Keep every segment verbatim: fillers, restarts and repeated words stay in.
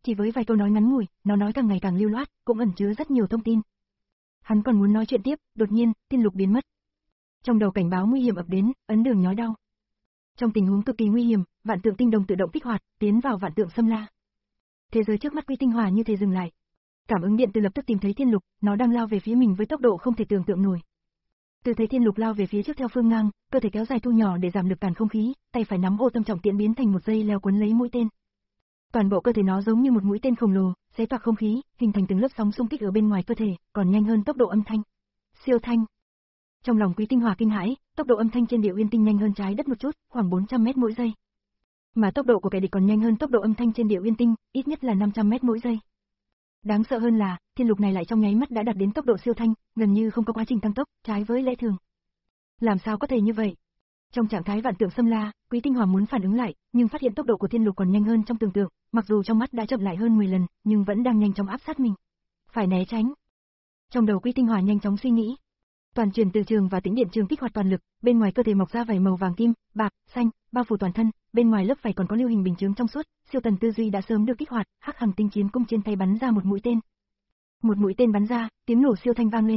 chỉ với vài câu nói ngắn ngủi, nó nói càng ngày càng lưu loát, cũng ẩn chứa rất nhiều thông tin. Hắn còn muốn nói chuyện tiếp, đột nhiên, tiên lục biến mất. Trong đầu cảnh báo nguy hiểm ập đến, ấn đường nhói đau. Trong tình huống cực kỳ nguy hiểm, vạn tượng tinh đồng tự động kích hoạt, tiến vào vạn tượng xâm la. Thế giới trước mắt Quý Tinh Hòa như thế dừng lại. Cảm ứng điện từ lập tức tìm thấy thiên lục, nó đang lao về phía mình với tốc độ không thể tưởng tượng nổi. Từ thấy thiên lục lao về phía trước theo phương ngang, cơ thể kéo dài thu nhỏ để giảm lực cản không khí, tay phải nắm ô tâm trọng tiễn biến thành một dây leo cuốn lấy mũi tên. Toàn bộ cơ thể nó giống như một mũi tên khổng lồ, xé toạc không khí, hình thành từng lớp sóng xung kích ở bên ngoài cơ thể, còn nhanh hơn tốc độ âm thanh. Siêu thanh. Trong lòng Quý Tinh Hòa kinh hãi, tốc độ âm thanh trên Địa Uyên Tinh nhanh hơn trái đất một chút, khoảng bốn trăm mét mỗi giây. Mà tốc độ của kẻ địch còn nhanh hơn tốc độ âm thanh trên Địa Uyên Tinh, ít nhất là năm trăm mét mỗi giây. Đáng sợ hơn là, thiên lục này lại trong nháy mắt đã đạt đến tốc độ siêu thanh, gần như không có quá trình tăng tốc, trái với lẽ thường. Làm sao có thể như vậy? Trong trạng thái vạn tượng xâm la, Quý Tinh Hòa muốn phản ứng lại, nhưng phát hiện tốc độ của thiên lục còn nhanh hơn trong tưởng tượng, mặc dù trong mắt đã chậm lại hơn mười lần, nhưng vẫn đang nhanh chóng áp sát mình. Phải né tránh. Trong đầu Quý Tinh Hòa nhanh chóng suy nghĩ. Toàn truyền từ trường và tĩnh điện trường kích hoạt toàn lực, bên ngoài cơ thể mọc ra vảy màu vàng kim, bạc, xanh, bao phủ toàn thân, bên ngoài lớp vảy còn có lưu hình bình chướng trong suốt, siêu tần tư duy đã sớm được kích hoạt, hắc hằng tinh chiến cung trên tay bắn ra một mũi tên. Một mũi tên bắn ra, tiếng nổ siêu thanh vang lên.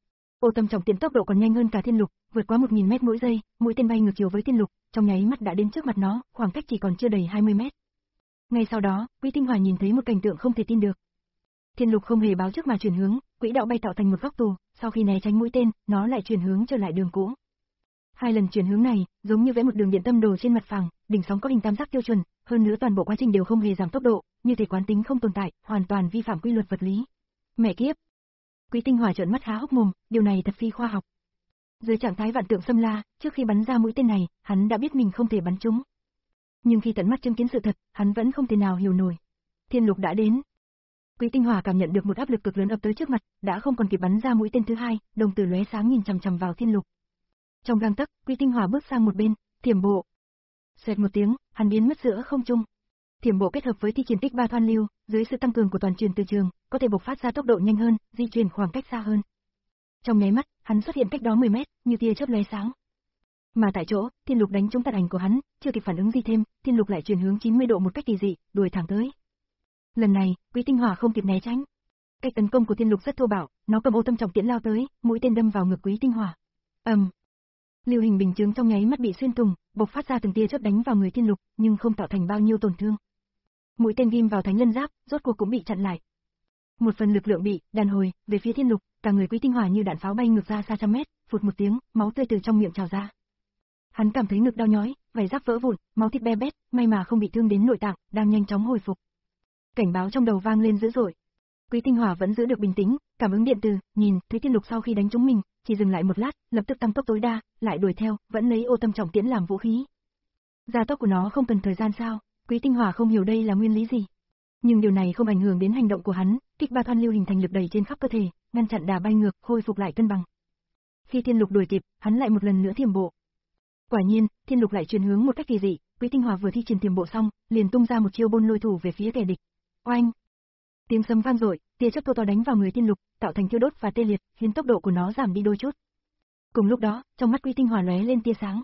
Ô tâm trọng tiễn tốc độ còn nhanh hơn cả thiên lục, vượt quá một nghìn mét mỗi giây, mũi tên bay ngược chiều với thiên lục, trong nháy mắt đã đến trước mặt nó, khoảng cách chỉ còn chưa đầy hai mươi mét. Ngay sau đó, Quý Tinh Hòa nhìn thấy một cảnh tượng không thể tin được. Thiên lục không hề báo trước mà chuyển hướng, quỹ đạo bay tạo thành một góc tù, sau khi né tránh mũi tên, nó lại chuyển hướng trở lại đường cũ. Hai lần chuyển hướng này, giống như vẽ một đường điện tâm đồ trên mặt phẳng, đỉnh sóng có hình tam giác tiêu chuẩn, hơn nữa toàn bộ quá trình đều không hề giảm tốc độ, như thể quán tính không tồn tại, hoàn toàn vi phạm quy luật vật lý. Mẹ kiếp! Quý Tinh Hòa trợn mắt há hốc mồm, điều này thật phi khoa học. Dưới trạng thái vạn tượng xâm la, trước khi bắn ra mũi tên này, hắn đã biết mình không thể bắn trúng. Nhưng khi tận mắt chứng kiến sự thật, hắn vẫn không thể nào hiểu nổi. Thiên lục đã đến. Quý Tinh Hòa cảm nhận được một áp lực cực lớn ập tới trước mặt, đã không còn kịp bắn ra mũi tên thứ hai, đồng tử lóe sáng nhìn chằm chằm vào thiên lục. Trong gang tấc, Quý Tinh Hòa bước sang một bên, thiểm bộ. Xoẹt một tiếng, hắn biến mất giữa không trung. Thiểm bộ kết hợp với thi triển tích ba thoan lưu, dưới sự tăng cường của toàn truyền từ trường, có thể bộc phát ra tốc độ nhanh hơn, di chuyển khoảng cách xa hơn. Trong nháy mắt, hắn xuất hiện cách đó mười mét, như tia chớp lóe sáng. Mà tại chỗ, thiên lục đánh trúng tàn ảnh của hắn, chưa kịp phản ứng gì thêm, thiên lục lại chuyển hướng chín mươi độ một cách kỳ dị, đuổi thẳng tới. Lần này, Quý Tinh Hòa không kịp né tránh. Cách tấn công của thiên lục rất thô bạo, nó cầm ô tâm trọng tiễn lao tới, mũi tên đâm vào ngực Quý Tinh Hòa. ầm, um. Lưu hình bình chướng trong nháy mắt bị xuyên thủng, bộc phát ra từng tia chớp đánh vào người thiên lục, nhưng không tạo thành bao nhiêu tổn thương. Mũi tên ghim vào thánh lân giáp, rốt cuộc cũng bị chặn lại. Một phần lực lượng bị đàn hồi về phía thiên lục, cả người Quý Tinh Hòa như đạn pháo bay ngược ra xa trăm mét, phụt một tiếng, máu tươi từ trong miệng trào ra. Hắn cảm thấy ngực đau nhói, vảy giáp vỡ vụn, máu thịt be bét, may mà không bị thương đến nội tạng, đang nhanh chóng hồi phục. Cảnh báo trong đầu vang lên dữ dội. Quý Tinh Hòa vẫn giữ được bình tĩnh, cảm ứng điện từ, nhìn thấy thiên lục sau khi đánh trúng mình, chỉ dừng lại một lát, lập tức tăng tốc tối đa, lại đuổi theo, vẫn lấy ô tâm trọng tiễn làm vũ khí. Gia tốc của nó không cần thời gian sao? Quý Tinh Hòa không hiểu đây là nguyên lý gì. Nhưng điều này không ảnh hưởng đến hành động của hắn, kích ba thoan lưu hình thành lực đẩy trên khắp cơ thể, ngăn chặn đà bay ngược, khôi phục lại cân bằng. Khi thiên lục đuổi kịp, hắn lại một lần nữa thiểm bộ. Quả nhiên, thiên lục lại chuyển hướng một cách kỳ dị, Quý Tinh Hòa vừa thi triển thiểm bộ xong, liền tung ra một chiêu bôn lôi thủ về phía kẻ địch. Oanh! Tiếng sấm vang dội, tia chớp thô to đánh vào người thiên lục, tạo thành thiêu đốt và tê liệt, khiến tốc độ của nó giảm đi đôi chút. Cùng lúc đó, trong mắt Quý Tinh Hòa lóe lên tia sáng.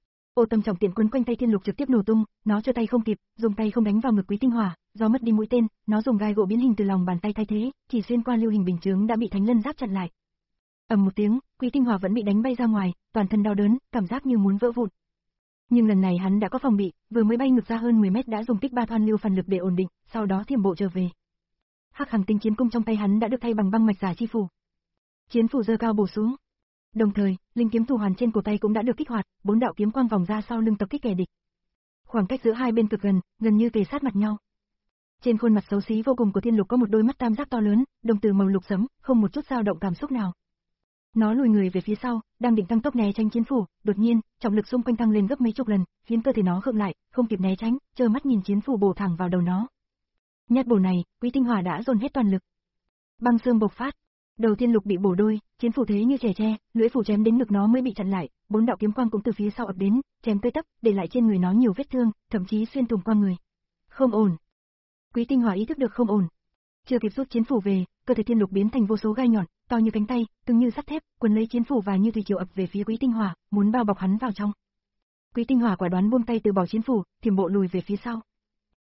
Ô tâm trọng tiễn quấn quanh tay thiên lục trực tiếp nổ tung, nó trở tay không kịp, dùng tay không đánh vào ngực Quý Tinh Hòa, do mất đi mũi tên, nó dùng gai gỗ biến hình từ lòng bàn tay thay thế, chỉ xuyên qua lưu hình bình chướng đã bị thánh lân giáp chặn lại. Ầm một tiếng, Quý Tinh Hòa vẫn bị đánh bay ra ngoài, toàn thân đau đớn, cảm giác như muốn vỡ vụn. Nhưng lần này hắn đã có phòng bị, vừa mới bay ngược ra hơn mười mét đã dùng tích ba thoan lưu phần lực để ổn định, sau đó thiểm bộ trở về. Hắc hằng tinh chiến cung trong tay hắn đã được thay bằng băng mạch giả chi phủ. Chiến phủ giơ cao bổ xuống. Đồng thời, linh kiếm thủ hoàn trên cổ tay cũng đã được kích hoạt, bốn đạo kiếm quang vòng ra sau lưng tập kích kẻ địch. Khoảng cách giữa hai bên cực gần, gần như kề sát mặt nhau. Trên khuôn mặt xấu xí vô cùng của thiên lục có một đôi mắt tam giác to lớn, đồng tử màu lục sẫm, không một chút dao động cảm xúc nào. Nó lùi người về phía sau, đang định tăng tốc né tránh chiến phủ, đột nhiên, trọng lực xung quanh tăng lên gấp mấy chục lần, khiến cơ thể nó khựng lại, không kịp né tránh, trơ mắt nhìn chiến phủ bổ thẳng vào đầu nó. Nhát bổ này, Quý Tinh Hòa đã dồn hết toàn lực. Băng xương bộc phát, đầu thiên lục bị bổ đôi, chiến phủ thế như trẻ tre, lưỡi phủ chém đến ngực nó mới bị chặn lại, bốn đạo kiếm quang cũng từ phía sau ập đến, chém tới tấp, để lại trên người nó nhiều vết thương, thậm chí xuyên thủng qua người. Không ổn. Quý Tinh Hòa ý thức được không ổn. Chưa kịp rút chiến phủ về, cơ thể thiên lục biến thành vô số gai nhọn, to như cánh tay, cứng như sắt thép, quấn lấy chiến phủ và như thủy triều ập về phía Quý Tinh Hòa, muốn bao bọc hắn vào trong. Quý Tinh Hòa quả đoán buông tay từ bỏ chiến phủ, thiểm bộ lùi về phía sau.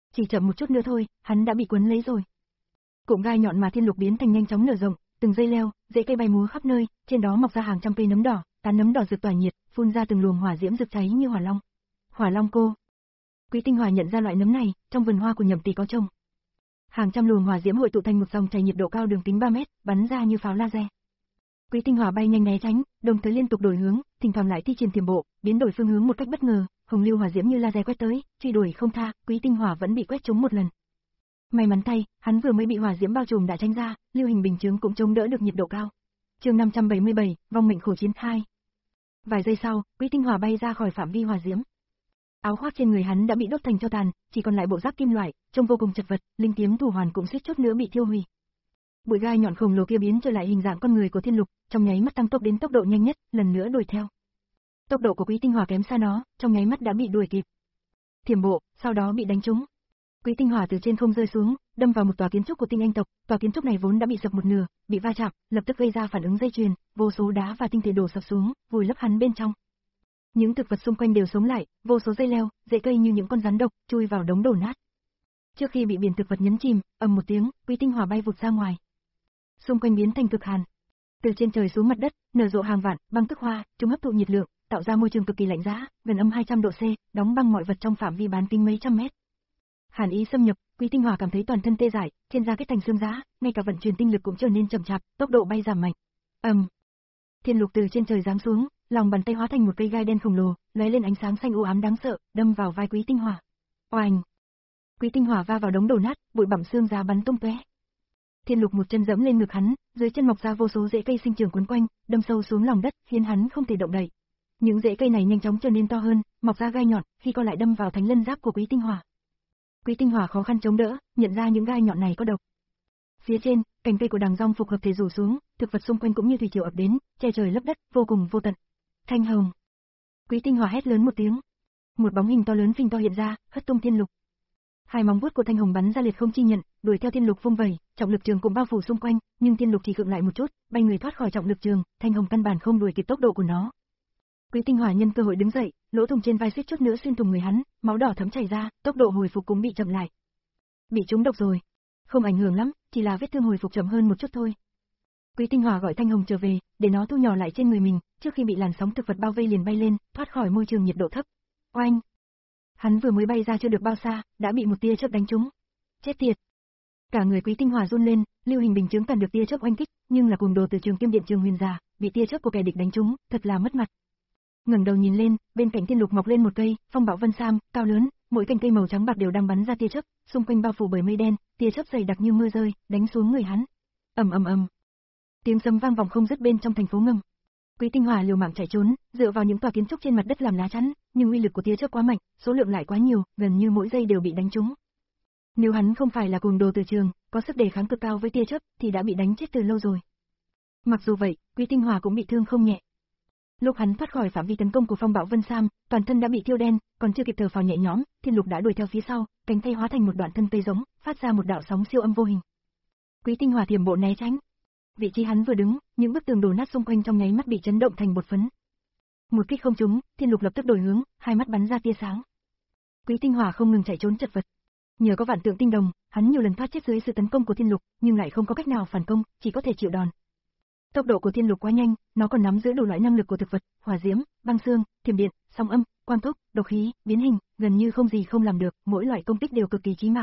Chỉ chậm một chút nữa thôi, hắn đã bị cuốn lấy rồi. Cụm gai nhọn mà thiên lục biến thành nhanh chóng nở rộng, từng dây leo, rễ cây bay múa khắp nơi, trên đó mọc ra hàng trăm cây nấm đỏ, tán nấm đỏ rực tỏa nhiệt, phun ra từng luồng hỏa diễm rực cháy như hỏa long. Hỏa long cô. Quý Tinh Hòa nhận ra loại nấm này, trong vườn hoa của Nhậm Tỷ có trồng. Hàng trăm luồng hỏa diễm hội tụ thành một dòng chảy nhiệt độ cao đường kính ba mét, bắn ra như pháo laser. Quý Tinh Hòa bay nhanh né tránh, đồng thời liên tục đổi hướng, thỉnh thoảng lại thi triển thiểm bộ, biến đổi phương hướng một cách bất ngờ, hồng lưu hỏa diễm như laser quét tới, truy đuổi không tha, Quý Tinh Hòa vẫn bị quét trúng một lần. May mắn thay, hắn vừa mới bị hỏa diễm bao trùm đã tránh ra, lưu hình bình chướng cũng chống đỡ được nhiệt độ cao. Chương năm trăm bảy mươi bảy, vong mệnh khổ chiến hai. Vài giây sau, Quý Tinh Hòa bay ra khỏi phạm vi hỏa diễm. Áo khoác trên người hắn đã bị đốt thành tro tàn, chỉ còn lại bộ giáp kim loại, trông vô cùng chật vật, linh kiếm thủ hoàn cũng suýt chút nữa bị thiêu hủy. Bụi gai nhọn khổng lồ kia biến trở lại hình dạng con người của Thiên Lục, trong nháy mắt tăng tốc đến tốc độ nhanh nhất, lần nữa đuổi theo. Tốc độ của Quý Tinh Hòa kém xa nó, trong nháy mắt đã bị đuổi kịp. Thiểm bộ, sau đó bị đánh trúng. Quý Tinh Hòa từ trên không rơi xuống, đâm vào một tòa kiến trúc của tinh anh tộc, tòa kiến trúc này vốn đã bị sập một nửa, bị va chạm, lập tức gây ra phản ứng dây chuyền, vô số đá và tinh thể đổ sập xuống, vùi lấp hắn bên trong. Những thực vật xung quanh đều sống lại, vô số dây leo, rễ cây như những con rắn độc, chui vào đống đổ nát. Trước khi bị biển thực vật nhấn chìm, ầm một tiếng, Quý Tinh Hòa bay vụt ra ngoài. Xung quanh biến thành cực hàn. Từ trên trời xuống mặt đất, nở rộ hàng vạn băng tức hoa, chúng hấp thụ nhiệt lượng, tạo ra môi trường cực kỳ lạnh giá, gần âm hai trăm độ C, đóng băng mọi vật trong phạm vi bán kính mấy trăm mét. Hàn ý xâm nhập, Quý Tinh Hòa cảm thấy toàn thân tê dại, trên da kết thành xương giá, ngay cả vận chuyển tinh lực cũng trở nên chậm chạp, tốc độ bay giảm mạnh. Ầm. Um. Thiên Lục từ trên trời giáng xuống, lòng bàn tay hóa thành một cây gai đen khổng lồ, lóe lên ánh sáng xanh u ám đáng sợ, đâm vào vai Quý Tinh Hòa. Oanh! Quý Tinh Hòa va vào đống đổ nát, bụi bặm xương giá bắn tung tóe. Thiên Lục một chân giẫm lên ngực hắn, dưới chân mọc ra vô số rễ cây sinh trưởng quấn quanh, đâm sâu xuống lòng đất, khiến hắn không thể động đậy. Những rễ cây này nhanh chóng trở nên to hơn, mọc ra gai nhọn, khi co lại đâm vào thánh lân giáp của Quý Tinh Hòa. Quý Tinh Hòa khó khăn chống đỡ, nhận ra những gai nhọn này có độc. Phía trên, cành cây của đằng rong phục hợp thể rủ xuống, thực vật xung quanh cũng như thủy triều ập đến, che trời lấp đất, vô cùng vô tận. Thanh hồng. Quý Tinh Hòa hét lớn một tiếng. Một bóng hình to lớn phình to hiện ra, hất tung Thiên Lục. Hai móng vuốt của thanh hồng bắn ra liệt không chi nhận, đuổi theo Thiên Lục vung vẩy, trọng lực trường cũng bao phủ xung quanh, nhưng Thiên Lục chỉ khựng lại một chút, bay người thoát khỏi trọng lực trường, thanh hồng căn bản không đuổi kịp tốc độ của nó. Quý Tinh Hòa nhân cơ hội đứng dậy, lỗ thủng trên vai suýt chút nữa xuyên thủng người hắn, máu đỏ thấm chảy ra, tốc độ hồi phục cũng bị chậm lại. Bị trúng độc rồi. Không ảnh hưởng lắm, chỉ là vết thương hồi phục chậm hơn một chút thôi. Quý Tinh Hòa gọi thanh hồng trở về, để nó thu nhỏ lại trên người mình, trước khi bị làn sóng thực vật bao vây liền bay lên, thoát khỏi môi trường nhiệt độ thấp. Oanh! Hắn vừa mới bay ra chưa được bao xa, đã bị một tia chớp đánh trúng. Chết tiệt! Cả người Quý Tinh Hòa run lên, lưu hình bình chứng cản được tia chớp oanh kích, nhưng là cuồng đồ từ trường Kim Điện Trường Huyền Giả, bị tia chớp của kẻ địch đánh trúng, thật là mất mặt. Ngẩng đầu nhìn lên, bên cạnh Thiên Lục mọc lên một cây, Phong Bạo Vân Sam, cao lớn, mỗi cành cây màu trắng bạc đều đang bắn ra tia chớp, xung quanh bao phủ bởi mây đen, tia chớp dày đặc như mưa rơi, đánh xuống người hắn. Ầm ầm ầm. Tiếng sấm vang vọng không dứt bên trong thành phố ngầm. Quý Tinh Hòa liều mạng chạy trốn, dựa vào những tòa kiến trúc trên mặt đất làm lá chắn, nhưng uy lực của tia chớp quá mạnh, số lượng lại quá nhiều, gần như mỗi giây đều bị đánh trúng. Nếu hắn không phải là cuồng đồ từ trường, có sức đề kháng cực cao với tia chớp, thì đã bị đánh chết từ lâu rồi. Mặc dù vậy, Quý Tinh Hòa cũng bị thương không nhẹ. Lúc hắn thoát khỏi phạm vi tấn công của Phong Bạo Vân Sam, toàn thân đã bị thiêu đen, còn chưa kịp thở phào nhẹ nhõm, Thiên Lục đã đuổi theo phía sau, cánh tay hóa thành một đoạn thân cây giống, phát ra một đạo sóng siêu âm vô hình. Quý Tinh Hòa thiểm bộ né tránh. Vị trí hắn vừa đứng, những bức tường đổ nát xung quanh trong nháy mắt bị chấn động thành bột phấn. Một kích không trúng, Thiên Lục lập tức đổi hướng, hai mắt bắn ra tia sáng. Quý Tinh Hòa không ngừng chạy trốn chật vật. Nhờ có vạn tượng tinh đồng, hắn nhiều lần thoát chết dưới sự tấn công của Thiên Lục, nhưng lại không có cách nào phản công, chỉ có thể chịu đòn. Tốc độ của Thiên Lục quá nhanh, nó còn nắm giữ đủ loại năng lực của thực vật, hỏa diễm, băng xương, thiểm điện, sóng âm, quang thúc, độc khí, biến hình, gần như không gì không làm được, mỗi loại công kích đều cực kỳ chí mạng.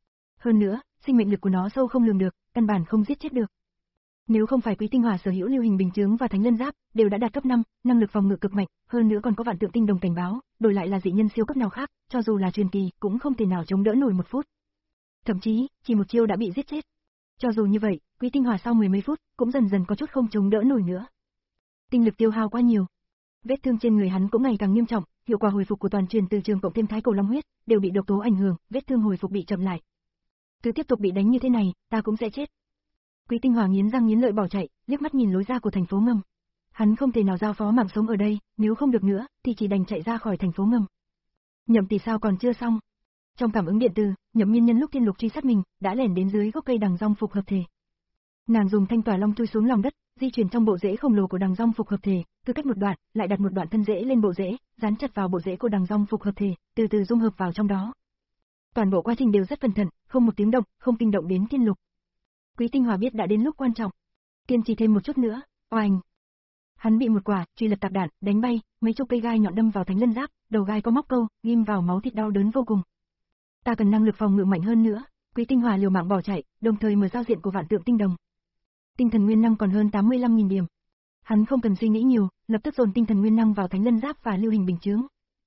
Hơn nữa, sinh mệnh lực của nó sâu không lường được, căn bản không giết chết được. Nếu không phải Quý Tinh Hòa sở hữu lưu hình bình chướng và thánh lân giáp, đều đã đạt cấp năm, năng lực phòng ngự cực mạnh, hơn nữa còn có vạn tượng tinh đồng cảnh báo, đổi lại là dị nhân siêu cấp nào khác, cho dù là truyền kỳ, cũng không thể nào chống đỡ nổi một phút. Thậm chí, chỉ một chiêu đã bị giết chết. Cho dù như vậy, Quý Tinh Hòa sau mười mấy phút, cũng dần dần có chút không chống đỡ nổi nữa. Tinh lực tiêu hao quá nhiều. Vết thương trên người hắn cũng ngày càng nghiêm trọng, hiệu quả hồi phục của toàn truyền từ trường cộng thêm thái cổ long huyết, đều bị độc tố ảnh hưởng, vết thương hồi phục bị chậm lại. Cứ tiếp tục bị đánh như thế này, ta cũng sẽ chết. Quý Tinh Hòa nghiến răng nghiến lợi bỏ chạy, liếc mắt nhìn lối ra của thành phố ngầm. Hắn không thể nào giao phó mạng sống ở đây, nếu không được nữa, thì chỉ đành chạy ra khỏi thành phố ngầm. Nhậm Tỷ sao còn chưa xong? Trong cảm ứng điện từ, Nhậm Miên nhân lúc Thiên Lục truy sát mình, đã lẻn đến dưới gốc cây đằng rong phục hợp thể. Nàng dùng thanh tỏa long chui xuống lòng đất, di chuyển trong bộ rễ khổng lồ của đằng rong phục hợp thể, cứ cách một đoạn, lại đặt một đoạn thân rễ lên bộ rễ, dán chặt vào bộ rễ của đằng rong phục hợp thể, từ từ dung hợp vào trong đó. Toàn bộ quá trình đều rất cẩn thận, không một tiếng động, không kinh động đến Thiên Lục. Quý Tinh Hòa biết đã đến lúc quan trọng, kiên trì thêm một chút nữa, oanh. Hắn bị một quả truy lật tạc đạn đánh bay, mấy chục cây gai nhọn đâm vào Thánh Lân Giáp, đầu gai có móc câu, ghim vào máu thịt đau đớn vô cùng. Ta cần năng lực phòng ngự mạnh hơn nữa. Quý Tinh Hòa liều mạng bỏ chạy, đồng thời mở giao diện của Vạn Tượng Tinh Đồng. Tinh thần nguyên năng còn hơn tám mươi lăm nghìn điểm. Hắn không cần suy nghĩ nhiều, lập tức dồn tinh thần nguyên năng vào Thánh Lân Giáp và Lưu Hình Bình Chướng.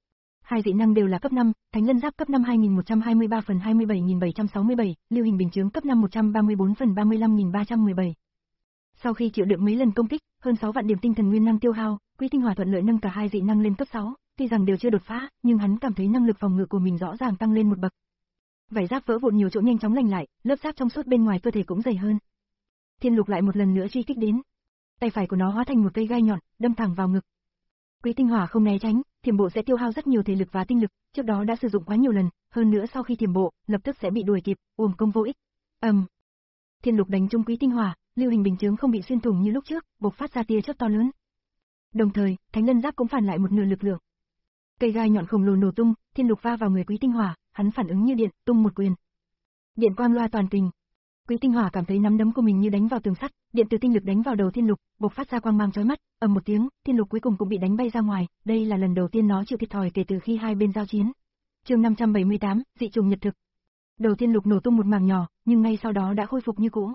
Hai dị năng đều là cấp năm, Thánh Lân Giáp cấp năm hai nghìn một trăm hai mươi ba phần hai mươi bảy nghìn bảy trăm sáu mươi bảy, Lưu Hình Bình Chướng cấp năm một trăm ba mươi tư phần ba mươi lăm nghìn ba trăm mười bảy. Sau khi chịu đựng mấy lần công kích, hơn sáu vạn điểm tinh thần nguyên năng tiêu hao, Quý Tinh Hòa thuận lợi nâng cả hai dị năng lên cấp sáu, tuy rằng đều chưa đột phá, nhưng hắn cảm thấy năng lực phòng ngự của mình rõ ràng tăng lên một bậc. Vảy giáp vỡ vụn nhiều chỗ nhanh chóng lành lại, lớp giáp trong suốt bên ngoài cơ thể cũng dày hơn. Thiên Lục lại một lần nữa truy kích đến. Tay phải của nó hóa thành một cây gai nhọn, đâm thẳng vào ngực. Quý Tinh Hòa không né tránh, thiểm bộ sẽ tiêu hao rất nhiều thể lực và tinh lực, trước đó đã sử dụng quá nhiều lần, hơn nữa sau khi thiểm bộ, lập tức sẽ bị đuổi kịp, uổng công vô ích. Ầm. Um. Thiên Lục đánh trúng Quý Tinh Hòa, Lưu Hình Bình Chướng không bị xuyên thủng như lúc trước, bộc phát ra tia chớp to lớn. Đồng thời, Thánh Lân Giáp cũng phản lại một nửa lực lượng. Cây gai nhọn khổng lồ nổ tung, Thiên Lục va vào người Quý Tinh Hòa, hắn phản ứng như điện, tung một quyền. Điện quang loa toàn kình. Quý Tinh Hòa cảm thấy nắm đấm của mình như đánh vào tường sắt, điện từ tinh lực đánh vào đầu Thiên Lục, bộc phát ra quang mang chói mắt, ầm một tiếng, Thiên Lục cuối cùng cũng bị đánh bay ra ngoài, đây là lần đầu tiên nó chịu thiệt thòi kể từ khi hai bên giao chiến. Chương năm trăm bảy mươi tám, dị trùng nhật thực. Đầu Thiên Lục nổ tung một mảng nhỏ, nhưng ngay sau đó đã khôi phục như cũ.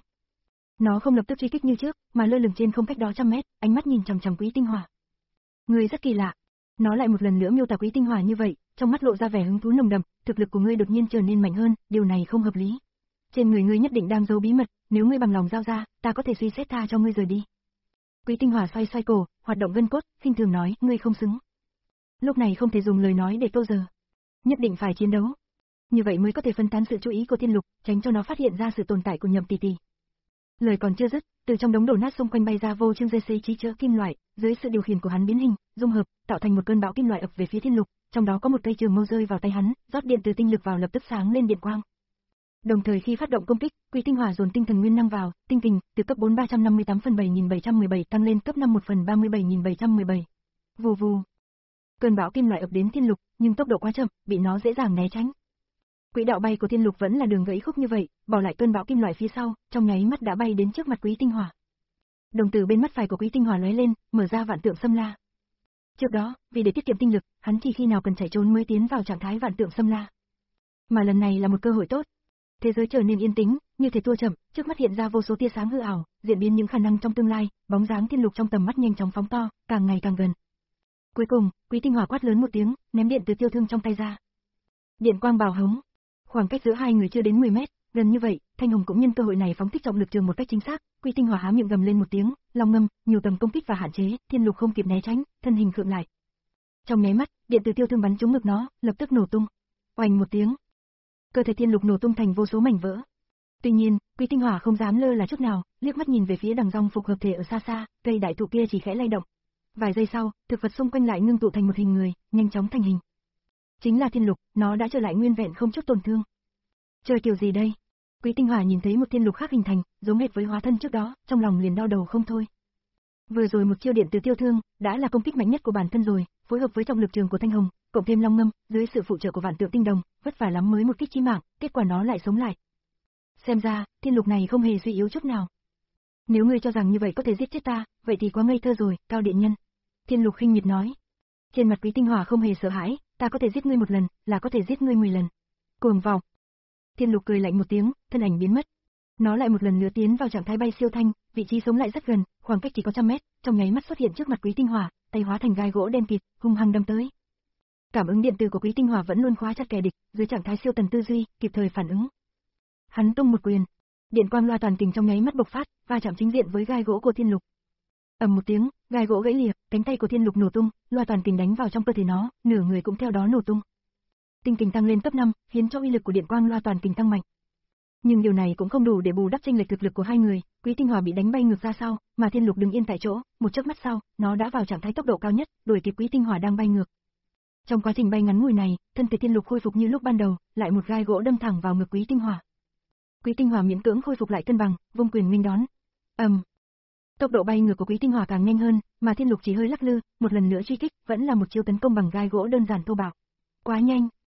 Nó không lập tức truy kích như trước, mà lơ lửng trên không cách đó trăm mét, ánh mắt nhìn chằm chằm Quý Tinh Hòa. Ngươi rất kỳ lạ. Nó lại một lần nữa miêu tả Quý Tinh Hòa như vậy, trong mắt lộ ra vẻ hứng thú nồng đậm, thực lực của ngươi đột nhiên trở nên mạnh hơn, điều này không hợp lý. Trên người ngươi nhất định đang giấu bí mật, nếu ngươi bằng lòng giao ra, ta có thể suy xét tha cho ngươi rời đi. Quý Tinh Hòa xoay xoay cổ, hoạt động gân cốt, khinh thường nói, ngươi không xứng. Lúc này không thể dùng lời nói để câu giờ, nhất định phải chiến đấu. Như vậy mới có thể phân tán sự chú ý của Thiên Lục, tránh cho nó phát hiện ra sự tồn tại của Nhậm Tỷ Tỷ. Lời còn chưa dứt, từ trong đống đổ nát xung quanh bay ra vô chương dây xí trí chữa kim loại, dưới sự điều khiển của hắn biến hình, dung hợp, tạo thành một cơn bão kim loại ập về phía Thiên Lục, trong đó có một cây trường mâu rơi vào tay hắn, rót điện từ tinh lực vào lập tức sáng lên điện quang. Đồng thời khi phát động công kích, Quý Tinh Hòa dồn tinh thần nguyên năng vào, tinh kình từ cấp bốn ba trăm năm mươi tám phần bảy nghìn bảy trăm mười bảy tăng lên cấp năm một phần ba mươi bảy nghìn bảy trăm mười bảy. Vù vù. Cơn bão kim loại ập đến Thiên Lục, nhưng tốc độ quá chậm, bị nó dễ dàng né tránh. Quỹ đạo bay của Thiên Lục vẫn là đường gãy khúc như vậy, bỏ lại cơn bão kim loại phía sau, trong nháy mắt đã bay đến trước mặt Quý Tinh Hòa. Đồng tử bên mắt phải của Quý Tinh Hòa lóe lên, mở ra vạn tượng xâm la. Trước đó, vì để tiết kiệm tinh lực, hắn chỉ khi nào cần chạy trốn mới tiến vào trạng thái vạn tượng xâm la. Mà lần này là một cơ hội tốt. Thế giới trở nên yên tĩnh, như thể tua chậm, trước mắt hiện ra vô số tia sáng hư ảo, diễn biến những khả năng trong tương lai, bóng dáng Thiên Lục trong tầm mắt nhanh chóng phóng to, càng ngày càng gần. Cuối cùng, Quý Tinh Hòa quát lớn một tiếng, ném điện từ tiêu thương trong tay ra. Điện quang bào hống. Khoảng cách giữa hai người chưa đến mười mét, gần như vậy, Thanh Hồng cũng nhân cơ hội này phóng thích trọng lực trường một cách chính xác, Quý Tinh Hòa há miệng gầm lên một tiếng, long ngâm, nhiều tầng công kích và hạn chế, Thiên Lục không kịp né tránh, thân hình khựng lại. Trong nháy mắt, điện từ tiêu thương bắn trúng ngực nó, lập tức nổ tung. Oành một tiếng, cơ thể Thiên Lục nổ tung thành vô số mảnh vỡ. Tuy nhiên, Quý Tinh Hòa không dám lơ là chút nào, liếc mắt nhìn về phía đằng rong phục hợp thể ở xa xa, cây đại thụ kia chỉ khẽ lay động. Vài giây sau, thực vật xung quanh lại ngưng tụ thành một hình người, nhanh chóng thành hình. Chính là Thiên Lục, nó đã trở lại nguyên vẹn không chút tổn thương. Chơi kiểu gì đây? Quý Tinh Hòa nhìn thấy một Thiên Lục khác hình thành, giống hệt với hóa thân trước đó, trong lòng liền đau đầu không thôi. Vừa rồi một chiêu điện từ tiêu thương, đã là công kích mạnh nhất của bản thân rồi, phối hợp với trọng lực trường của Thanh Hồng, cộng thêm long ngâm, dưới sự phụ trợ của vạn tượng tinh đồng, vất vả lắm mới một kích chí mạng, kết quả nó lại sống lại. Xem ra, Thiên Lục này không hề suy yếu chút nào. Nếu ngươi cho rằng như vậy có thể giết chết ta, vậy thì quá ngây thơ rồi, Cao Điện Nhân. Thiên Lục khinh miệt nói. Trên mặt Quý Tinh Hòa không hề sợ hãi, ta có thể giết ngươi một lần, là có thể giết ngươi mười lần. Cuồng vọng. Thiên Lục cười lạnh một tiếng, thân ảnh biến mất. Nó lại một lần nữa tiến vào trạng thái bay siêu thanh, vị trí sống lại rất gần, khoảng cách chỉ có trăm mét, trong nháy mắt xuất hiện trước mặt Quý Tinh Hòa, tay hóa thành gai gỗ đen kịt, hung hăng đâm tới. Cảm ứng điện từ của Quý Tinh Hòa vẫn luôn khóa chặt kẻ địch, dưới trạng thái siêu tần tư duy, kịp thời phản ứng. Hắn tung một quyền, điện quang loa toàn kình trong nháy mắt bộc phát, va chạm chính diện với gai gỗ của Thiên Lục. Ầm một tiếng, gai gỗ gãy lìa, cánh tay của Thiên Lục nổ tung, loa toàn kình đánh vào trong cơ thể nó, nửa người cũng theo đó nổ tung. Tinh kình tăng lên cấp năm, khiến cho uy lực của điện quang loa toàn kình tăng mạnh. Nhưng điều này cũng không đủ để bù đắp chênh lệch thực lực của hai người, Quý Tinh Hòa bị đánh bay ngược ra sau, mà Thiên Lục đứng yên tại chỗ, một chớp mắt sau, nó đã vào trạng thái tốc độ cao nhất, đuổi kịp Quý Tinh Hòa đang bay ngược. Trong quá trình bay ngắn ngủi này, thân thể Thiên Lục khôi phục như lúc ban đầu, lại một gai gỗ đâm thẳng vào ngực Quý Tinh Hòa. Quý Tinh Hòa miễn cưỡng khôi phục lại cân bằng, vung quyền nghênh đón. Ầm. Um. Tốc độ bay ngược của Quý Tinh Hòa càng nhanh hơn, mà Thiên Lục chỉ hơi lắc lư, một lần nữa truy kích, vẫn là một chiêu tấn công bằng gai gỗ đơn giản thô bạo. Quá nhanh.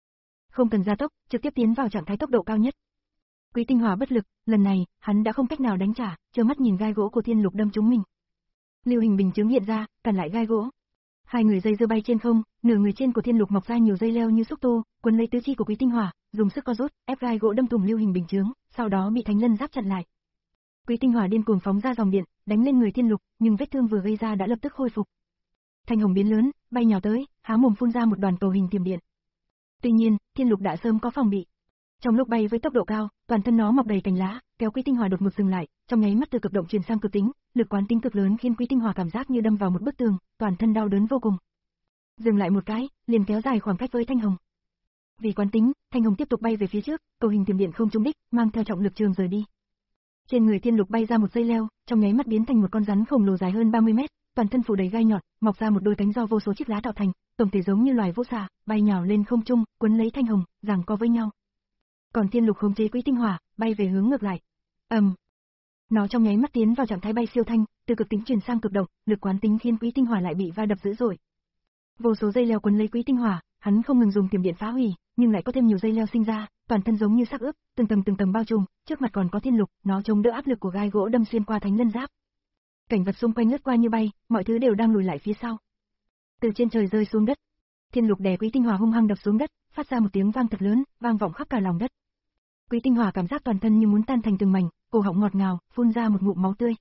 không cần gia tốc, trực tiếp tiến vào trạng thái tốc độ cao nhất. Quý Tinh Hỏa bất lực, lần này, hắn đã không cách nào đánh trả, trơ mắt nhìn gai gỗ của thiên lục đâm trúng mình. Lưu hình bình chứng hiện ra, cản lại gai gỗ. Hai người dây dưa bay trên không, nửa người trên của thiên lục mọc ra nhiều dây leo như xúc tu, quấn lấy tứ chi của Quý Tinh Hỏa, dùng sức co rút, ép gai gỗ đâm thủng lưu hình bình chứng, sau đó bị Thánh Lân Giáp chặn lại. Quý Tinh Hỏa điên cuồng phóng ra dòng điện, đánh lên người thiên lục, nhưng vết thương vừa gây ra đã lập tức khôi phục. Thanh hồng biến lớn, bay nhào tới, há mồm phun ra một đoàn cầu hình tiềm điện. Tuy nhiên, thiên lục đã sớm có phòng bị. Trong lúc bay với tốc độ cao, toàn thân nó mọc đầy cành lá, kéo Quý Tinh Hỏa đột ngột dừng lại, trong nháy mắt từ cực động chuyển sang cực tính, lực quán tính cực lớn khiến Quý Tinh Hỏa cảm giác như đâm vào một bức tường, toàn thân đau đớn vô cùng. Dừng lại một cái, liền kéo dài khoảng cách với Thanh Hồng. Vì quán tính, Thanh Hồng tiếp tục bay về phía trước, cầu hình tiềm điện không trúng đích, mang theo trọng lực trường rời đi. Trên người thiên lục bay ra một dây leo, trong nháy mắt biến thành một con rắn khổng lồ dài hơn ba mươi mét, toàn thân phủ đầy gai nhọn, mọc ra một đôi cánh do vô số chiếc lá tạo thành, tổng thể giống như loài vũ xà, bay nhào lên không trung, quấn lấy Thanh Hồng, giằng co với nhau. Còn thiên lục khống chế Quý Tinh Hỏa, bay về hướng ngược lại. ầm, um. Nó trong nháy mắt tiến vào trạng thái bay siêu thanh, từ cực tính chuyển sang cực động, lực quán tính khiến Quý Tinh Hỏa lại bị va đập dữ dội. Vô số dây leo quấn lấy Quý Tinh Hỏa, hắn không ngừng dùng tiềm điện phá hủy, nhưng lại có thêm nhiều dây leo sinh ra, toàn thân giống như xác ướp, từng tầng từng tầng bao trùm, trước mặt còn có thiên lục, nó chống đỡ áp lực của gai gỗ đâm xuyên qua Thánh Lân Giáp. Cảnh vật xung quanh lướt qua như bay, mọi thứ đều đang lùi lại phía sau. Từ trên trời rơi xuống đất, thiên lục đè Quý Tinh Hỏa hung hăng đập xuống đất, phát ra một tiếng vang thật lớn, vang vọng khắp cả lòng đất. Quý Tinh Hỏa cảm giác toàn thân như muốn tan thành từng mảnh, cổ họng ngọt ngào, phun ra một ngụm máu tươi.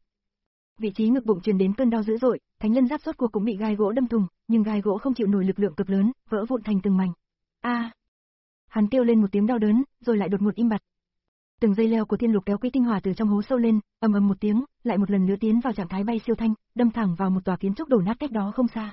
Vị trí ngực bụng truyền đến cơn đau dữ dội, Thánh Lân Giáp rốt cuộc cũng bị gai gỗ đâm thủng, nhưng gai gỗ không chịu nổi lực lượng cực lớn, vỡ vụn thành từng mảnh. A! À. Hắn kêu lên một tiếng đau đớn, rồi lại đột ngột im bặt. Từng dây leo của thiên lục kéo Quý Tinh Hỏa từ trong hố sâu lên, ầm ầm một tiếng, lại một lần nữa tiến vào trạng thái bay siêu thanh, đâm thẳng vào một tòa kiến trúc đổ nát cách đó không xa.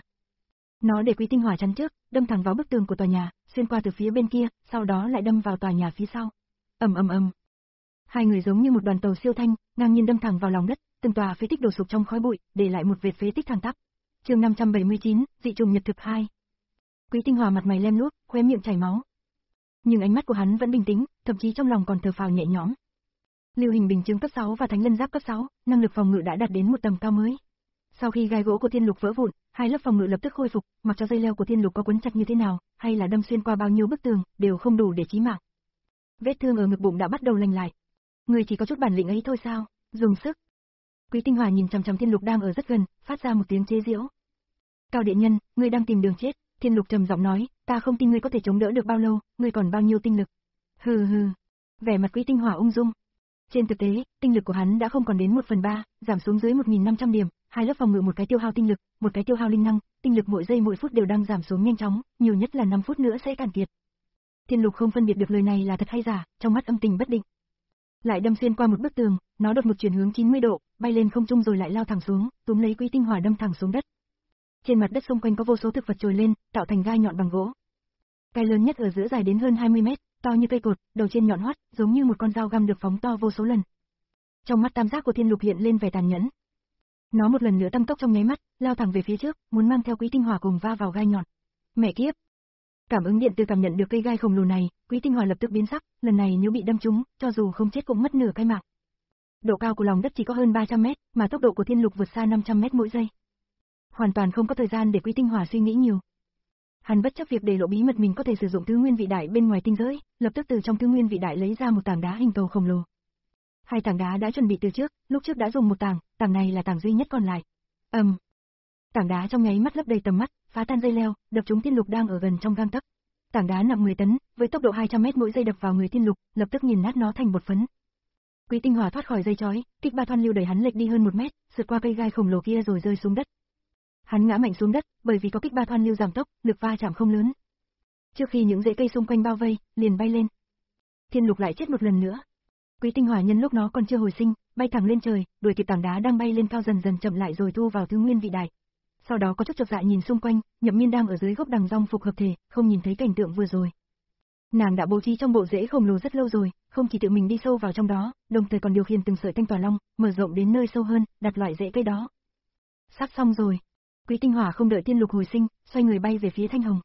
Nó để Quý Tinh Hỏa chắn trước, đâm thẳng vào bức tường của tòa nhà, xuyên qua từ phía bên kia, sau đó lại đâm vào tòa nhà phía sau. Ầm ầm ầm. Hai người giống như một đoàn tàu siêu thanh, ngang nhiên đâm thẳng vào lòng đất, từng tòa phế tích đổ sụp trong khói bụi, để lại một vệt phế tích thẳng tắp. Chương năm trăm bảy mươi chín, dị trùng nhật thực hai. Quý Tinh Hỏa mặt mày lem luốc, khóe miệng chảy máu. Nhưng ánh mắt của hắn vẫn bình tĩnh, thậm chí trong lòng còn thở phào nhẹ nhõm. Lưu hình bình chứng cấp sáu và Thánh Lân Giáp cấp sáu, năng lực phòng ngự đã đạt đến một tầm cao mới. Sau khi gai gỗ của thiên lục vỡ vụn, hai lớp phòng ngự lập tức khôi phục, mặc cho dây leo của thiên lục có quấn chặt như thế nào, hay là đâm xuyên qua bao nhiêu bức tường, đều không đủ để chí mạng. Vết thương ở ngực bụng đã bắt đầu lành lại. Người chỉ có chút bản lĩnh ấy thôi sao? Dùng sức. Quý Tinh Hỏa nhìn chằm chằm thiên lục đang ở rất gần, phát ra một tiếng chế giễu. Cao điện nhân, ngươi đang tìm đường chết. Thiên lục trầm giọng nói, ta không tin ngươi có thể chống đỡ được bao lâu, ngươi còn bao nhiêu tinh lực. Hừ hừ. Vẻ mặt Quý Tinh Hỏa ung dung. Trên thực tế, tinh lực của hắn đã không còn đến một phần ba, giảm xuống dưới một nghìn năm trăm điểm, hai lớp phòng ngự một cái tiêu hao tinh lực, một cái tiêu hao linh năng, tinh lực mỗi giây mỗi phút đều đang giảm xuống nhanh chóng, nhiều nhất là năm phút nữa sẽ cạn kiệt. Thiên lục không phân biệt được lời này là thật hay giả, trong mắt âm tình bất định. Lại đâm xuyên qua một bức tường, nó đột ngột chuyển hướng chín mươi độ, bay lên không trung rồi lại lao thẳng xuống, túm lấy Quý Tinh Hỏa đâm thẳng xuống đất. Trên mặt đất xung quanh có vô số thực vật trồi lên, tạo thành gai nhọn bằng gỗ. Cái lớn nhất ở giữa dài đến hơn hai mươi mét, to như cây cột, đầu trên nhọn hoắt, giống như một con dao găm được phóng to vô số lần. Trong mắt tam giác của thiên lục hiện lên vẻ tàn nhẫn. Nó một lần nữa tăng tốc trong nháy mắt, lao thẳng về phía trước, muốn mang theo Quý Tinh Hỏa cùng va vào gai nhọn. Mẹ kiếp! Cảm ứng điện từ cảm nhận được cây gai khổng lồ này, Quý Tinh Hỏa lập tức biến sắc, lần này nếu bị đâm trúng, cho dù không chết cũng mất nửa cái mạng. Độ cao của lòng đất chỉ có hơn ba trăm mét, mà tốc độ của thiên lục vượt xa năm trăm mét mỗi giây. Hoàn toàn không có thời gian để Quý Tinh Hỏa suy nghĩ nhiều. Hắn bất chấp việc để lộ bí mật mình có thể sử dụng thứ nguyên vị đại bên ngoài tinh giới, lập tức từ trong thứ nguyên vị đại lấy ra một tảng đá hình cầu khổng lồ. Hai tảng đá đã chuẩn bị từ trước, lúc trước đã dùng một tảng, tảng này là tảng duy nhất còn lại. Ầm. Um. Tảng đá trong nháy mắt lấp đầy tầm mắt, phá tan dây leo, đập trúng thiên lục đang ở gần trong gang tấc. Tảng đá nặng mười tấn, với tốc độ hai trăm mét mỗi giây đập vào người thiên lục, lập tức nghiền nát nó thành bột phấn. Quý Tinh Hỏa thoát khỏi dây chói, kích ba thoăn lưu đẩy hắn lệch đi hơn một mét, sượt qua cây gai khổng lồ kia rồi rơi xuống đất. Hắn ngã mạnh xuống đất, bởi vì có kích ba thoăn lưu giảm tốc, lực va chạm không lớn. Trước khi những rễ cây xung quanh bao vây, liền bay lên. Thiên lục lại chết một lần nữa. Quý Tinh Hỏa nhân lúc nó còn chưa hồi sinh, bay thẳng lên trời, đuổi kịp tảng đá đang bay lên cao dần dần chậm lại rồi thu vào thứ nguyên vị đại. Sau đó có chút chột dạ nhìn xung quanh, Nhậm Miên đang ở dưới gốc đằng rong phục hợp thể, không nhìn thấy cảnh tượng vừa rồi. Nàng đã bố trí trong bộ rễ khổng lồ rất lâu rồi, không chỉ tự mình đi sâu vào trong đó, đồng thời còn điều khiển từng sợi thanh tỏa long, mở rộng đến nơi sâu hơn, đặt loại rễ cây đó. Sắp xong rồi. Quý Tinh Hỏa không đợi thiên lục hồi sinh, xoay người bay về phía Thanh Hồng.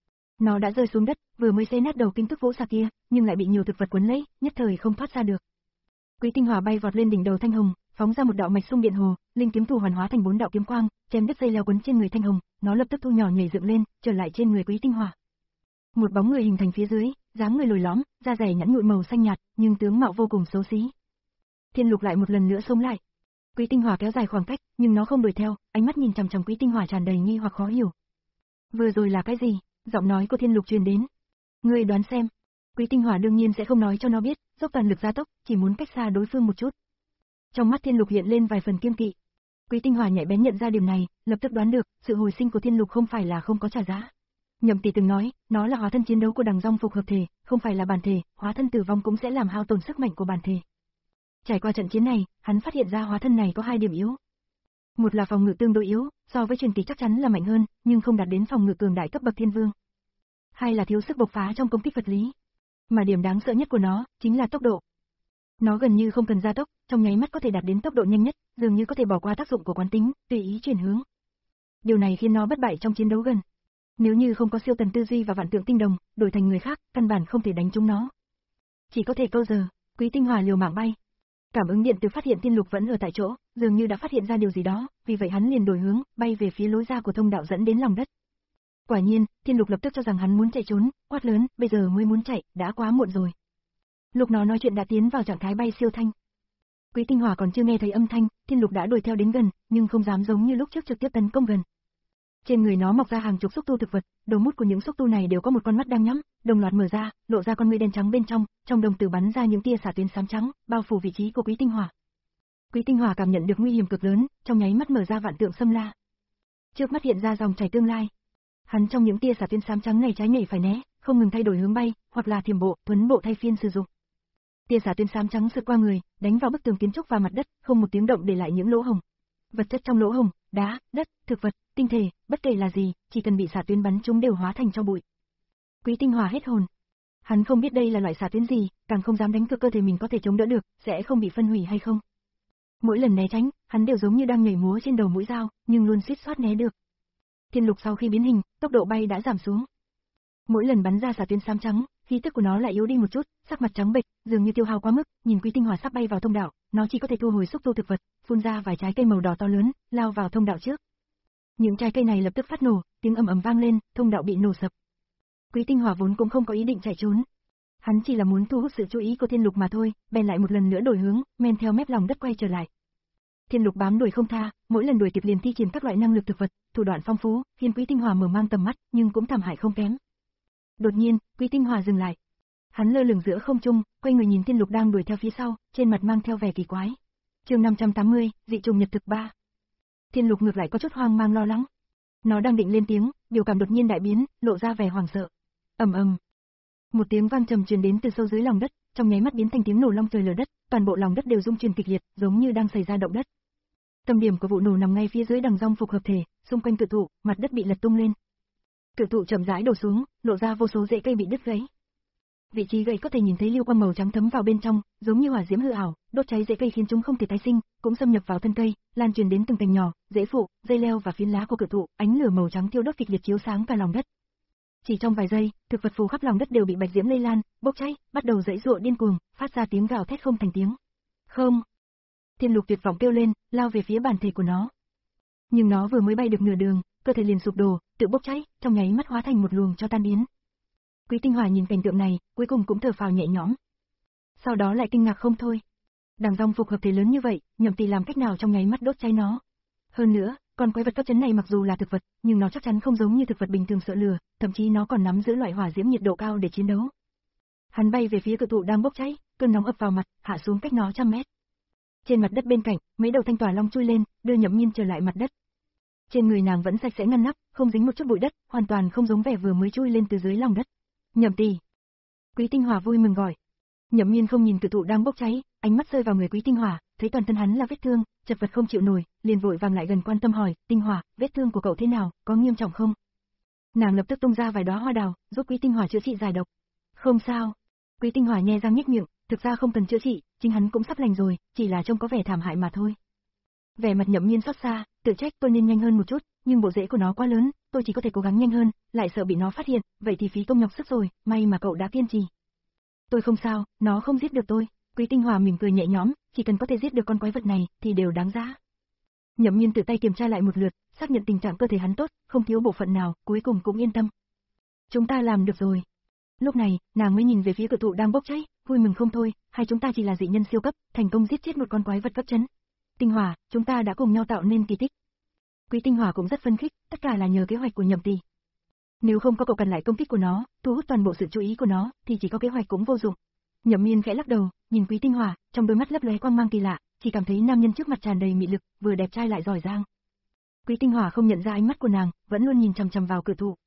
Nó đã rơi xuống đất, vừa mới xé nát đầu kinh tức vỗ xà kia, nhưng lại bị nhiều thực vật quấn lấy, nhất thời không thoát ra được. Quý Tinh Hỏa bay vọt lên đỉnh đầu Thanh Hồng, phóng ra một đạo mạch xung điện hồ, linh kiếm thủ hoàn hóa thành bốn đạo kiếm quang, chém đứt dây leo quấn trên người Thanh Hồng, nó lập tức thu nhỏ nhảy dựng lên, trở lại trên người Quý Tinh Hỏa. Một bóng người hình thành phía dưới, dáng người lồi lõm, da dày nhẵn nhụi màu xanh nhạt, nhưng tướng mạo vô cùng xấu xí. Thiên Lục lại một lần nữa xông lại. Quý Tinh Hỏa kéo dài khoảng cách, nhưng nó không đuổi theo, ánh mắt nhìn chằm chằm Quý Tinh Hỏa tràn đầy nghi hoặc khó hiểu. Vừa rồi là cái gì? Giọng nói của Thiên Lục truyền đến. Ngươi đoán xem. Quý Tinh Hỏa đương nhiên sẽ không nói cho nó biết, dốc toàn lực gia tốc, chỉ muốn cách xa đối phương một chút. Trong mắt Thiên Lục hiện lên vài phần kiêng kỵ. Quý Tinh Hỏa nhạy bén nhận ra điểm này, lập tức đoán được, sự hồi sinh của Thiên Lục không phải là không có trả giá. Nhậm Tỷ từng nói, nó là hóa thân chiến đấu của đằng Dong phục hợp thể, không phải là bản thể, hóa thân tử vong cũng sẽ làm hao tổn sức mạnh của bản thể. Trải qua trận chiến này, hắn phát hiện ra hóa thân này có hai điểm yếu. Một là phòng ngự tương đối yếu, so với truyền kỳ chắc chắn là mạnh hơn, nhưng không đạt đến phòng ngự cường đại cấp bậc thiên vương. Hai là thiếu sức bộc phá trong công kích vật lý. Mà điểm đáng sợ nhất của nó, chính là tốc độ. Nó gần như không cần gia tốc, trong nháy mắt có thể đạt đến tốc độ nhanh nhất, dường như có thể bỏ qua tác dụng của quán tính, tùy ý chuyển hướng. Điều này khiến nó bất bại trong chiến đấu gần. Nếu như không có siêu tần tư duy và vạn tượng tinh đồng, đổi thành người khác, căn bản không thể đánh trúng nó. Chỉ có thể câu giờ, Quý Tinh Hỏa liều mạng bay. Cảm ứng điện từ phát hiện Thiên Lục vẫn ở tại chỗ, dường như đã phát hiện ra điều gì đó, vì vậy hắn liền đổi hướng, bay về phía lối ra của thông đạo dẫn đến lòng đất. Quả nhiên, Thiên Lục lập tức cho rằng hắn muốn chạy trốn, quát lớn, bây giờ mới muốn chạy, đã quá muộn rồi. Lúc nó nói chuyện đã tiến vào trạng thái bay siêu thanh. Quý Tinh Hỏa còn chưa nghe thấy âm thanh, Thiên Lục đã đuổi theo đến gần, nhưng không dám giống như lúc trước trực tiếp tấn công gần. Trên người nó mọc ra hàng chục xúc tu thực vật, đầu mút của những xúc tu này đều có một con mắt đang nhắm, đồng loạt mở ra, lộ ra con ngươi đen trắng bên trong, trong đồng tử bắn ra những tia xạ tuyến xám trắng, bao phủ vị trí của Quý Tinh Hỏa. Quý Tinh Hỏa cảm nhận được nguy hiểm cực lớn, trong nháy mắt mở ra vạn tượng xâm la. Trước mắt hiện ra dòng chảy tương lai. Hắn trong những tia xạ tuyến xám trắng này trái nhảy phải né, không ngừng thay đổi hướng bay, hoặc là thiểm bộ, tuấn bộ thay phiên sử dụng. Tia xạ tuyến xám trắng sượt qua người, đánh vào bức tường kiến trúc và mặt đất, không một tiếng động để lại những lỗ hổng. Vật chất trong lỗ hổng, đá, đất, thực vật, tinh thể, bất kể là gì, chỉ cần bị xạ tuyến bắn chúng đều hóa thành tro bụi. Quý Tinh Hỏa hết hồn. Hắn không biết đây là loại xạ tuyến gì, càng không dám đánh cược cơ thể mình có thể chống đỡ được, sẽ không bị phân hủy hay không. Mỗi lần né tránh, hắn đều giống như đang nhảy múa trên đầu mũi dao, nhưng luôn suýt soát né được. Thiên Lục sau khi biến hình, tốc độ bay đã giảm xuống. Mỗi lần bắn ra xạ tuyến xám trắng, khí tức của nó lại yếu đi một chút, sắc mặt trắng bệch, dường như tiêu hao quá mức, nhìn Quý Tinh Hỏa sắp bay vào thông đạo, nó chỉ có thể thu hồi xúc tu thực vật, phun ra vài trái cây màu đỏ to lớn, lao vào thông đạo trước. Những trái cây này lập tức phát nổ, tiếng ầm ầm vang lên, thông đạo bị nổ sập. Quý Tinh Hỏa vốn cũng không có ý định chạy trốn. Hắn chỉ là muốn thu hút sự chú ý của Thiên Lục mà thôi, bèn lại một lần nữa đổi hướng, men theo mép lòng đất quay trở lại. Thiên Lục bám đuổi không tha, mỗi lần đuổi kịp liền thi triển các loại năng lực thực vật, thủ đoạn phong phú, khiến Quý Tinh Hỏa mở mang tầm mắt, nhưng cũng thảm hại không kém. Đột nhiên, Quý Tinh Hỏa dừng lại. Hắn lơ lửng giữa không trung, quay người nhìn Thiên Lục đang đuổi theo phía sau, trên mặt mang theo vẻ kỳ quái. Chương năm trăm tám mươi, dị trùng nhật thực ba. Thiên Lục ngược lại có chút hoang mang lo lắng. Nó đang định lên tiếng, biểu cảm đột nhiên đại biến, lộ ra vẻ hoảng sợ. Ầm ầm. Một tiếng vang trầm truyền đến từ sâu dưới lòng đất, trong nháy mắt biến thành tiếng nổ long trời lở đất, toàn bộ lòng đất đều rung chuyển kịch liệt, giống như đang xảy ra động đất. Tâm điểm của vụ nổ nằm ngay phía dưới đằng Dong phục hợp thể, xung quanh cự thụ, mặt đất bị lật tung lên. Cự thụ chậm rãi đổ xuống, lộ ra vô số rễ cây bị đứt gãy. Vị trí gãy có thể nhìn thấy lưu quang màu trắng thấm vào bên trong, giống như hỏa diễm hư ảo, đốt cháy rễ cây khiến chúng không thể tái sinh, cũng xâm nhập vào thân cây, lan truyền đến từng cành nhỏ, rễ phụ, dây leo và phiến lá của cự thụ, ánh lửa màu trắng thiêu đốt kịch liệt chiếu sáng cả lòng đất. Chỉ trong vài giây, thực vật phù khắp lòng đất đều bị bạch diễm lây lan, bốc cháy, bắt đầu giãy giụa điên cuồng, phát ra tiếng gào thét không thành tiếng. Không! Thiên Lục tuyệt vọng kêu lên, lao về phía bản thể của nó. Nhưng nó vừa mới bay được nửa đường, cơ thể liền sụp đổ, tự bốc cháy, trong nháy mắt hóa thành một luồng cho tan biến. Quý Tinh Hỏa nhìn cảnh tượng này, cuối cùng cũng thở phào nhẹ nhõm. Sau đó lại kinh ngạc không thôi. Đằng Dong phục hợp thể lớn như vậy, Nhậm Tỷ làm cách nào trong nháy mắt đốt cháy nó? Hơn nữa, con quái vật cấp chấn này mặc dù là thực vật, nhưng nó chắc chắn không giống như thực vật bình thường sợ lửa, thậm chí nó còn nắm giữ loại hỏa diễm nhiệt độ cao để chiến đấu. Hắn bay về phía cự thụ đang bốc cháy, cơn nóng ập vào mặt, hạ xuống cách nó trăm mét. Trên mặt đất bên cạnh, mấy đầu thanh tỏa long chui lên, đưa Nhậm Nhiên trở lại mặt đất. Trên người nàng vẫn sạch sẽ ngăn nắp, không dính một chút bụi đất, hoàn toàn không giống vẻ vừa mới chui lên từ dưới lòng đất. Nhậm Tỷ. Quý Tinh Hỏa vui mừng gọi. Nhậm Nhiên không nhìn cự thụ đang bốc cháy, ánh mắt rơi vào người Quý Tinh Hỏa, thấy toàn thân hắn là vết thương, chật vật không chịu nổi, liền vội vàng lại gần quan tâm hỏi, Tinh Hỏa, vết thương của cậu thế nào, có nghiêm trọng không? Nàng lập tức tung ra vài đóa hoa đào, giúp Quý Tinh Hỏa chữa trị giải độc. Không sao. Quý Tinh Hỏa nhe răng nhếch miệng, thực ra không cần chữa trị, chính hắn cũng sắp lành rồi, chỉ là trông có vẻ thảm hại mà thôi. Vẻ mặt Nhậm Nhiên xót xa, tự trách tôi nên nhanh hơn một chút, nhưng bộ rễ của nó quá lớn, tôi chỉ có thể cố gắng nhanh hơn, lại sợ bị nó phát hiện, vậy thì phí công nhọc sức rồi, may mà cậu đã kiên trì. Tôi không sao, nó không giết được tôi. Quý Tinh Hỏa mỉm cười nhẹ nhõm, chỉ cần có thể giết được con quái vật này thì đều đáng giá. Nhậm Nhiên tự tay kiểm tra lại một lượt, xác nhận tình trạng cơ thể hắn tốt, không thiếu bộ phận nào, cuối cùng cũng yên tâm. Chúng ta làm được rồi. Lúc này, nàng mới nhìn về phía cự thụ đang bốc cháy, vui mừng không thôi, hai chúng ta chỉ là dị nhân siêu cấp, thành công giết chết một con quái vật cấp chấn. Tinh Hỏa, chúng ta đã cùng nhau tạo nên kỳ tích. Quý Tinh Hỏa cũng rất phấn khích, tất cả là nhờ kế hoạch của Nhậm Tỷ. Nếu không có cậu cần lại công kích của nó, thu hút toàn bộ sự chú ý của nó, thì chỉ có kế hoạch cũng vô dụng. Nhậm Miên khẽ lắc đầu, nhìn Quý Tinh Hỏa, trong đôi mắt lấp lóe quang mang kỳ lạ, chỉ cảm thấy nam nhân trước mặt tràn đầy mị lực, vừa đẹp trai lại giỏi giang. Quý Tinh Hỏa không nhận ra ánh mắt của nàng, vẫn luôn nhìn chằm chằm vào cự thụ.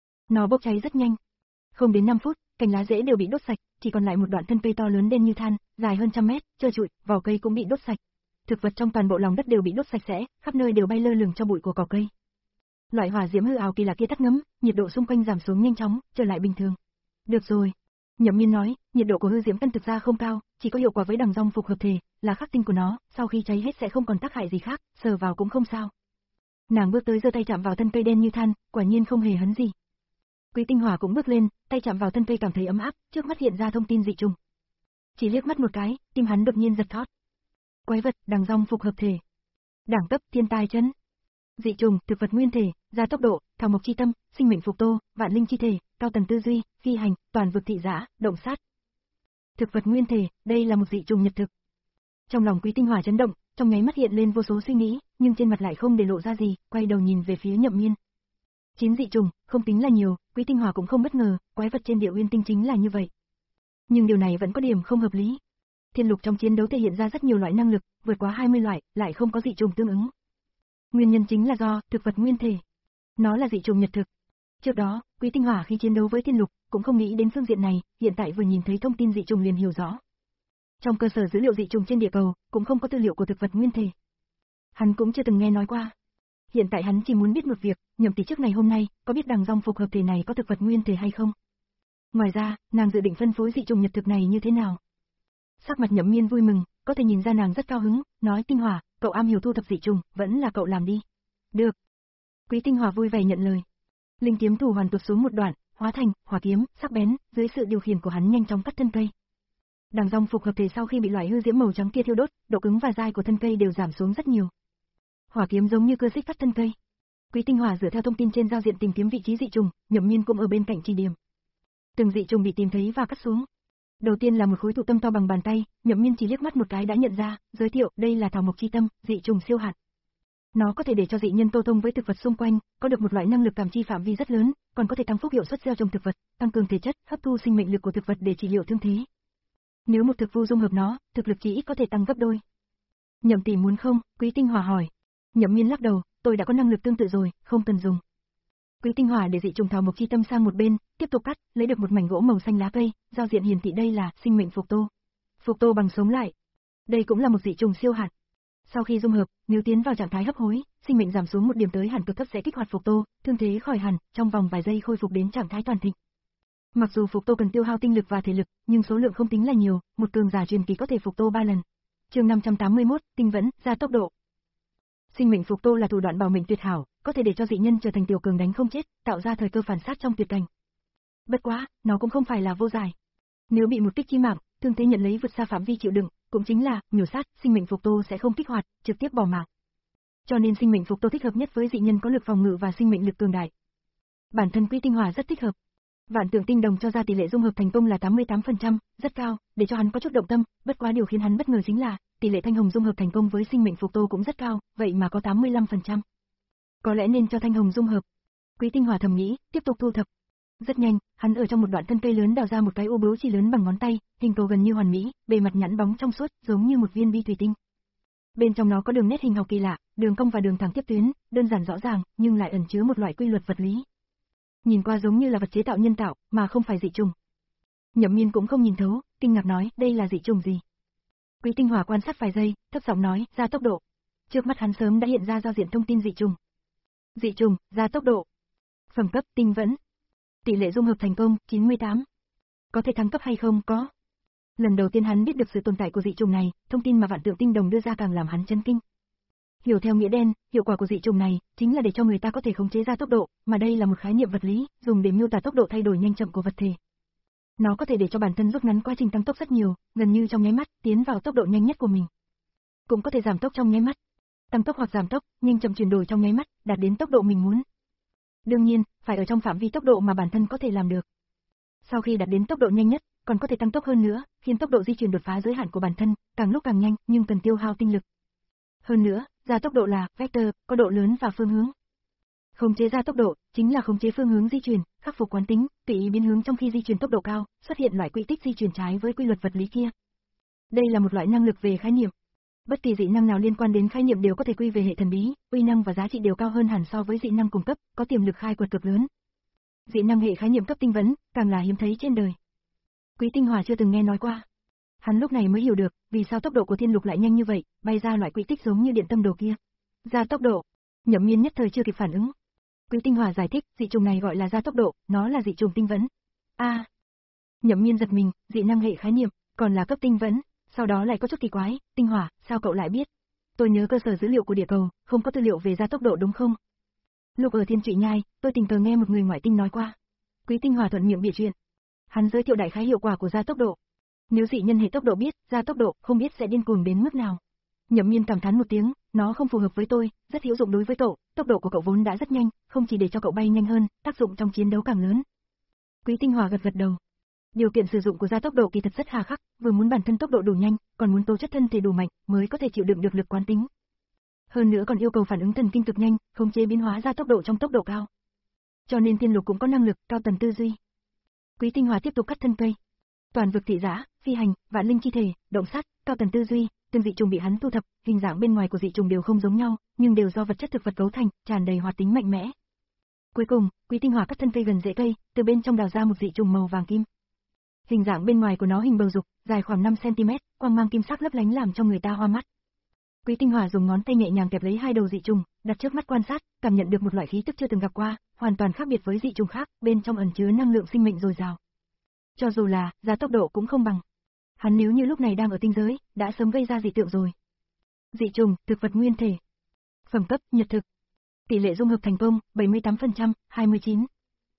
Nó bốc cháy rất nhanh. Không đến năm phút, cành lá rễ đều bị đốt sạch, chỉ còn lại một đoạn thân cây to lớn đen như than, dài hơn trăm mét, trơ trụi, vỏ cây cũng bị đốt sạch. Thực vật trong toàn bộ lòng đất đều bị đốt sạch sẽ, khắp nơi đều bay lơ lửng cho bụi của cỏ cây. Loại hỏa diễm hư ảo kỳ lạ kia tắt ngấm, nhiệt độ xung quanh giảm xuống nhanh chóng, trở lại bình thường. Được rồi, Nhậm Miên nói, nhiệt độ của hư diễm căn thực ra không cao, chỉ có hiệu quả với đằng rong phục hợp thể, là khắc tinh của nó, sau khi cháy hết sẽ không còn tác hại gì khác, sờ vào cũng không sao. Nàng bước tới giơ tay chạm vào thân cây đen như than, quả nhiên không hề hấn gì. Quý Tinh Hỏa cũng bước lên, tay chạm vào thân cây cảm thấy ấm áp, trước mắt hiện ra thông tin dị trùng. Chỉ liếc mắt một cái, tim hắn đột nhiên giật thót. Quái vật, đằng rong phục hợp thể. Đẳng cấp, thiên tài chấn. Dị trùng, thực vật nguyên thể, gia tốc độ, thảo mộc chi tâm, sinh mệnh phục tô, vạn linh chi thể, cao tầng tư duy, phi hành, toàn vực thị giã, động sát. Thực vật nguyên thể, đây là một dị trùng nhật thực. Trong lòng Quý Tinh Hỏa chấn động, trong nháy mắt hiện lên vô số suy nghĩ, nhưng trên mặt lại không để lộ ra gì, quay đầu nhìn về phía Nhậm Miên. Chín dị trùng, không tính là nhiều, Quý Tinh Hỏa cũng không bất ngờ, quái vật trên địa uyên tinh chính là như vậy. Nhưng điều này vẫn có điểm không hợp lý. Thiên lục trong chiến đấu thể hiện ra rất nhiều loại năng lực, vượt quá hai mươi loại, lại không có dị trùng tương ứng. Nguyên nhân chính là do thực vật nguyên thể. Nó là dị trùng nhật thực. Trước đó, Quý Tinh Hỏa khi chiến đấu với Thiên lục cũng không nghĩ đến phương diện này, hiện tại vừa nhìn thấy thông tin dị trùng liền hiểu rõ. Trong cơ sở dữ liệu dị trùng trên địa cầu, cũng không có tư liệu của thực vật nguyên thể. Hắn cũng chưa từng nghe nói qua. Hiện tại hắn chỉ muốn biết một việc, Nhậm Tỷ trước ngày hôm nay, có biết đằng rong phục hợp thể này có thực vật nguyên thể hay không? Ngoài ra, nàng dự định phân phối dị trùng nhật thực này như thế nào? Sắc mặt Nhậm Miên vui mừng, có thể nhìn ra nàng rất cao hứng, nói Tinh Hỏa, cậu am hiểu thu thập dị trùng, vẫn là cậu làm đi. Được. Quý Tinh Hỏa vui vẻ nhận lời. Linh kiếm thủ hoàn tuột xuống một đoạn, hóa thành hỏa kiếm sắc bén, dưới sự điều khiển của hắn nhanh chóng cắt thân cây. Đằng rong phục hợp thể sau khi bị loại hư diễm màu trắng kia thiêu đốt, độ cứng và dai của thân cây đều giảm xuống rất nhiều. Hỏa kiếm giống như cưa xích cắt thân cây. Quý Tinh Hỏa dựa theo thông tin trên giao diện tìm kiếm vị trí dị trùng, Nhậm Miên cũng ở bên cạnh chỉ điểm. Từng dị trùng bị tìm thấy và cắt xuống. Đầu tiên là một khối thụ tâm to bằng bàn tay, Nhậm Miên chỉ liếc mắt một cái đã nhận ra, giới thiệu, đây là thảo mộc chi tâm, dị trùng siêu hạt. Nó có thể để cho dị nhân tô thông với thực vật xung quanh, có được một loại năng lực cảm chi phạm vi rất lớn, còn có thể tăng phúc hiệu suất gieo trồng thực vật, tăng cường thể chất, hấp thu sinh mệnh lực của thực vật để trị liệu thương thế. Nếu một thực vu dung hợp nó, thực lực chỉ ít có thể tăng gấp đôi. Nhậm Tỷ muốn không? Quý Tinh Hỏa hỏi. Nhậm Miên lắc đầu, tôi đã có năng lực tương tự rồi, không cần dùng. Quý Tinh Hỏa để dị trùng thảo mộc chi tâm sang một bên, tiếp tục cắt, lấy được một mảnh gỗ màu xanh lá cây, giao diện hiển thị đây là sinh mệnh phục tô. Phục tô bằng sống lại. Đây cũng là một dị trùng siêu hạt. Sau khi dung hợp, nếu tiến vào trạng thái hấp hối, sinh mệnh giảm xuống một điểm tới hẳn cực thấp sẽ kích hoạt phục tô, thương thế khỏi hẳn, trong vòng vài giây khôi phục đến trạng thái toàn thịnh. Mặc dù phục tô cần tiêu hao tinh lực và thể lực, nhưng số lượng không tính là nhiều, một cường giả truyền kỳ có thể phục tô ba lần. Chương năm trăm tám mươi mốt, tinh vẫn, gia tốc độ. Sinh mệnh phục tô là thủ đoạn bảo mệnh tuyệt hảo, có thể để cho dị nhân trở thành tiểu cường đánh không chết, tạo ra thời cơ phản sát trong tuyệt cảnh. Bất quá, nó cũng không phải là vô giải. Nếu bị một kích chí mạng, thương thế nhận lấy vượt xa phạm vi chịu đựng, cũng chính là miểu sát, sinh mệnh phục tô sẽ không kích hoạt, trực tiếp bỏ mạng. Cho nên sinh mệnh phục tô thích hợp nhất với dị nhân có lực phòng ngự và sinh mệnh lực cường đại. Bản thân Quý Tinh Hỏa rất thích hợp. Vạn Tượng Tinh Đồng cho ra tỷ lệ dung hợp thành công là tám mươi tám phần trăm, rất cao, để cho hắn có chút động tâm, bất quá điều khiến hắn bất ngờ chính là, tỷ lệ Thanh Hồng dung hợp thành công với sinh mệnh phục tô cũng rất cao, vậy mà có tám mươi lăm phần trăm. Có lẽ nên cho Thanh Hồng dung hợp. Quý Tinh Hỏa thầm nghĩ, tiếp tục thu thập. Rất nhanh, hắn ở trong một đoạn thân cây lớn đào ra một cái ô bướu chỉ lớn bằng ngón tay, hình cầu gần như hoàn mỹ, bề mặt nhẵn bóng trong suốt, giống như một viên bi thủy tinh. Bên trong nó có đường nét hình học kỳ lạ, đường cong và đường thẳng tiếp tuyến, đơn giản rõ ràng, nhưng lại ẩn chứa một loại quy luật vật lý. Nhìn qua giống như là vật chế tạo nhân tạo, mà không phải dị trùng. Nhậm Miên cũng không nhìn thấu, kinh ngạc nói, đây là dị trùng gì? Quý Tinh Hỏa quan sát vài giây, thấp giọng nói, gia tốc độ. Trước mắt hắn sớm đã hiện ra giao diện thông tin dị trùng. Dị trùng, gia tốc độ. Phẩm cấp, tinh vẫn. Tỷ lệ dung hợp thành công, chín mươi tám. Có thể thăng cấp hay không? Có. Lần đầu tiên hắn biết được sự tồn tại của dị trùng này, thông tin mà Vạn Tượng Tinh Đồng đưa ra càng làm hắn chấn kinh. Hiểu theo nghĩa đen, hiệu quả của dị trùng này chính là để cho người ta có thể khống chế ra tốc độ, mà đây là một khái niệm vật lý, dùng để miêu tả tốc độ thay đổi nhanh chậm của vật thể. Nó có thể để cho bản thân rút ngắn quá trình tăng tốc rất nhiều, gần như trong nháy mắt, tiến vào tốc độ nhanh nhất của mình. Cũng có thể giảm tốc trong nháy mắt, tăng tốc hoặc giảm tốc, nhanh chậm chuyển đổi trong nháy mắt, đạt đến tốc độ mình muốn. Đương nhiên, phải ở trong phạm vi tốc độ mà bản thân có thể làm được. sau khi đạt đến tốc độ nhanh nhất, còn có thể tăng tốc hơn nữa, khiến tốc độ di chuyển đột phá giới hạn của bản thân, càng lúc càng nhanh, nhưng cần tiêu hao tinh lực. Hơn nữa, gia tốc độ là vector, có độ lớn và phương hướng. Khống chế gia tốc độ chính là khống chế phương hướng di chuyển, khắc phục quán tính, tùy ý biến hướng trong khi di chuyển tốc độ cao, xuất hiện loại quỹ tích di chuyển trái với quy luật vật lý kia. Đây là một loại năng lực về khái niệm. Bất kỳ dị năng nào liên quan đến khái niệm đều có thể quy về hệ thần bí, uy năng và giá trị đều cao hơn hẳn so với dị năng cùng cấp, có tiềm lực khai quật cực lớn. Dị năng hệ khái niệm cấp tinh vấn, càng là hiếm thấy trên đời. Quý Tinh Hòa chưa từng nghe nói qua. Hắn lúc này mới hiểu được, vì sao tốc độ của thiên lục lại nhanh như vậy, bay ra loại quỹ tích giống như điện tâm đồ kia. Gia tốc độ. Nhậm Miên nhất thời chưa kịp phản ứng. Quý Tinh Hòa giải thích, dị trùng này gọi là gia tốc độ, nó là dị trùng tinh vấn. A. À. Nhậm Miên giật mình, dị năng hệ khái niệm, còn là cấp tinh vấn, sau đó lại có chút kỳ quái, Tinh Hòa, sao cậu lại biết? Tôi nhớ cơ sở dữ liệu của địa cầu, không có tư liệu về gia tốc độ đúng không? Lúc ở Thiên Trụy Nhai, tôi tình cờ nghe một người ngoại tinh nói qua. Quý Tinh Hòa thuận miệng bịa chuyện. Hắn giới thiệu đại khái hiệu quả của gia tốc độ. Nếu dị nhân hệ tốc độ biết, gia tốc độ, không biết sẽ điên cuồng đến mức nào. Nhậm Miên cảm thán một tiếng, nó không phù hợp với tôi, rất hữu dụng đối với cậu, tốc độ của cậu vốn đã rất nhanh, không chỉ để cho cậu bay nhanh hơn, tác dụng trong chiến đấu càng lớn. Quý Tinh Hòa gật gật đầu. Điều kiện sử dụng của gia tốc độ kỳ thật rất hà khắc, vừa muốn bản thân tốc độ đủ nhanh, còn muốn tố chất thân thể đủ mạnh, mới có thể chịu đựng được lực quán tính. Hơn nữa còn yêu cầu phản ứng thần kinh cực nhanh, khống chế biến hóa gia tốc độ trong tốc độ cao. Cho nên Thiên Lục cũng có năng lực cao tầng tư duy. Quý Tinh Hòa tiếp tục cắt thân cây. Toàn vực thị giã, phi hành, vạn linh chi thể, động sát, cao tầng tư duy, từng dị trùng bị hắn thu thập, hình dạng bên ngoài của dị trùng đều không giống nhau, nhưng đều do vật chất thực vật cấu thành, tràn đầy hoạt tính mạnh mẽ. Cuối cùng, Quý Tinh Hòa cắt thân cây gần rễ cây, từ bên trong đào ra một dị trùng màu vàng kim. Hình dạng bên ngoài của nó hình bầu dục, dài khoảng năm xăng ti mét, quang mang kim sắc lấp lánh làm cho người ta hoa mắt. Quý Tinh Hòa dùng ngón tay nhẹ nhàng kẹp lấy hai đầu dị trùng, đặt trước mắt quan sát, cảm nhận được một loại khí tức chưa từng gặp qua, hoàn toàn khác biệt với dị trùng khác, bên trong ẩn chứa năng lượng sinh mệnh dồi dào. Cho dù là, gia tốc độ cũng không bằng. Hắn nếu như lúc này đang ở tinh giới, đã sớm gây ra dị tượng rồi. Dị trùng, thực vật nguyên thể. Phẩm cấp, nhật thực. Tỷ lệ dung hợp thành công, bảy mươi tám phần trăm, hai mươi chín.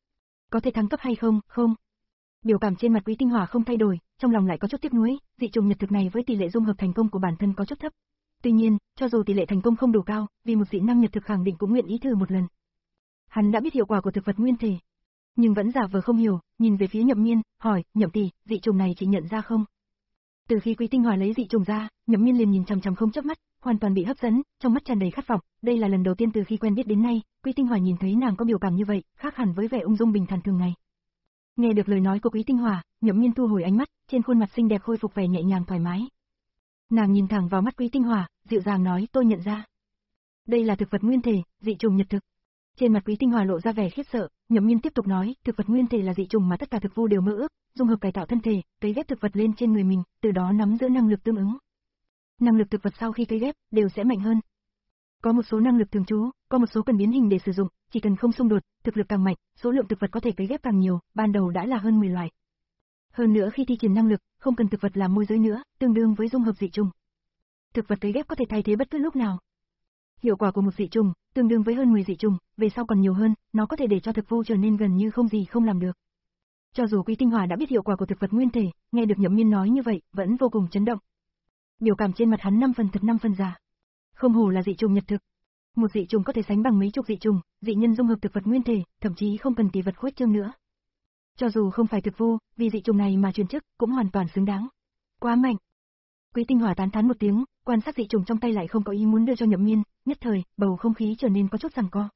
Có thể thăng cấp hay không, không. Biểu cảm trên mặt Quý Tinh Hòa không thay đổi, trong lòng lại có chút tiếc nuối, dị trùng nhật thực này với tỷ lệ dung hợp thành công của bản thân có chút thấp. Tuy nhiên, cho dù tỷ lệ thành công không đủ cao, vì một dị năng nhật thực khẳng định cũng nguyện ý thử một lần. Hắn đã biết hiệu quả của thực vật nguyên thể, nhưng vẫn giả vờ không hiểu, nhìn về phía Nhậm Miên, hỏi, Nhậm tỷ, dị trùng này chị nhận ra không? Từ khi Quý Tinh Hòa lấy dị trùng ra, Nhậm Miên liền nhìn chằm chằm không chớp mắt, hoàn toàn bị hấp dẫn, trong mắt tràn đầy khát vọng, đây là lần đầu tiên từ khi quen biết đến nay, Quý Tinh Hòa nhìn thấy nàng có biểu cảm như vậy, khác hẳn với vẻ ung dung bình thản thường ngày. Nghe được lời nói của Quý Tinh Hòa, Nhậm Miên thu hồi ánh mắt, trên khuôn mặt xinh đẹp khôi phục vẻ nhẹ nhàng thoải mái. Nàng nhìn thẳng vào mắt Quý Tinh Hòa, dịu dàng nói, tôi nhận ra. Đây là thực vật nguyên thể, dị trùng nhật thực. Trên mặt Quý Tinh Hòa lộ ra vẻ khiếp sợ, Nhậm Miên tiếp tục nói, thực vật nguyên thể là dị trùng mà tất cả thực vu đều mơ ước, dung hợp cải tạo thân thể, cấy ghép thực vật lên trên người mình, từ đó nắm giữ năng lực tương ứng. Năng lực thực vật sau khi cấy ghép đều sẽ mạnh hơn. Có một số năng lực thường trú, có một số cần biến hình để sử dụng, chỉ cần không xung đột, thực lực càng mạnh, số lượng thực vật có thể cấy ghép càng nhiều, ban đầu đã là hơn mười loại. Hơn nữa khi thi triển năng lực, không cần thực vật làm môi giới nữa, tương đương với dung hợp dị trùng. Thực vật cấy ghép có thể thay thế bất cứ lúc nào. Hiệu quả của một dị trùng, tương đương với hơn mười dị trùng, về sau còn nhiều hơn, nó có thể để cho thực vu trở nên gần như không gì không làm được. Cho dù Quý Tinh Hòa đã biết hiệu quả của thực vật nguyên thể, nghe được Nhậm Miên nói như vậy, vẫn vô cùng chấn động. Biểu cảm trên mặt hắn năm phần thật năm phần giả. Không hổ là dị trùng nhật thực. Một dị trùng có thể sánh bằng mấy chục dị trùng, dị nhân dung hợp thực vật nguyên thể, thậm chí không cần kỳ vật khuếch trương nữa. Cho dù không phải thực vu, vì dị trùng này mà truyền chức, cũng hoàn toàn xứng đáng. Quá mạnh. Quý Tinh Hòa tán thán một tiếng, quan sát dị trùng trong tay lại không có ý muốn đưa cho Nhậm Miên, nhất thời, bầu không khí trở nên có chút giằng co.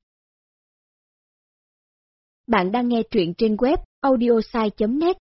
Bạn đang nghe truyện trên web audiosai chấm net.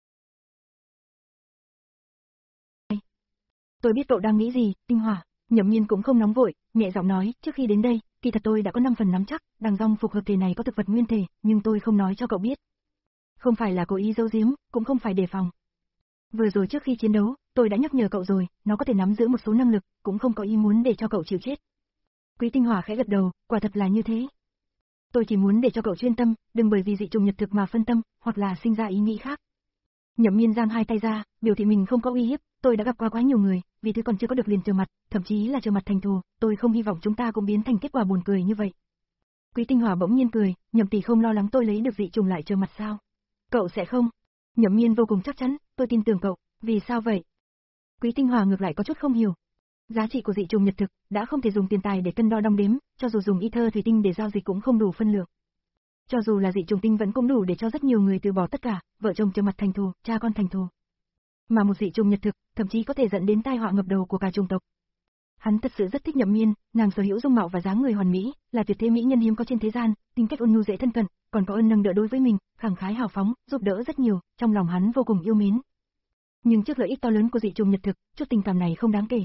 Tôi biết cậu đang nghĩ gì, Tinh Hòa. Nhậm Miên cũng không nóng vội, nhẹ giọng nói, trước khi đến đây, kỳ thật tôi đã có năm phần nắm chắc, đằng rong phục hợp thể này có thực vật nguyên thể, nhưng tôi không nói cho cậu biết. Không phải là cố ý giấu giếm, cũng không phải đề phòng. Vừa rồi trước khi chiến đấu, tôi đã nhắc nhở cậu rồi, nó có thể nắm giữ một số năng lực, cũng không có ý muốn để cho cậu chịu chết. Quý Tinh Hòa khẽ gật đầu, quả thật là như thế. Tôi chỉ muốn để cho cậu chuyên tâm, đừng bởi vì dị trùng nhật thực mà phân tâm, hoặc là sinh ra ý nghĩ khác. Nhậm Miên giang hai tay ra, biểu thị mình không có uy hiếp, tôi đã gặp qua quá nhiều người, vì thứ còn chưa có được liền trở mặt, thậm chí là trở mặt thành thù, tôi không hy vọng chúng ta cũng biến thành kết quả buồn cười như vậy. Quý Tinh Hòa bỗng nhiên cười, Nhậm tỷ không lo lắng tôi lấy được dị trùng lại trở mặt sao? Cậu sẽ không? Nhậm Miên vô cùng chắc chắn, tôi tin tưởng cậu, vì sao vậy? Quý Tinh Hòa ngược lại có chút không hiểu. Giá trị của dị trùng nhật thực đã không thể dùng tiền tài để cân đo đong đếm, cho dù dùng ether thủy tinh để giao dịch cũng không đủ phân lượng. Cho dù là dị trùng tinh vẫn cũng đủ để cho rất nhiều người từ bỏ tất cả, vợ chồng trở mặt thành thù, cha con thành thù. Mà một dị trùng nhật thực, thậm chí có thể dẫn đến tai họa ngập đầu của cả chủng tộc. Hắn thật sự rất thích Nhậm Miên, nàng sở hữu dung mạo và dáng người hoàn mỹ, là tuyệt thế mỹ nhân hiếm có trên thế gian, tính cách ôn nhu dễ thân cận, còn có ơn nâng đỡ đối với mình, khẳng khái hào phóng, giúp đỡ rất nhiều, trong lòng hắn vô cùng yêu mến. Nhưng trước lợi ích to lớn của dị trùng nhật thực, chút tình cảm này không đáng kể.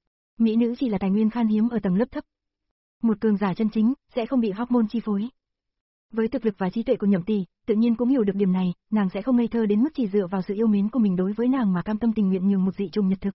Mỹ nữ chỉ là tài nguyên khan hiếm ở tầng lớp thấp. Một cường giả chân chính sẽ không bị hormone chi phối. Với thực lực và trí tuệ của Nhậm tỷ, tự nhiên cũng hiểu được điểm này, nàng sẽ không ngây thơ đến mức chỉ dựa vào sự yêu mến của mình đối với nàng mà cam tâm tình nguyện nhường một dị trùng nhật thực.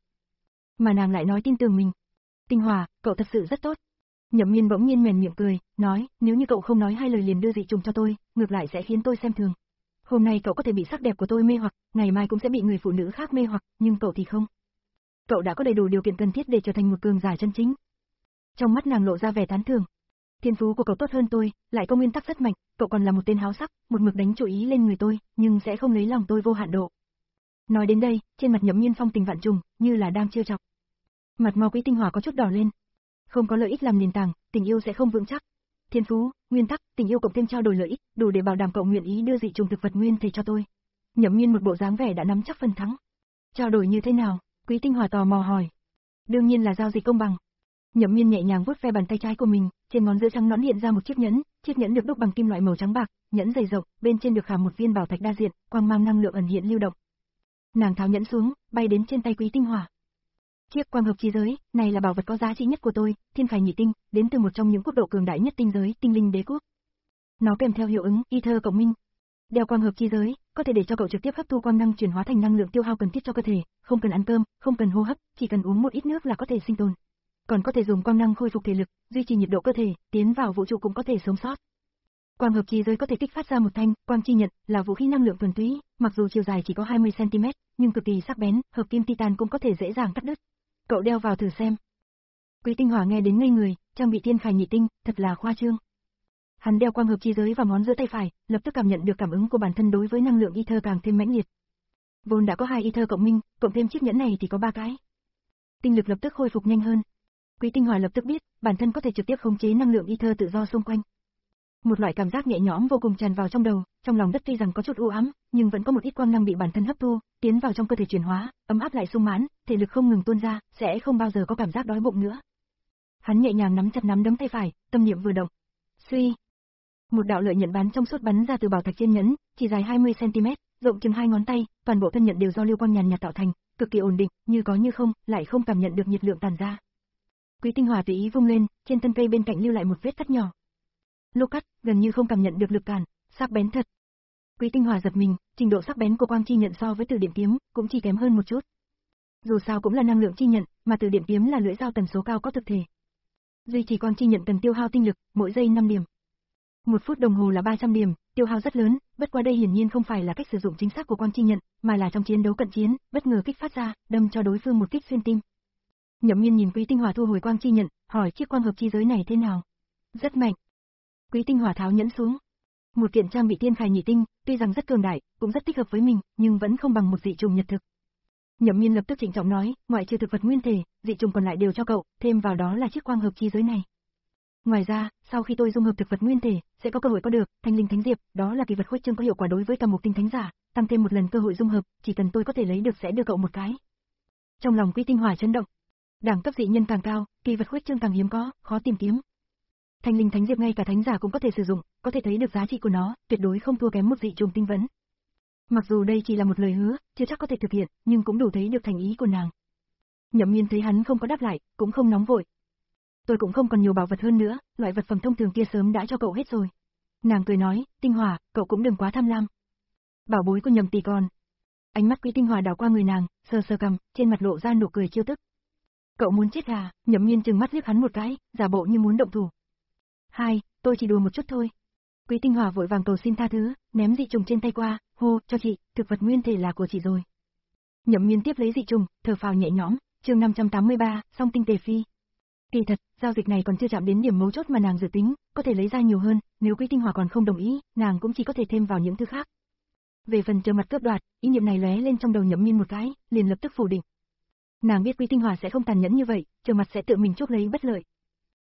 Mà nàng lại nói tin tưởng mình. Tinh Hòa, cậu thật sự rất tốt. Nhậm Miên bỗng nhiên mềm miệng cười, nói, nếu như cậu không nói hai lời liền đưa dị trùng cho tôi, ngược lại sẽ khiến tôi xem thường. Hôm nay cậu có thể bị sắc đẹp của tôi mê hoặc, ngày mai cũng sẽ bị người phụ nữ khác mê hoặc, nhưng cậu thì không. Cậu đã có đầy đủ điều kiện cần thiết để trở thành một cường giả chân chính. Trong mắt nàng lộ ra vẻ tán thưởng. Thiên phú của cậu tốt hơn tôi, lại có nguyên tắc rất mạnh, cậu còn là một tên háo sắc, một mực đánh chú ý lên người tôi, nhưng sẽ không lấy lòng tôi vô hạn độ. Nói đến đây, trên mặt Nhậm Miên phong tình vạn trùng, như là đang trêu chọc. Mặt Mo Quý Tinh Hòa có chút đỏ lên. Không có lợi ích làm nền tảng, tình yêu sẽ không vững chắc. Thiên phú, nguyên tắc, tình yêu cộng thêm trao đổi lợi ích, đủ để bảo đảm cậu nguyện ý đưa dị trùng thực vật nguyên thể cho tôi. Nhậm Miên một bộ dáng vẻ đã nắm chắc phần thắng. Trao đổi như thế nào? Quý Tinh Hòa tò mò hỏi. Đương nhiên là giao dịch công bằng. Nhậm Miên nhẹ nhàng vuốt ve bàn tay trái của mình, trên ngón giữa trắng nõn hiện ra một chiếc nhẫn, chiếc nhẫn được đúc bằng kim loại màu trắng bạc, nhẫn dày rộng, bên trên được khảm một viên bảo thạch đa diện, quang mang năng lượng ẩn hiện lưu động. Nàng tháo nhẫn xuống, bay đến trên tay Quý Tinh Hòa. Chiếc quang hợp chi giới, này là bảo vật có giá trị nhất của tôi, Thiên Khải Nhị Tinh, đến từ một trong những quốc độ cường đại nhất tinh giới, Tinh Linh Đế quốc. Nó kèm theo hiệu ứng Ether cộng minh. Đeo quang hợp chi giới, có thể để cho cậu trực tiếp hấp thu quang năng chuyển hóa thành năng lượng tiêu hao cần thiết cho cơ thể, không cần ăn cơm, không cần hô hấp, chỉ cần uống một ít nước là có thể sinh tồn. Còn có thể dùng quang năng khôi phục thể lực, duy trì nhiệt độ cơ thể, tiến vào vũ trụ cũng có thể sống sót. Quang hợp chi giới có thể kích phát ra một thanh quang chi nhận, là vũ khí năng lượng thuần túy, mặc dù chiều dài chỉ có hai mươi xăng ti mét, nhưng cực kỳ sắc bén, hợp kim titan cũng có thể dễ dàng cắt đứt. Cậu đeo vào thử xem. Quý Tinh Hòa nghe đến ngây người, trang bị Thiên Khải Nhị Tinh, thật là khoa trương. Hắn đeo quang hợp chi giới vào ngón giữa tay phải, lập tức cảm nhận được cảm ứng của bản thân đối với năng lượng ether càng thêm mãnh liệt. Vốn đã có hai ether cộng minh, cộng thêm chiếc nhẫn này thì có ba cái. Tinh lực lập tức khôi phục nhanh hơn. Quý Tinh Hòa lập tức biết, bản thân có thể trực tiếp khống chế năng lượng ether tự do xung quanh. Một loại cảm giác nhẹ nhõm vô cùng tràn vào trong đầu, trong lòng đất tuy rằng có chút u ám, nhưng vẫn có một ít quang năng bị bản thân hấp thu, tiến vào trong cơ thể chuyển hóa, ấm áp lại sung mãn, thể lực không ngừng tuôn ra, sẽ không bao giờ có cảm giác đói bụng nữa. Hắn nhẹ nhàng nắm chặt nắm đấm tay phải, tâm niệm vừa động. Suy, một đạo lợi nhận bắn trong suốt bắn ra từ bảo thạch trên nhẫn, chỉ dài hai mươi xăng ti mét, rộng chừng hai ngón tay, toàn bộ thân nhận đều do lưu quang nhàn nhạt tạo thành, cực kỳ ổn định, như có như không, lại không cảm nhận được nhiệt lượng tàn ra. Quý Tinh Hòa tùy ý vung lên, trên thân cây bên cạnh lưu lại một vết cắt nhỏ. Lúc cắt, gần như không cảm nhận được lực cản, sắc bén thật. Quý Tinh Hòa giật mình, trình độ sắc bén của quang chi nhận so với từ điểm kiếm cũng chỉ kém hơn một chút. Dù sao cũng là năng lượng chi nhận, mà từ điểm kiếm là lưỡi dao tần số cao có thực thể. Duy trì quang chi nhận cần tiêu hao tinh lực, mỗi giây năm điểm. Một phút đồng hồ là ba trăm điểm, tiêu hao rất lớn, bất quá đây hiển nhiên không phải là cách sử dụng chính xác của quang chi nhận, mà là trong chiến đấu cận chiến, bất ngờ kích phát ra, đâm cho đối phương một kích xuyên tim. Nhậm Miên nhìn Quý Tinh Hòa thu hồi quang chi nhận, hỏi chiếc quang hợp chi giới này thế nào? Rất mạnh. Quý Tinh Hòa tháo nhẫn xuống. Một kiện trang bị Thiên Khải Nhị Tinh, tuy rằng rất cường đại, cũng rất thích hợp với mình, nhưng vẫn không bằng một dị trùng nhật thực. Nhậm Miên lập tức trịnh trọng nói, ngoại trừ thực vật nguyên thể, dị trùng còn lại đều cho cậu, thêm vào đó là chiếc quang hợp chi giới này. Ngoài ra, sau khi tôi dung hợp thực vật nguyên thể, sẽ có cơ hội có được Thanh Linh Thánh Diệp, đó là kỳ vật khuếch trương có hiệu quả đối với cả mục tinh thánh giả, tăng thêm một lần cơ hội dung hợp, chỉ cần tôi có thể lấy được sẽ đưa cậu một cái. Trong lòng Quý Tinh Hòa chấn động. Đẳng cấp dị nhân càng cao, kỳ vật khuếch trương càng hiếm có, khó tìm kiếm. Thanh Linh Thánh Diệp ngay cả thánh giả cũng có thể sử dụng, có thể thấy được giá trị của nó, tuyệt đối không thua kém một dị trùng tinh vấn. Mặc dù đây chỉ là một lời hứa, chưa chắc có thể thực hiện, nhưng cũng đủ thấy được thành ý của nàng. Nhậm Miên thấy hắn không có đáp lại, cũng không nóng vội. Tôi cũng không còn nhiều bảo vật hơn nữa, loại vật phẩm thông thường kia sớm đã cho cậu hết rồi. Nàng cười nói, Tinh Hòa, cậu cũng đừng quá tham lam. Bảo bối của Nhậm tỷ còn. Ánh mắt Quý Tinh Hòa đảo qua người nàng, sờ sờ cằm, trên mặt lộ ra nụ cười chiêu tức. Cậu muốn chết à? Nhậm Miên trừng mắt liếc hắn một cái, giả bộ như muốn động thủ. Hai, tôi chỉ đùa một chút thôi. Quý Tinh Hòa vội vàng cầu xin tha thứ, ném dị trùng trên tay qua, hô, cho chị, thực vật nguyên thể là của chị rồi. Nhậm Miên tiếp lấy dị trùng, thở phào nhẹ nhõm, chương năm trăm tám mươi ba, song tinh tề phi. Kỳ thật, giao dịch này còn chưa chạm đến điểm mấu chốt mà nàng dự tính, có thể lấy ra nhiều hơn, nếu Quý Tinh Hòa còn không đồng ý, nàng cũng chỉ có thể thêm vào những thứ khác. Về phần chờ mặt cướp đoạt, ý niệm này lóe lên trong đầu Nhậm Miên một cái, liền lập tức phủ định. Nàng biết Quý Tinh Hòa sẽ không tàn nhẫn như vậy, chờ mặt sẽ tự mình chuốc lấy bất lợi.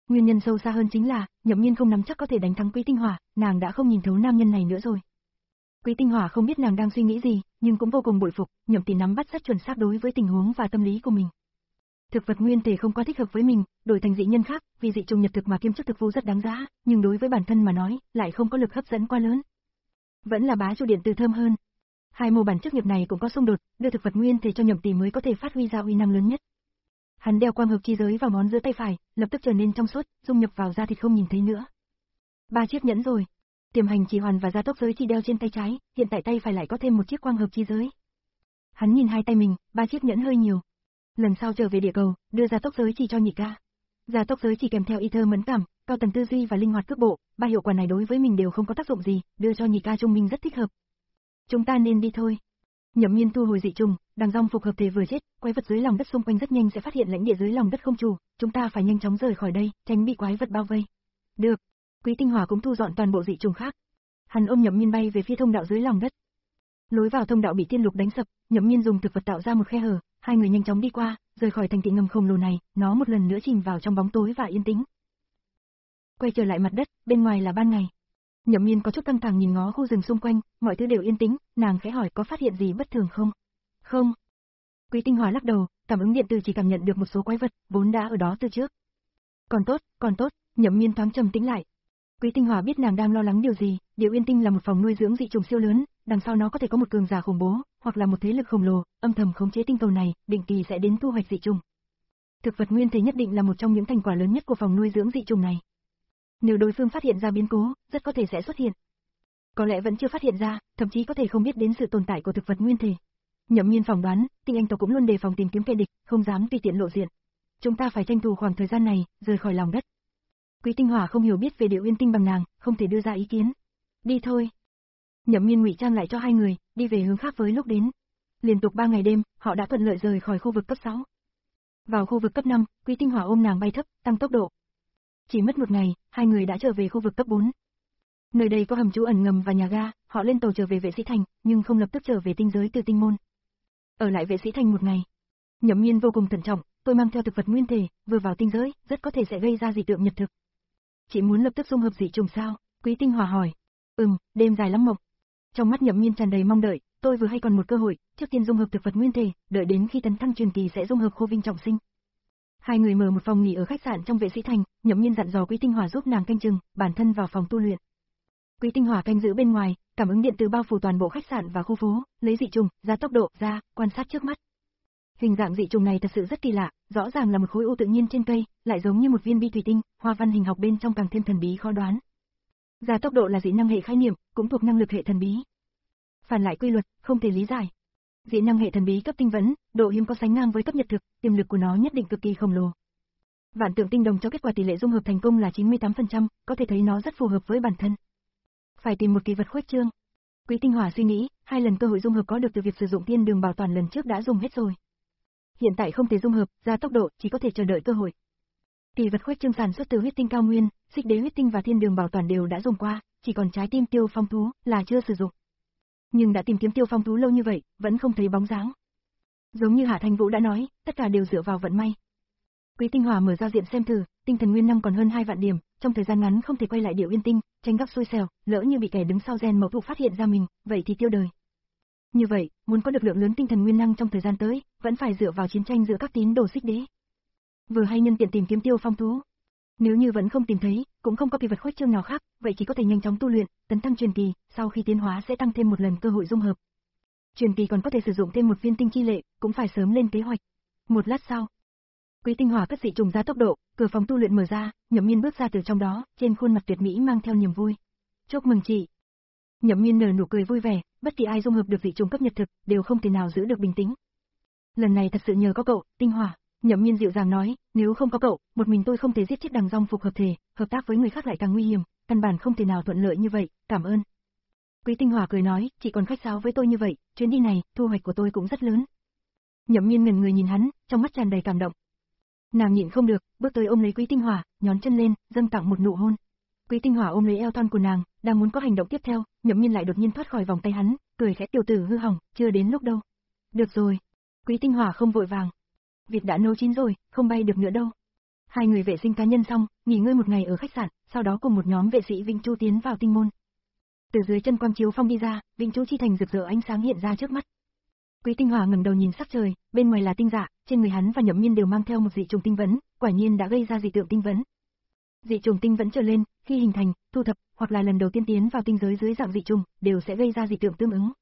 Nguyên nhân sâu xa hơn chính là, Nhậm Miên không nắm chắc có thể đánh thắng Quý Tinh Hỏa, nàng đã không nhìn thấu nam nhân này nữa rồi. Quý Tinh Hỏa không biết nàng đang suy nghĩ gì, nhưng cũng vô cùng bội phục, Nhậm tỷ nắm bắt rất chuẩn xác đối với tình huống và tâm lý của mình. Thực vật nguyên thể không quá thích hợp với mình, đổi thành dị nhân khác, vì dị trùng nhật thực mà kiêm chức thực vu rất đáng giá, nhưng đối với bản thân mà nói, lại không có lực hấp dẫn quá lớn. Vẫn là bá chủ điện từ thơm hơn. Hai mô bản chức nghiệp này cũng có xung đột, đưa thực vật nguyên thể cho Nhậm tỷ mới có thể phát huy ra uy năng lớn nhất. Hắn đeo quang hợp chi giới vào ngón giữa tay phải, lập tức trở nên trong suốt, dung nhập vào da thịt không nhìn thấy nữa. Ba chiếc nhẫn rồi. Tiềm hành chỉ hoàn và gia tốc giới chỉ đeo trên tay trái, hiện tại tay phải lại có thêm một chiếc quang hợp chi giới. Hắn nhìn hai tay mình, ba chiếc nhẫn hơi nhiều. Lần sau trở về địa cầu, đưa gia tốc giới chỉ cho nhị ca. Gia tốc giới chỉ kèm theo ether mẫn cảm, cao tầng tư duy và linh hoạt cước bộ, ba hiệu quả này đối với mình đều không có tác dụng gì, đưa cho nhị ca trung minh rất thích hợp. Chúng ta nên đi thôi. Nhậm Miên thu hồi dị trùng, đằng rong phục hợp thể vừa chết, quái vật dưới lòng đất xung quanh rất nhanh sẽ phát hiện lãnh địa dưới lòng đất không chủ, chúng ta phải nhanh chóng rời khỏi đây, tránh bị quái vật bao vây. Được. Quý Tinh Hỏa cũng thu dọn toàn bộ dị trùng khác. Hắn ôm Nhậm Miên bay về phía thông đạo dưới lòng đất. Lối vào thông đạo bị tiên lục đánh sập, Nhậm Miên dùng thực vật tạo ra một khe hở, hai người nhanh chóng đi qua, rời khỏi thành thị ngầm khổng lồ này, nó một lần nữa chìm vào trong bóng tối và yên tĩnh. Quay trở lại mặt đất, bên ngoài là ban ngày. Nhậm Miên có chút căng thẳng nhìn ngó khu rừng xung quanh, mọi thứ đều yên tĩnh, nàng khẽ hỏi có phát hiện gì bất thường không? Không. Quý Tinh Hỏa lắc đầu, cảm ứng điện tử chỉ cảm nhận được một số quái vật, vốn đã ở đó từ trước. Còn tốt, còn tốt, Nhậm Miên thoáng trầm tĩnh lại. Quý Tinh Hỏa biết nàng đang lo lắng điều gì, Điệu Yên Tinh là một phòng nuôi dưỡng dị trùng siêu lớn, đằng sau nó có thể có một cường giả khủng bố, hoặc là một thế lực khổng lồ, âm thầm khống chế tinh cầu này, định kỳ sẽ đến thu hoạch dị trùng. Thực vật nguyên thể nhất định là một trong những thành quả lớn nhất của phòng nuôi dưỡng dị trùng này. Nếu đối phương phát hiện ra biến cố, rất có thể sẽ xuất hiện. Có lẽ vẫn chưa phát hiện ra, thậm chí có thể không biết đến sự tồn tại của thực vật nguyên thể. Nhậm Miên phỏng đoán, tinh anh tộc cũng luôn đề phòng tìm kiếm kẻ địch, không dám tùy tiện lộ diện. Chúng ta phải tranh thủ khoảng thời gian này, rời khỏi lòng đất. Quý Tinh Hỏa không hiểu biết về Điệu Yên Tinh bằng nàng, không thể đưa ra ý kiến. Đi thôi. Nhậm Miên ngụy trang lại cho hai người, đi về hướng khác với lúc đến. Liên tục ba ngày đêm, họ đã thuận lợi rời khỏi khu vực cấp sáu. Vào khu vực cấp năm, Quý Tinh Hỏa ôm nàng bay thấp, tăng tốc độ. Chỉ mất một ngày, hai người đã trở về khu vực cấp bốn. Nơi đây có hầm trú ẩn ngầm và nhà ga, họ lên tàu trở về Vệ Sĩ Thành, nhưng không lập tức trở về tinh giới từ tinh môn. Ở lại Vệ Sĩ Thành một ngày. Nhậm Miên vô cùng thận trọng, tôi mang theo thực vật nguyên thể, vừa vào tinh giới, rất có thể sẽ gây ra dị tượng nhật thực. Chị muốn lập tức dung hợp dị trùng sao? Quý Tinh Hỏa hỏi. Ừm, đêm dài lắm mộng. Trong mắt Nhậm Miên tràn đầy mong đợi, tôi vừa hay còn một cơ hội, trước tiên dung hợp thực vật nguyên thể, đợi đến khi tấn thăng truyền kỳ sẽ dung hợp khô vinh trọng sinh. Hai người mở một phòng nghỉ ở khách sạn trong Vệ Sĩ Thành, Nhậm Miên dặn dò Quý Tinh Hỏa giúp nàng canh chừng, bản thân vào phòng tu luyện. Quý Tinh Hỏa canh giữ bên ngoài, cảm ứng điện từ bao phủ toàn bộ khách sạn và khu phố, lấy dị trùng, ra tốc độ, ra, quan sát trước mắt. Hình dạng dị trùng này thật sự rất kỳ lạ, rõ ràng là một khối u tự nhiên trên cây, lại giống như một viên bi thủy tinh, hoa văn hình học bên trong càng thêm thần bí khó đoán. Ra tốc độ là dị năng hệ khái niệm, cũng thuộc năng lực hệ thần bí. Phản lại quy luật, không thể lý giải. Dị năng hệ thần bí cấp tinh vẫn, độ hiếm có sánh ngang với cấp nhật thực, tiềm lực của nó nhất định cực kỳ khổng lồ. Vạn tượng tinh đồng cho kết quả tỷ lệ dung hợp thành công là chín mươi tám phần trăm, có thể thấy nó rất phù hợp với bản thân. Phải tìm một kỳ vật khuếch trương. Quý Tinh Hỏa suy nghĩ, hai lần cơ hội dung hợp có được từ việc sử dụng tiên đường bảo toàn lần trước đã dùng hết rồi. Hiện tại không thể dung hợp, ra tốc độ, chỉ có thể chờ đợi cơ hội. Kỳ vật khuếch trương sản xuất từ huyết tinh cao nguyên, xích đế huyết tinh và thiên đường bảo toàn đều đã dùng qua, chỉ còn trái tim tiêu phong thú là chưa sử dụng. Nhưng đã tìm kiếm tiêu phong thú lâu như vậy, vẫn không thấy bóng dáng. Giống như Hạ Thanh Vũ đã nói, tất cả đều dựa vào vận may. Quý Tinh Hỏa mở giao diện xem thử, tinh thần nguyên năng còn hơn hai vạn điểm, trong thời gian ngắn không thể quay lại Điệu Yên Tinh, tránh gặp xui xẻo, lỡ như bị kẻ đứng sau gen mẫu thụ phát hiện ra mình, vậy thì tiêu đời. Như vậy, muốn có được lượng lớn tinh thần nguyên năng trong thời gian tới, vẫn phải dựa vào chiến tranh giữa các tín đồ xích đế. Vừa hay nhân tiện tìm kiếm tiêu phong thú. Nếu như vẫn không tìm thấy, cũng không có kỳ vật khuếch trương nào khác, vậy chỉ có thể nhanh chóng tu luyện, tấn thăng truyền kỳ, sau khi tiến hóa sẽ tăng thêm một lần cơ hội dung hợp. Truyền kỳ còn có thể sử dụng thêm một viên tinh chi lệ, cũng phải sớm lên kế hoạch. Một lát sau, Quý Tinh Hỏa cất dị trùng ra tốc độ, cửa phòng tu luyện mở ra, Nhậm Miên bước ra từ trong đó, trên khuôn mặt tuyệt mỹ mang theo niềm vui. Chúc mừng chị. Nhậm Miên nở nụ cười vui vẻ, bất kỳ ai dung hợp được dị trùng cấp nhật thực, đều không thể nào giữ được bình tĩnh. Lần này thật sự nhờ có cậu, Tinh Hỏa. Nhậm Miên dịu dàng nói, nếu không có cậu, một mình tôi không thể giết chết đằng rong phục hợp thể, hợp tác với người khác lại càng nguy hiểm, căn bản không thể nào thuận lợi như vậy, cảm ơn. Quý Tinh Hỏa cười nói, chỉ còn khách sáo với tôi như vậy, chuyến đi này, thu hoạch của tôi cũng rất lớn. Nhậm Miên ngẩn người nhìn hắn, trong mắt tràn đầy cảm động. Nàng nhịn không được, bước tới ôm lấy Quý Tinh Hỏa, nhón chân lên, dâng tặng một nụ hôn. Quý Tinh Hỏa ôm lấy eo thon của nàng, đang muốn có hành động tiếp theo, Nhậm Miên lại đột nhiên thoát khỏi vòng tay hắn, cười khẽ, tiểu tử hư hỏng, chưa đến lúc đâu. Được rồi. Quý Tinh Hỏa không vội vàng. Vịt đã nấu chín rồi, không bay được nữa đâu. Hai người vệ sinh cá nhân xong, nghỉ ngơi một ngày ở khách sạn, sau đó cùng một nhóm vệ sĩ Vĩnh Chu tiến vào tinh môn. Từ dưới chân quang chiếu phong đi ra, Vĩnh Chu chi thành rực rỡ ánh sáng hiện ra trước mắt. Quý Tinh Hòa ngẩng đầu nhìn sắc trời, bên ngoài là tinh dạ, trên người hắn và Nhậm Miên đều mang theo một dị trùng tinh vấn, quả nhiên đã gây ra dị tượng tinh vấn. Dị trùng tinh vẫn trở lên, khi hình thành, thu thập, hoặc là lần đầu tiên tiến vào tinh giới dưới dạng dị trùng, đều sẽ gây ra dị tượng tương ứng.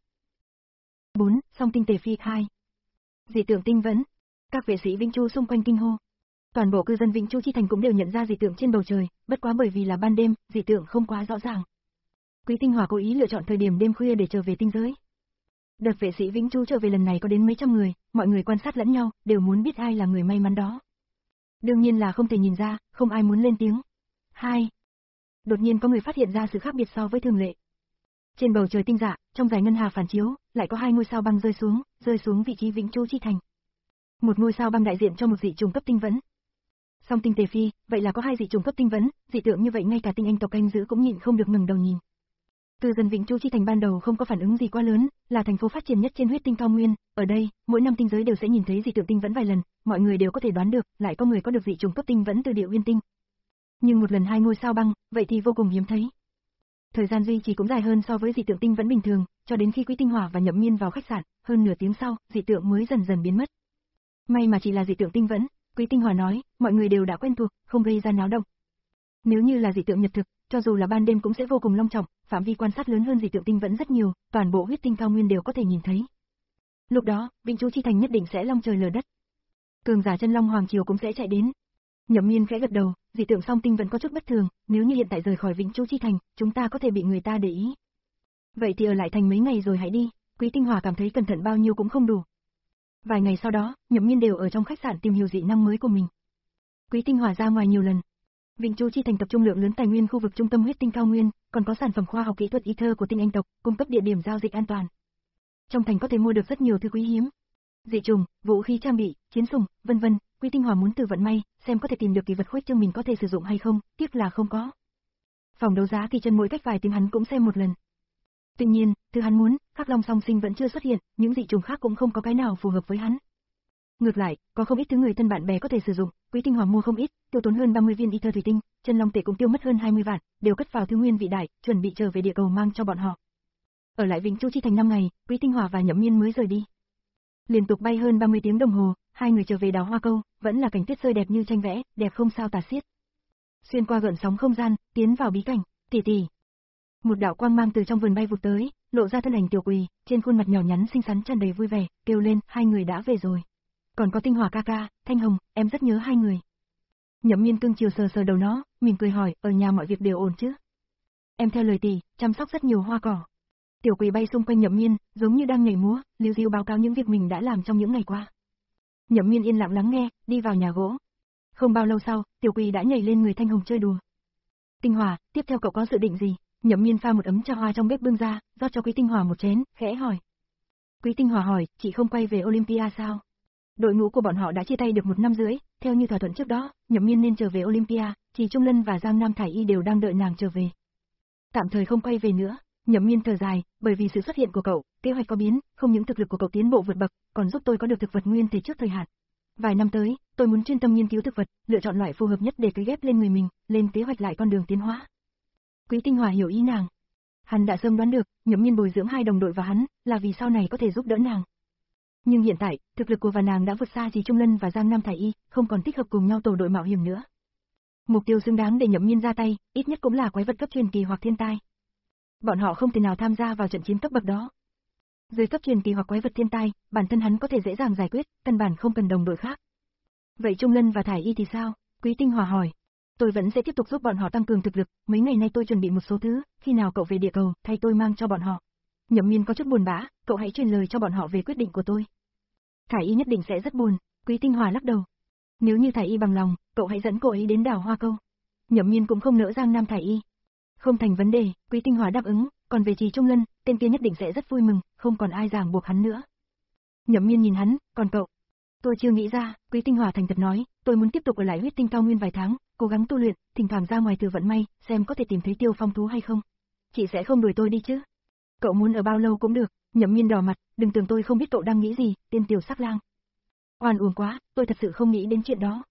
bốn. Song tinh tề phi hai. Dị tượng tinh vấn. Các vệ sĩ Vĩnh Chu xung quanh kinh hô. Toàn bộ cư dân Vĩnh Chu chi thành cũng đều nhận ra dị tượng trên bầu trời, bất quá bởi vì là ban đêm, dị tượng không quá rõ ràng. Quý Tinh Hòa cố ý lựa chọn thời điểm đêm khuya để trở về tinh giới. Đợt vệ sĩ Vĩnh Chu trở về lần này có đến mấy trăm người, mọi người quan sát lẫn nhau, đều muốn biết ai là người may mắn đó. Đương nhiên là không thể nhìn ra, không ai muốn lên tiếng. hai. Đột nhiên có người phát hiện ra sự khác biệt so với thường lệ. Trên bầu trời tinh dạ, trong dải ngân hà phản chiếu, lại có hai ngôi sao băng rơi xuống, rơi xuống vị trí Vĩnh Chu chi thành. Một ngôi sao băng đại diện cho một dị trùng cấp tinh vấn. Song tinh tề phi, vậy là có hai dị trùng cấp tinh vấn, dị tượng như vậy ngay cả tinh anh tộc canh giữ cũng nhịn không được ngẩng đầu nhìn. Cư dân Vĩnh Chu chi thành ban đầu không có phản ứng gì quá lớn, là thành phố phát triển nhất trên huyết tinh cao nguyên, ở đây, mỗi năm tinh giới đều sẽ nhìn thấy dị tượng tinh vẫn vài lần, mọi người đều có thể đoán được, lại có người có được dị trùng cấp tinh vẫn từ địa uyên tinh. Nhưng một lần hai ngôi sao băng, vậy thì vô cùng hiếm thấy. Thời gian duy trì cũng dài hơn so với dị tượng tinh vẫn bình thường, cho đến khi Quý Tinh Hòa và Nhậm Miên vào khách sạn, hơn nửa tiếng sau, dị tượng mới dần dần biến mất. May mà chỉ là dị tượng tinh vẫn, Quý Tinh Hòa nói, mọi người đều đã quen thuộc, không gây ra náo động. Nếu như là dị tượng nhật thực, cho dù là ban đêm cũng sẽ vô cùng long trọng, phạm vi quan sát lớn hơn dị tượng tinh vẫn rất nhiều, toàn bộ huyết tinh cao nguyên đều có thể nhìn thấy. Lúc đó, Vĩnh Chu chi thành nhất định sẽ long trời lở đất. Cường giả chân long hoàng triều cũng sẽ chạy đến. Nhậm Miên khẽ gật đầu, dị tượng song tinh vẫn có chút bất thường, nếu như hiện tại rời khỏi Vĩnh Chu chi thành, chúng ta có thể bị người ta để ý. Vậy thì ở lại thành mấy ngày rồi hãy đi, Quý Tinh Hòa cảm thấy cẩn thận bao nhiêu cũng không đủ. Vài ngày sau đó, Nhậm Miên đều ở trong khách sạn tìm hiểu dị năng mới của mình. Quý Tinh Hòa ra ngoài nhiều lần. Vĩnh Chu chi thành tập trung lượng lớn tài nguyên khu vực trung tâm huyết tinh cao nguyên, còn có sản phẩm khoa học kỹ thuật Ether của tinh anh tộc, cung cấp địa điểm giao dịch an toàn. Trong thành có thể mua được rất nhiều thứ quý hiếm, dị trùng, vũ khí trang bị, chiến sủng, vân vân. Quý Tinh Hòa muốn từ vận may, xem có thể tìm được kỳ vật khuếch trương mình có thể sử dụng hay không, tiếc là không có. Phòng đấu giá kỳ chân mỗi cách vài tiếng hắn cũng xem một lần. Tuy nhiên, thứ hắn muốn, Khắc Long song sinh vẫn chưa xuất hiện, những dị trùng khác cũng không có cái nào phù hợp với hắn. Ngược lại, có không ít thứ người thân bạn bè có thể sử dụng, Quý Tinh Hòa mua không ít, tiêu tốn hơn ba mươi viên Ether thủy tinh, chân long tệ cũng tiêu mất hơn hai mươi vạn, đều cất vào thứ nguyên vị đại, chuẩn bị trở về địa cầu mang cho bọn họ. Ở lại Vĩnh Chu chi thành năm ngày, Quý Tinh Hòa và Nhậm Miên mới rời đi. Liên tục bay hơn ba mươi tiếng đồng hồ, hai người trở về đảo Hoa Câu, vẫn là cảnh tuyết rơi đẹp như tranh vẽ, đẹp không sao tả xiết. Xuyên qua gợn sóng không gian, tiến vào bí cảnh, tỷ tỷ. Một đạo quang mang từ trong vườn bay vụt tới, lộ ra thân ảnh Tiểu Quỳ, trên khuôn mặt nhỏ nhắn xinh xắn tràn đầy vui vẻ, kêu lên, hai người đã về rồi. Còn có Tinh Hòa ca ca, Thanh Hồng, em rất nhớ hai người. Nhậm Miên cưng chiều sờ sờ đầu nó, mỉm cười hỏi, ở nhà mọi việc đều ổn chứ? Em theo lời tỷ, chăm sóc rất nhiều hoa cỏ. Tiểu Quỳ bay xung quanh Nhậm Miên, giống như đang nhảy múa, liu riu báo cáo những việc mình đã làm trong những ngày qua. Nhậm Miên yên lặng lắng nghe, đi vào nhà gỗ. Không bao lâu sau, Tiểu Quỳ đã nhảy lên người Thanh Hồng chơi đùa. Tinh Hòa, tiếp theo cậu có dự định gì? Nhậm Miên pha một ấm trà hoa trong bếp bưng ra, rót cho Quý Tinh Hòa một chén, khẽ hỏi. Quý Tinh Hòa hỏi, chị không quay về Olympia sao? Đội ngũ của bọn họ đã chia tay được một năm rưỡi, theo như thỏa thuận trước đó, Nhậm Miên nên trở về Olympia, chỉ Trung Lân và Giang Nam Thải Y đều đang đợi nàng trở về. Tạm thời không quay về nữa, Nhậm Miên thở dài, bởi vì sự xuất hiện của cậu, kế hoạch có biến, không những thực lực của cậu tiến bộ vượt bậc, còn giúp tôi có được thực vật nguyên thể trước thời hạn. Vài năm tới, tôi muốn chuyên tâm nghiên cứu thực vật, lựa chọn loại phù hợp nhất để cấy ghép lên người mình, lên kế hoạch lại con đường tiến hóa. Quý Tinh Hòa hiểu ý nàng. Hắn đã sớm đoán được, Nhậm Miên bồi dưỡng hai đồng đội vào hắn, là vì sau này có thể giúp đỡ nàng. Nhưng hiện tại, thực lực của và nàng đã vượt xa Trì Trung Lân và Giang Nam Thải Y, không còn thích hợp cùng nhau tổ đội mạo hiểm nữa. Mục tiêu xứng đáng để Nhậm Miên ra tay, ít nhất cũng là quái vật cấp truyền kỳ hoặc thiên tai. Bọn họ không thể nào tham gia vào trận chiến cấp bậc đó. Dưới cấp truyền kỳ hoặc quái vật thiên tai, bản thân hắn có thể dễ dàng giải quyết, căn bản không cần đồng đội khác. Vậy Trung Lân và Thải Y thì sao? Quý Tinh Hòa hỏi. Tôi vẫn sẽ tiếp tục giúp bọn họ tăng cường thực lực, mấy ngày nay tôi chuẩn bị một số thứ, khi nào cậu về địa cầu, thay tôi mang cho bọn họ. Nhậm Miên có chút buồn bã, cậu hãy truyền lời cho bọn họ về quyết định của tôi. Thải Y nhất định sẽ rất buồn, Quý Tinh Hòa lắc đầu. Nếu như Thải Y bằng lòng, cậu hãy dẫn cô ấy đến đảo Hoa Câu. Nhậm Miên cũng không nỡ Giang Nam Thải Y. Không thành vấn đề, Quý Tinh Hòa đáp ứng, còn về Trì Trung Lân, tên kia nhất định sẽ rất vui mừng, không còn ai ràng buộc hắn nữa. Nhậm Miên nhìn hắn, còn cậu? Tôi chưa nghĩ ra, Quý Tinh Hòa thành thật nói, tôi muốn tiếp tục ở lại huyết tinh cao nguyên vài tháng, cố gắng tu luyện, thỉnh thoảng ra ngoài thử vận may, xem có thể tìm thấy Tiêu Phong thú hay không. Chị sẽ không đuổi tôi đi chứ? Cậu muốn ở bao lâu cũng được. Nhậm Miên đỏ mặt, đừng tưởng tôi không biết cậu đang nghĩ gì, tên tiểu sắc lang. Oan uổng quá, tôi thật sự không nghĩ đến chuyện đó.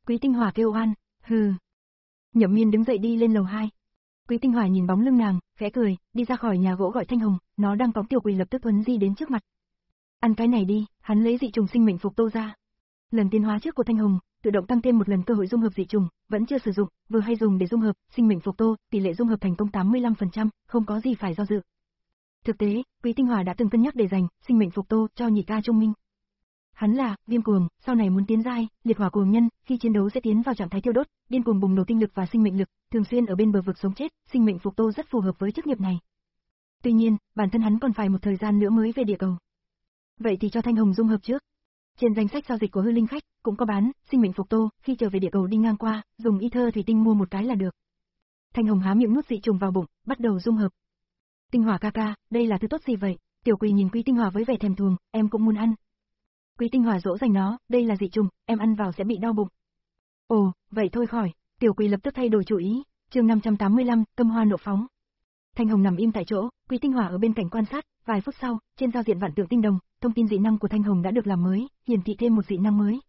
Quý Tinh Hòa kêu oan, hừ. Nhậm Miên đứng dậy đi lên lầu hai. Quý Tinh Hòa nhìn bóng lưng nàng, khẽ cười, đi ra khỏi nhà gỗ gọi Thanh Hồng, nó đang cõng Tiểu Quỳ lập tức thuấn di đến trước mặt. Ăn cái này đi, hắn lấy dị trùng sinh mệnh phục tô ra. Lần tiến hóa trước của Thanh Hồng, tự động tăng thêm một lần cơ hội dung hợp dị trùng, vẫn chưa sử dụng, vừa hay dùng để dung hợp, sinh mệnh phục tô, tỷ lệ dung hợp thành công tám mươi lăm phần trăm, không có gì phải do dự. Thực tế, Quý Tinh Hòa đã từng cân nhắc để dành sinh mệnh phục tô cho nhị ca Trung Minh. Hắn là Viêm Cuồng, sau này muốn tiến giai, Liệt Hỏa Cuồng Nhân, khi chiến đấu sẽ tiến vào trạng thái thiêu đốt, điên cuồng bùng nổ tinh lực và sinh mệnh lực, thường xuyên ở bên bờ vực sống chết, sinh mệnh phục tô rất phù hợp với chức nghiệp này. Tuy nhiên, bản thân hắn còn phải một thời gian nữa mới về địa cầu. Vậy thì cho Thanh Hồng dung hợp trước. Trên danh sách giao dịch của hư linh khách cũng có bán sinh mệnh phục tô, khi trở về địa cầu đi ngang qua, dùng y thơ thủy tinh mua một cái là được. Thanh Hồng há miệng nuốt dị trùng vào bụng, bắt đầu dung hợp. Tinh Hòa ca ca, đây là thứ tốt gì vậy? Tiểu Quỳ nhìn Quý Tinh Hòa với vẻ thèm thuồng, em cũng muốn ăn. Quý Tinh Hòa dỗ dành nó, đây là dị trùng, em ăn vào sẽ bị đau bụng. Ồ, vậy thôi khỏi. Tiểu Quỳ lập tức thay đổi chủ ý. Chương năm trăm tám mươi lăm, Câm Hoa nộ phóng. Thanh Hồng nằm im tại chỗ, Quý Tinh Hòa ở bên cạnh quan sát. Vài phút sau, trên giao diện vạn tượng tinh đồng, thông tin dị năng của Thanh Hồng đã được làm mới, hiển thị thêm một dị năng mới.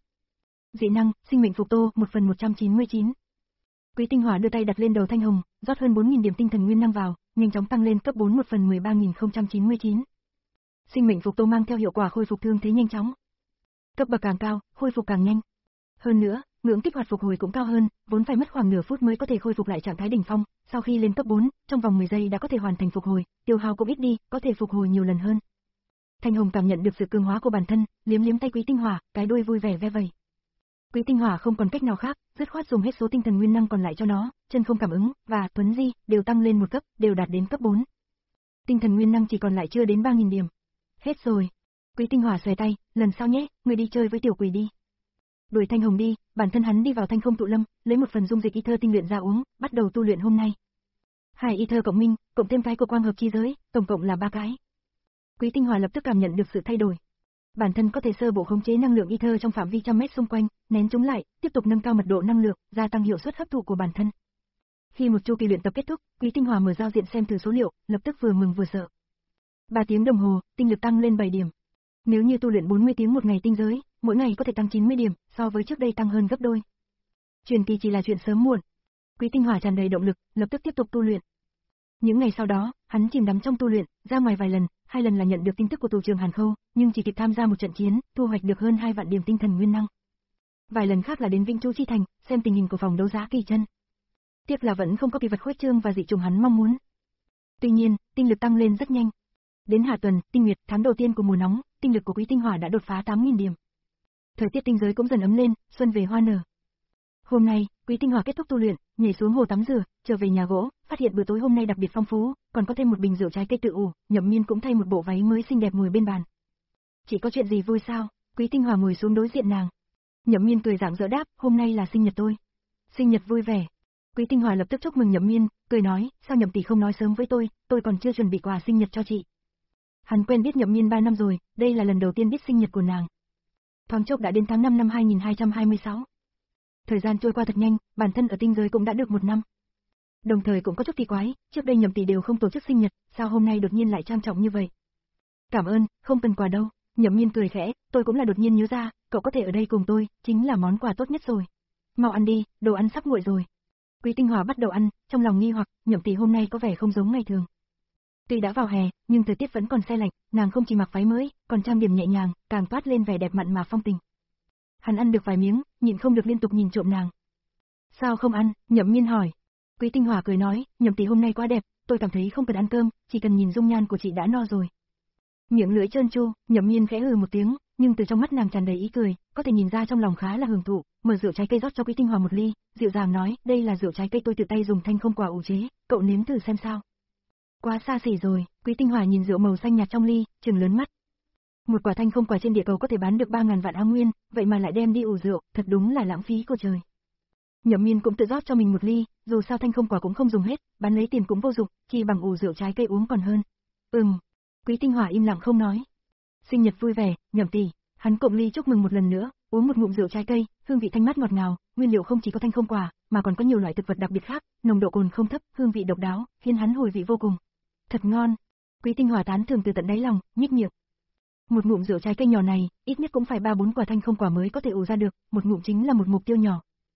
Dị năng, sinh mệnh phục tô, một phần một trăm chín mươi chín. Quý Tinh Hòa đưa tay đặt lên đầu Thanh Hồng, rót hơn bốn nghìn điểm tinh thần nguyên năng vào, nhanh chóng tăng lên cấp bốn một phần mười ba nghìn không trăm chín mươi chín. Sinh mệnh phục tô mang theo hiệu quả khôi phục thương thế nhanh chóng. Cấp bậc càng cao, khôi phục càng nhanh. Hơn nữa, ngưỡng kích hoạt phục hồi cũng cao hơn, vốn phải mất khoảng nửa phút mới có thể khôi phục lại trạng thái đỉnh phong, sau khi lên cấp bốn, trong vòng mười giây đã có thể hoàn thành phục hồi, tiêu hao cũng ít đi, có thể phục hồi nhiều lần hơn. Thanh Hồng cảm nhận được sự cường hóa của bản thân, liếm liếm tay Quý Tinh Hòa, cái đuôi vui vẻ ve vẩy. Quý Tinh Hòa không còn cách nào khác, dứt khoát dùng hết số tinh thần nguyên năng còn lại cho nó, chân không cảm ứng và tuấn di đều tăng lên một cấp, đều đạt đến cấp bốn. Tinh thần nguyên năng chỉ còn lại chưa đến ba nghìn điểm. Hết rồi. Quý Tinh Hòa xòe tay, lần sau nhé, người đi chơi với Tiểu Quỳ đi. Đuổi Thanh Hồng đi, bản thân hắn đi vào Thanh Không Tụ Lâm, lấy một phần dung dịch y thơ tinh luyện ra uống, bắt đầu tu luyện hôm nay. Hai y thơ cộng minh, cộng thêm cái của quang hợp chi giới, tổng cộng là ba cái. Quý Tinh Hòa lập tức cảm nhận được sự thay đổi. Bản thân có thể sơ bộ khống chế năng lượng y thơ trong phạm vi trăm mét xung quanh, nén chúng lại, tiếp tục nâng cao mật độ năng lượng, gia tăng hiệu suất hấp thụ của bản thân. Khi một chu kỳ luyện tập kết thúc, Quý Tinh Hòa mở giao diện xem thử số liệu, lập tức vừa mừng vừa sợ. ba tiếng đồng hồ, tinh lực tăng lên bảy điểm. Nếu như tu luyện bốn mươi tiếng một ngày tinh giới, mỗi ngày có thể tăng chín mươi điểm, so với trước đây tăng hơn gấp đôi. Truyền kỳ chỉ là chuyện sớm muộn. Quý Tinh Hòa tràn đầy động lực, lập tức tiếp tục tu luyện. Những ngày sau đó, hắn chìm đắm trong tu luyện, ra ngoài vài lần, hai lần là nhận được tin tức của tù trưởng Hàn Khâu, nhưng chỉ kịp tham gia một trận chiến, thu hoạch được hơn hai vạn điểm tinh thần nguyên năng. Vài lần khác là đến Vĩnh Chu Chi Thành, xem tình hình của phòng đấu giá Kỳ Chân. Tiếc là vẫn không có kỳ vật khuếch trương và dị trùng hắn mong muốn. Tuy nhiên, tinh lực tăng lên rất nhanh. Đến hạ tuần, tinh nguyệt, tháng đầu tiên của mùa nóng, tinh lực của Quý Tinh Hòa đã đột phá tám nghìn điểm. Thời tiết tinh giới cũng dần ấm lên, xuân về hoa nở. Hôm nay, Quý Tinh Hòa kết thúc tu luyện, nhảy xuống hồ tắm rửa, trở về nhà gỗ, phát hiện bữa tối hôm nay đặc biệt phong phú, còn có thêm một bình rượu trái cây tự ủ, Nhậm Miên cũng thay một bộ váy mới xinh đẹp ngồi bên bàn. Chỉ có chuyện gì vui sao? Quý Tinh Hòa ngồi xuống đối diện nàng. Nhậm Miên cười rạng rỡ đáp, hôm nay là sinh nhật tôi. Sinh nhật vui vẻ. Quý Tinh Hòa lập tức chúc mừng Nhậm Miên, cười nói, sao Nhậm tỷ không nói sớm với tôi, tôi còn chưa chuẩn bị quà sinh nhật cho chị. Hắn quen biết Nhậm Miên ba năm rồi, đây là lần đầu tiên biết sinh nhật của nàng. Thoáng chốc đã đến tháng năm năm hai nghìn hai trăm hai mươi sáu. Thời gian trôi qua thật nhanh, bản thân ở tinh giới cũng đã được một năm. Đồng thời cũng có chút kỳ quái, trước đây Nhậm tỷ đều không tổ chức sinh nhật, sao hôm nay đột nhiên lại trang trọng như vậy? Cảm ơn, không cần quà đâu. Nhậm Miên cười khẽ, tôi cũng là đột nhiên nhớ ra, cậu có thể ở đây cùng tôi, chính là món quà tốt nhất rồi. Mau ăn đi, đồ ăn sắp nguội rồi. Quý Tinh Hòa bắt đầu ăn, trong lòng nghi hoặc, Nhậm tỷ hôm nay có vẻ không giống ngày thường. Tuy đã vào hè, nhưng thời tiết vẫn còn se lạnh, nàng không chỉ mặc váy mới, còn trang điểm nhẹ nhàng, càng toát lên vẻ đẹp mặn mà phong tình. Hắn ăn được vài miếng, nhịn không được liên tục nhìn trộm nàng. Sao không ăn? Nhậm Miên hỏi. Quý Tinh Hòa cười nói, Nhậm tỷ hôm nay quá đẹp, tôi cảm thấy không cần ăn cơm, chỉ cần nhìn dung nhan của chị đã no rồi. Miệng lưỡi trơn tru, Nhậm Miên khẽ hừ một tiếng, nhưng từ trong mắt nàng tràn đầy ý cười, có thể nhìn ra trong lòng khá là hưởng thụ, mở rượu trái cây rót cho Quý Tinh Hòa một ly, dịu dàng nói, đây là rượu trái cây tôi tự tay dùng thanh không quả ủ chế, cậu nếm thử xem sao. Quá xa xỉ rồi, Quý Tinh Hòa nhìn rượu màu xanh nhạt trong ly, trừng lớn mắt. Một quả thanh không quả trên địa cầu có thể bán được ba ngàn vạn A nguyên, vậy mà lại đem đi ủ rượu, thật đúng là lãng phí của trời. Nhậm Miên cũng tự rót cho mình một ly, dù sao thanh không quả cũng không dùng hết, bán lấy tiền cũng vô dụng, chỉ bằng ủ rượu trái cây uống còn hơn. Ừm. Quý Tinh Hòa im lặng không nói. Sinh nhật vui vẻ, Nhậm tỷ. Hắn cộng ly chúc mừng một lần nữa, uống một ngụm rượu trái cây, hương vị thanh mát ngọt ngào, nguyên liệu không chỉ có thanh không quả, mà còn có nhiều loại thực vật đặc biệt khác, nồng độ cồn không thấp, hương vị độc đáo, khiến hắn hồi vị vô cùng. Thật ngon. Quý Tinh Hòa tán thưởng từ tận đáy lòng, nhếch miệng. Một ngụm rượu trái cây nhỏ này, ít nhất cũng phải ba bốn quả thanh không quả mới có thể ủ ra được, một ngụm chính là một mục tiêu nhỏ.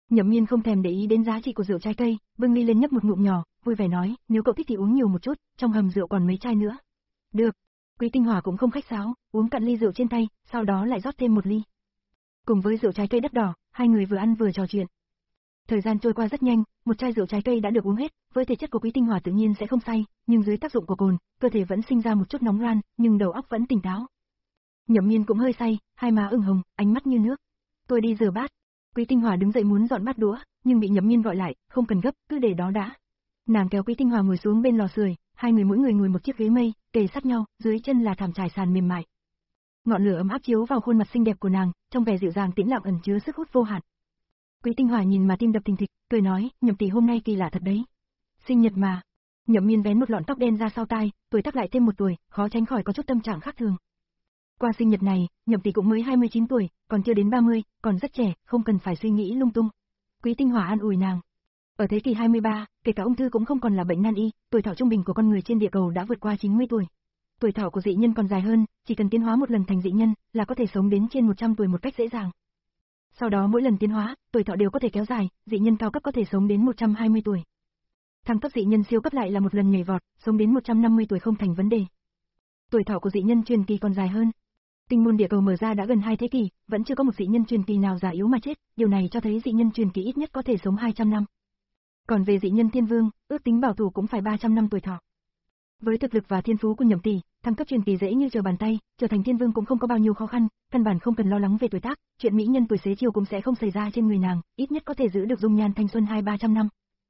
Nhậm Miên không thèm để ý đến giá trị của rượu trái cây, bưng ly lên nhấp một ngụm nhỏ, vui vẻ nói, nếu cậu thích thì uống nhiều một chút, trong hầm rượu còn mấy chai nữa. Được. Quý Tinh Hòa cũng không khách sáo, uống cạn ly rượu trên tay, sau đó lại rót thêm một ly. Cùng với rượu trái cây đắt đỏ, hai người vừa ăn vừa trò chuyện. Thời gian trôi qua rất nhanh, một chai rượu trái cây đã được uống hết, với thể chất của Quý Tinh Hòa tự nhiên sẽ không say, nhưng dưới tác dụng của cồn, cơ thể vẫn sinh ra một chút nóng ran, nhưng đầu óc vẫn tỉnh táo. Nhậm Miên cũng hơi say, hai má ửng hồng, ánh mắt như nước. Tôi đi rửa bát. Quý Tinh Hòa đứng dậy muốn dọn bát đũa, nhưng bị Nhậm Miên gọi lại, không cần gấp, cứ để đó đã. Nàng kéo Quý Tinh Hòa ngồi xuống bên lò sưởi, hai người mỗi người ngồi một chiếc ghế mây, kề sát nhau, dưới chân là thảm trải sàn mềm mại. Ngọn lửa ấm áp chiếu vào khuôn mặt xinh đẹp của nàng, trong vẻ dịu dàng tĩnh lặng ẩn chứa sức hút vô hạn. Quý Tinh Hòa nhìn mà tim đập thình thịch, cười nói, Nhậm tỷ hôm nay kỳ lạ thật đấy. Sinh nhật mà. Nhậm Miên vén một lọn tóc đen ra sau tai, tuổi tác lại thêm một tuổi, khó tránh khỏi có chút tâm trạng khác thường. Qua sinh nhật này, Nhậm tỷ cũng mới hai mươi chín tuổi, còn chưa đến ba mươi, còn rất trẻ, không cần phải suy nghĩ lung tung. Quý Tinh Hòa an ủi nàng. Ở thế kỷ hai mươi ba, kể cả ung thư cũng không còn là bệnh nan y, tuổi thọ trung bình của con người trên địa cầu đã vượt qua chín mươi tuổi. Tuổi thọ của dị nhân còn dài hơn, chỉ cần tiến hóa một lần thành dị nhân là có thể sống đến trên một trăm tuổi một cách dễ dàng. Sau đó mỗi lần tiến hóa, tuổi thọ đều có thể kéo dài, dị nhân cao cấp có thể sống đến một trăm hai mươi tuổi. Thăng cấp dị nhân siêu cấp lại là một lần nhảy vọt, sống đến một trăm năm mươi tuổi không thành vấn đề. Tuổi thọ của dị nhân truyền kỳ còn dài hơn. Tinh môn địa cầu mở ra đã gần hai thế kỷ, vẫn chưa có một dị nhân truyền kỳ nào già yếu mà chết, điều này cho thấy dị nhân truyền kỳ ít nhất có thể sống hai trăm năm. Còn về dị nhân thiên vương, ước tính bảo thủ cũng phải ba trăm năm tuổi thọ. Với thực lực và thiên phú của Nhậm tỷ, thăng cấp truyền kỳ dễ như trở bàn tay, trở thành thiên vương cũng không có bao nhiêu khó khăn, căn bản không cần lo lắng về tuổi tác, chuyện mỹ nhân tuổi xế chiều cũng sẽ không xảy ra trên người nàng, ít nhất có thể giữ được dung nhan thanh xuân hai ba trăm năm.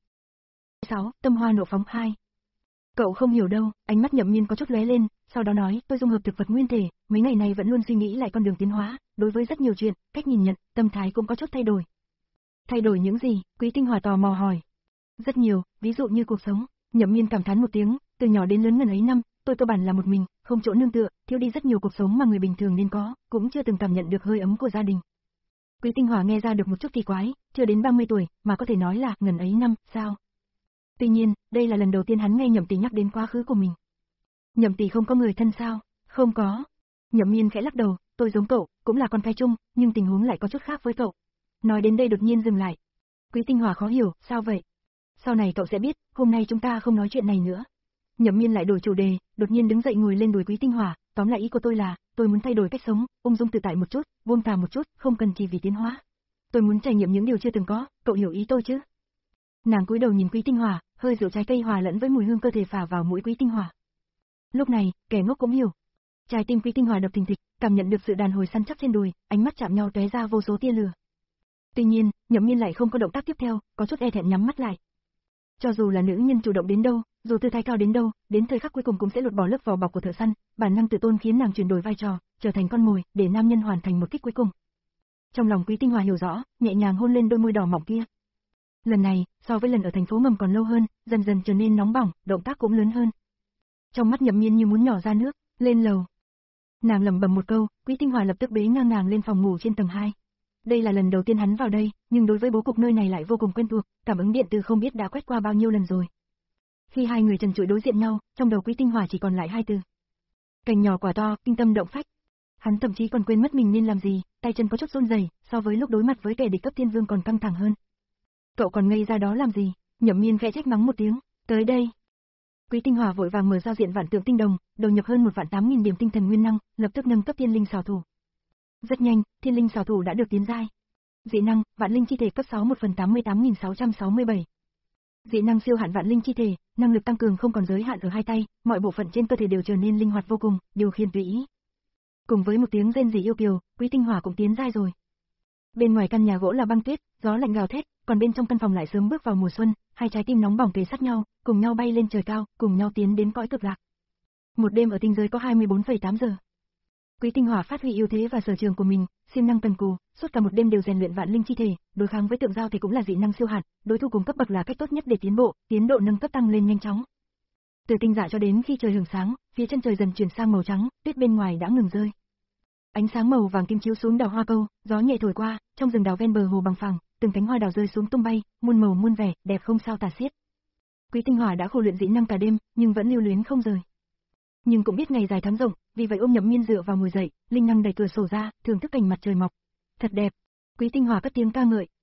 sáu. Tâm hoa nộ phóng hai. Cậu không hiểu đâu, ánh mắt Nhậm Miên có chút lóe lên, sau đó nói, tôi dung hợp thực vật nguyên thể, mấy ngày này vẫn luôn suy nghĩ lại con đường tiến hóa, đối với rất nhiều chuyện, cách nhìn nhận, tâm thái cũng có chút thay đổi. Thay đổi những gì? Quý Tinh Hòa tò mò hỏi. Rất nhiều, ví dụ như cuộc sống. Nhậm Miên cảm thán một tiếng, từ nhỏ đến lớn ngần ấy năm, tôi cơ bản là một mình, không chỗ nương tựa, thiếu đi rất nhiều cuộc sống mà người bình thường nên có, cũng chưa từng cảm nhận được hơi ấm của gia đình. Quý Tinh Hòa nghe ra được một chút kỳ quái, chưa đến ba mươi tuổi, mà có thể nói là ngần ấy năm, sao? Tuy nhiên, đây là lần đầu tiên hắn nghe Nhậm tỷ nhắc đến quá khứ của mình. Nhậm tỷ không có người thân sao? Không có. Nhậm Miên khẽ lắc đầu, tôi giống cậu, cũng là con trai chung, nhưng tình huống lại có chút khác với cậu. Nói đến đây đột nhiên dừng lại. Quý Tinh Hòa khó hiểu, sao vậy? Sau này cậu sẽ biết, hôm nay chúng ta không nói chuyện này nữa. Nhậm Miên lại đổi chủ đề, đột nhiên đứng dậy ngồi lên đùi Quý Tinh Hòa, tóm lại ý của tôi là, tôi muốn thay đổi cách sống, ung dung tự tại một chút, buông thả một chút, không cần chỉ vì tiến hóa. Tôi muốn trải nghiệm những điều chưa từng có, cậu hiểu ý tôi chứ? Nàng cúi đầu nhìn Quý Tinh Hòa, hơi rượu trái cây hòa lẫn với mùi hương cơ thể phả vào mũi Quý Tinh Hòa. Lúc này, kẻ ngốc cũng hiểu. Trái tim Quý Tinh Hòa đập thình thịch, cảm nhận được sự đàn hồi săn chắc trên đùi, ánh mắt chạm nhau tóe ra vô số tia lửa. Tuy nhiên, Nhậm Miên lại không có động tác tiếp theo, có chút e thẹn nhắm mắt lại. Cho dù là nữ nhân chủ động đến đâu, dù tư thái cao đến đâu, đến thời khắc cuối cùng cũng sẽ lột bỏ lớp vỏ bọc của thợ săn, bản năng tự tôn khiến nàng chuyển đổi vai trò, trở thành con mồi, để nam nhân hoàn thành một kích cuối cùng. Trong lòng Quý Tinh Hòa hiểu rõ, nhẹ nhàng hôn lên đôi môi đỏ mọng kia. Lần này, so với lần ở thành phố ngầm còn lâu hơn, dần dần trở nên nóng bỏng, động tác cũng lớn hơn. Trong mắt Nhậm Miên như muốn nhỏ ra nước, lên lầu. Nàng lẩm bẩm một câu, Quý Tinh Hòa lập tức bế ngang nàng lên phòng ngủ trên tầng hai. Đây là lần đầu tiên hắn vào đây, nhưng đối với bố cục nơi này lại vô cùng quen thuộc, cảm ứng điện từ không biết đã quét qua bao nhiêu lần rồi. Khi hai người trần trụi đối diện nhau, trong đầu Quý Tinh Hòa chỉ còn lại hai từ. Cành nhỏ quả to, kinh tâm động phách. Hắn thậm chí còn quên mất mình nên làm gì, tay chân có chút run rẩy, so với lúc đối mặt với kẻ địch cấp thiên vương còn căng thẳng hơn. Cậu còn ngây ra đó làm gì? Nhậm Miên khẽ trách mắng một tiếng, tới đây. Quý Tinh Hòa vội vàng mở giao diện vạn tượng tinh đồng, đầu nhập hơn một vạn tám nghìn điểm tinh thần nguyên năng, lập tức nâng cấp thiên linh xảo thủ. Rất nhanh, thiên linh xảo thủ đã được tiến giai. Dị năng, vạn linh chi thể cấp sáu một phần tám mươi tám nghìn sáu trăm sáu mươi bảy. Dị năng siêu hạn vạn linh chi thể, năng lực tăng cường không còn giới hạn ở hai tay, mọi bộ phận trên cơ thể đều trở nên linh hoạt vô cùng, điều khiển tùy ý. Cùng với một tiếng rên rỉ yêu kiều, Quý Tinh Hòa cũng tiến giai rồi. Bên ngoài căn nhà gỗ là băng tuyết, gió lạnh gào thét, còn bên trong căn phòng lại sớm bước vào mùa xuân, hai trái tim nóng bỏng kề sát nhau, cùng nhau bay lên trời cao, cùng nhau tiến đến cõi cực lạc. Một đêm ở tinh giới có hai mươi bốn phẩy tám giờ. Quý Tinh Hòa phát huy ưu thế và sở trường của mình, siêng năng cần cù, suốt cả một đêm đều rèn luyện vạn linh chi thể, đối kháng với tượng giao thì cũng là dị năng siêu hạn, đối thủ cùng cấp bậc là cách tốt nhất để tiến bộ, tiến độ nâng cấp tăng lên nhanh chóng. Từ tinh dạ cho đến khi trời hưởng sáng, phía chân trời dần chuyển sang màu trắng, tuyết bên ngoài đã ngừng rơi. Ánh sáng màu vàng kim chiếu xuống đào hoa câu, gió nhẹ thổi qua, trong rừng đào ven bờ hồ bằng phẳng, từng cánh hoa đào rơi xuống tung bay, muôn màu muôn vẻ, đẹp không sao tả xiết. Quý Tinh Hòa đã khổ luyện dị năng cả đêm, nhưng vẫn lưu luyến không rời. Nhưng cũng biết ngày dài tháng rộng, vì vậy ôm Nhậm Miên dựa vào ngồi dậy, linh năng đẩy cửa sổ ra, thưởng thức cảnh mặt trời mọc. Thật đẹp. Quý Tinh Hòa cất tiếng ca ngợi.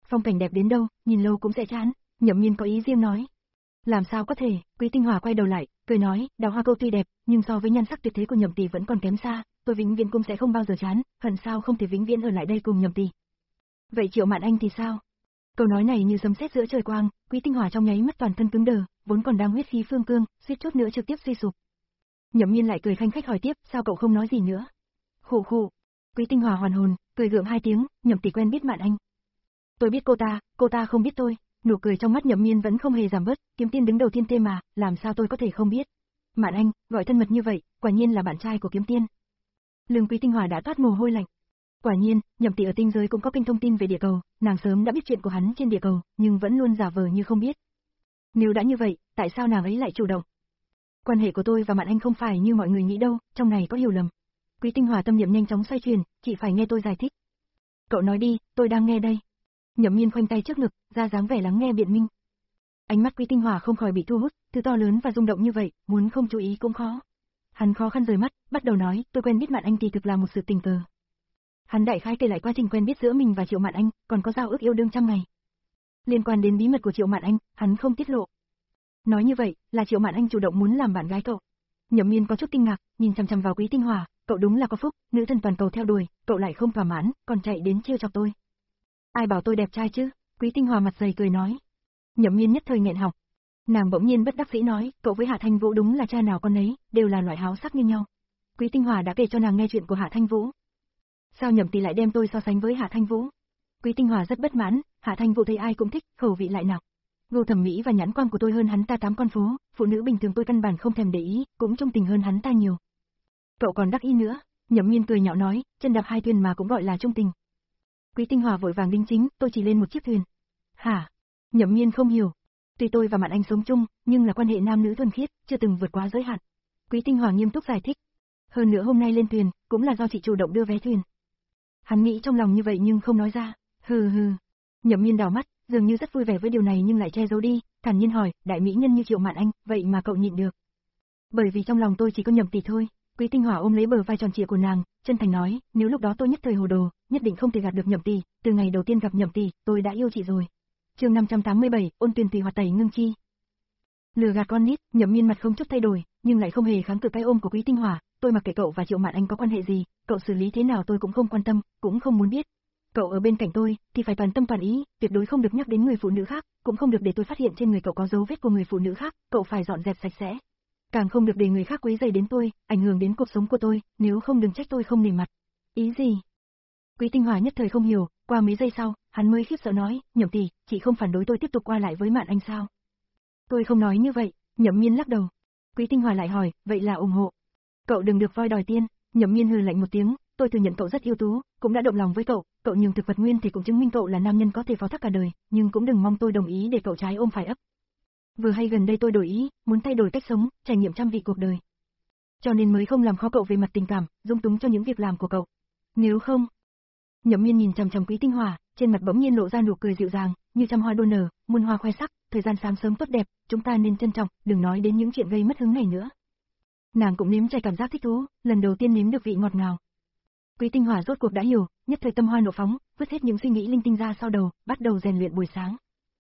phong cảnh đẹp đến đâu, nhìn lâu cũng sẽ chán. Nhậm Miên có ý riêng nói. Làm sao có thể, Quý Tinh Hòa quay đầu lại, cười nói, đào hoa câu tuy đẹp, nhưng so với nhan sắc tuyệt thế của Nhậm tỷ vẫn còn kém xa, tôi vĩnh viễn cũng sẽ không bao giờ chán, hận sao không thể vĩnh viễn ở lại đây cùng Nhậm tỷ. Vậy Triệu Mạn Anh thì sao? Câu nói này như sấm sét giữa trời quang, Quý Tinh Hòa trong nháy mắt toàn thân cứng đờ, vốn còn đang huyết khí phương cương, suýt chút nữa trực tiếp suy sụp. Nhậm Miên lại cười khanh khách hỏi tiếp, sao cậu không nói gì nữa? Khụ khụ. Quý Tinh Hòa hoàn hồn, cười gượng hai tiếng, Nhậm tỷ quen biết Mạn Anh. Tôi biết cô ta, cô ta không biết tôi. Nụ cười trong mắt Nhậm Miên vẫn không hề giảm bớt, Kiếm Tiên đứng đầu thiên tê mà, làm sao tôi có thể không biết? Mạn Anh, gọi thân mật như vậy, quả nhiên là bạn trai của Kiếm Tiên. Lương Quý Tinh Hòa đã toát mồ hôi lạnh. Quả nhiên, Nhậm tỷ ở tinh giới cũng có kênh thông tin về địa cầu, nàng sớm đã biết chuyện của hắn trên địa cầu, nhưng vẫn luôn giả vờ như không biết. Nếu đã như vậy, tại sao nàng ấy lại chủ động? Quan hệ của tôi và Mạn Anh không phải như mọi người nghĩ đâu, trong này có hiểu lầm. Quý Tinh Hòa tâm niệm nhanh chóng xoay chuyển, chỉ phải nghe tôi giải thích. Cậu nói đi, tôi đang nghe đây. Nhậm Miên khoanh tay trước ngực, ra dáng vẻ lắng nghe biện minh. Ánh mắt Quý Tinh Hòa không khỏi bị thu hút, thứ to lớn và rung động như vậy, muốn không chú ý cũng khó. Hắn khó khăn rời mắt, bắt đầu nói, tôi quen biết Mạn Anh thì thực là một sự tình cờ. Hắn đại khái kể lại quá trình quen biết giữa mình và Triệu Mạn Anh, còn có giao ước yêu đương trăm ngày. Liên quan đến bí mật của Triệu Mạn Anh, hắn không tiết lộ. Nói như vậy, là Triệu Mạn Anh chủ động muốn làm bạn gái cậu. Nhậm Miên có chút kinh ngạc, nhìn chằm chằm vào Quý Tinh Hòa, cậu đúng là có phúc, nữ thần toàn cầu theo đuổi, cậu lại không thỏa mãn, còn chạy đến trêu chọc tôi. Ai bảo tôi đẹp trai chứ? Quý Tinh Hòa mặt dày cười nói. Nhậm Miên nhất thời nghẹn họng. Nàng bỗng nhiên bất đắc dĩ nói, cậu với Hạ Thanh Vũ đúng là cha nào con ấy, đều là loại háo sắc như nhau. Quý Tinh Hòa đã kể cho nàng nghe chuyện của Hạ Thanh Vũ. Sao Nhậm tỷ lại đem tôi so sánh với Hạ Thanh Vũ? Quý Tinh Hòa rất bất mãn, Hạ Thanh Vũ thấy ai cũng thích, khẩu vị lại nặng. Gu thẩm mỹ và nhãn quan của tôi hơn hắn ta tám con phố, phụ nữ bình thường tôi căn bản không thèm để ý, cũng trung tình hơn hắn ta nhiều. Cậu còn đắc ý nữa, Nhậm Miên cười nhạo nói, chân đạp hai thuyền mà cũng gọi là trung tình. Quý Tinh Hòa vội vàng đính chính, tôi chỉ lên một chiếc thuyền. Hả? Nhậm Miên không hiểu. Tuy tôi và Mạn Anh sống chung, nhưng là quan hệ nam nữ thuần khiết, chưa từng vượt quá giới hạn. Quý Tinh Hòa nghiêm túc giải thích. Hơn nữa hôm nay lên thuyền, cũng là do chị chủ động đưa vé thuyền. Hắn nghĩ trong lòng như vậy nhưng không nói ra. Hừ hừ. Nhậm Miên đảo mắt, dường như rất vui vẻ với điều này nhưng lại che giấu đi, thản nhiên hỏi, đại mỹ nhân như Triệu Mạn Anh, vậy mà cậu nhịn được? Bởi vì trong lòng tôi chỉ có Nhậm tỷ thôi. Quý Tinh Hòa ôm lấy bờ vai tròn trịa của nàng, chân thành nói, nếu lúc đó tôi nhất thời hồ đồ, nhất định không thể gạt được Nhậm tỷ, từ ngày đầu tiên gặp Nhậm tỷ, tôi đã yêu chị rồi. Chương năm trăm tám mươi bảy, ôn tuyền tùy hoạt tẩy ngưng chi. Lừa gạt con nít, Nhậm Miên mặt không chút thay đổi, nhưng lại không hề kháng cự cái ôm của Quý Tinh Hòa, tôi mặc kệ cậu và Triệu Mạn Anh có quan hệ gì, cậu xử lý thế nào tôi cũng không quan tâm, cũng không muốn biết. Cậu ở bên cạnh tôi, thì phải toàn tâm toàn ý, tuyệt đối không được nhắc đến người phụ nữ khác, cũng không được để tôi phát hiện trên người cậu có dấu vết của người phụ nữ khác, cậu phải dọn dẹp sạch sẽ. Càng không được để người khác quấy rầy đến tôi, ảnh hưởng đến cuộc sống của tôi, nếu không đừng trách tôi không nể mặt. Ý gì? Quý Tinh Hòa nhất thời không hiểu, qua mấy giây sau, hắn mới khiếp sợ nói, Nhậm tỷ, chị không phản đối tôi tiếp tục qua lại với Mạn Anh sao? Tôi không nói như vậy, Nhậm Miên lắc đầu. Quý Tinh Hòa lại hỏi, vậy là ủng hộ. Cậu đừng được voi đòi tiên, Nhậm Miên hừ lạnh một tiếng, tôi thừa nhận cậu rất ưu tú, cũng đã động lòng với cậu, cậu nhường thực vật nguyên thì cũng chứng minh cậu là nam nhân có thể phó thác cả đời, nhưng cũng đừng mong tôi đồng ý để cậu trái ôm phải ấp. Vừa hay gần đây tôi đổi ý, muốn thay đổi cách sống, trải nghiệm trăm vị cuộc đời. Cho nên mới không làm khó cậu về mặt tình cảm, dung túng cho những việc làm của cậu. Nếu không... Nhậm Miên nhìn chằm chằm Quý Tinh Hòa, trên mặt bỗng nhiên lộ ra nụ cười dịu dàng, như trăm hoa đua nở, muôn hoa khoe sắc, thời gian sáng sớm tốt đẹp, chúng ta nên trân trọng, đừng nói đến những chuyện gây mất hứng này nữa. Nàng cũng nếm trải cảm giác thích thú, lần đầu tiên nếm được vị ngọt ngào. Quý Tinh Hòa rốt cuộc đã hiểu, nhất thời tâm hoa nộ phóng, vứt hết những suy nghĩ linh tinh ra sau đầu, bắt đầu rèn luyện buổi sáng.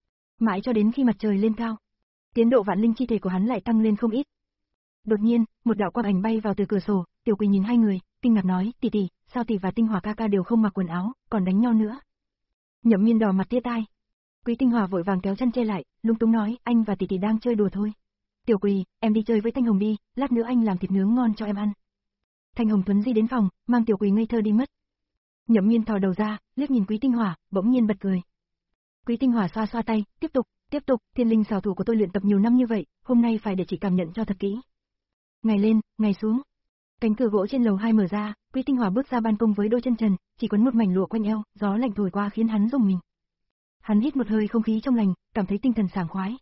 Mãi cho đến khi mặt trời lên cao, tiến độ vạn linh chi thể của hắn lại tăng lên không ít. Đột nhiên, một đạo quang ảnh bay vào từ cửa sổ, Tiểu Quỳ nhìn hai người, kinh ngạc nói, tỷ tỷ, sao tỷ và Tinh Hòa ca ca đều không mặc quần áo, còn đánh nhau nữa. Nhậm Miên đỏ mặt tía tai. Quý Tinh Hòa vội vàng kéo chân che lại, lung túng nói, anh và tỷ tỷ đang chơi đùa thôi. Tiểu Quỳ, em đi chơi với Thanh Hồng đi, lát nữa anh làm thịt nướng ngon cho em ăn. Thanh Hồng thuấn di đến phòng, mang Tiểu Quỳ ngây thơ đi mất. Nhậm Miên thò đầu ra, liếc nhìn Quý Tinh Hòa, bỗng nhiên bật cười. Quý Tinh Hòa xoa xoa tay, tiếp tục, tiếp tục, thiên linh xảo thủ của tôi luyện tập nhiều năm như vậy, hôm nay phải để chị cảm nhận cho thật kỹ. Ngày lên, ngày xuống. Cánh cửa gỗ trên lầu hai mở ra, Quý Tinh Hòa bước ra ban công với đôi chân trần, chỉ quấn một mảnh lụa quanh eo, gió lạnh thổi qua khiến hắn rùng mình. Hắn hít một hơi không khí trong lành, cảm thấy tinh thần sảng khoái.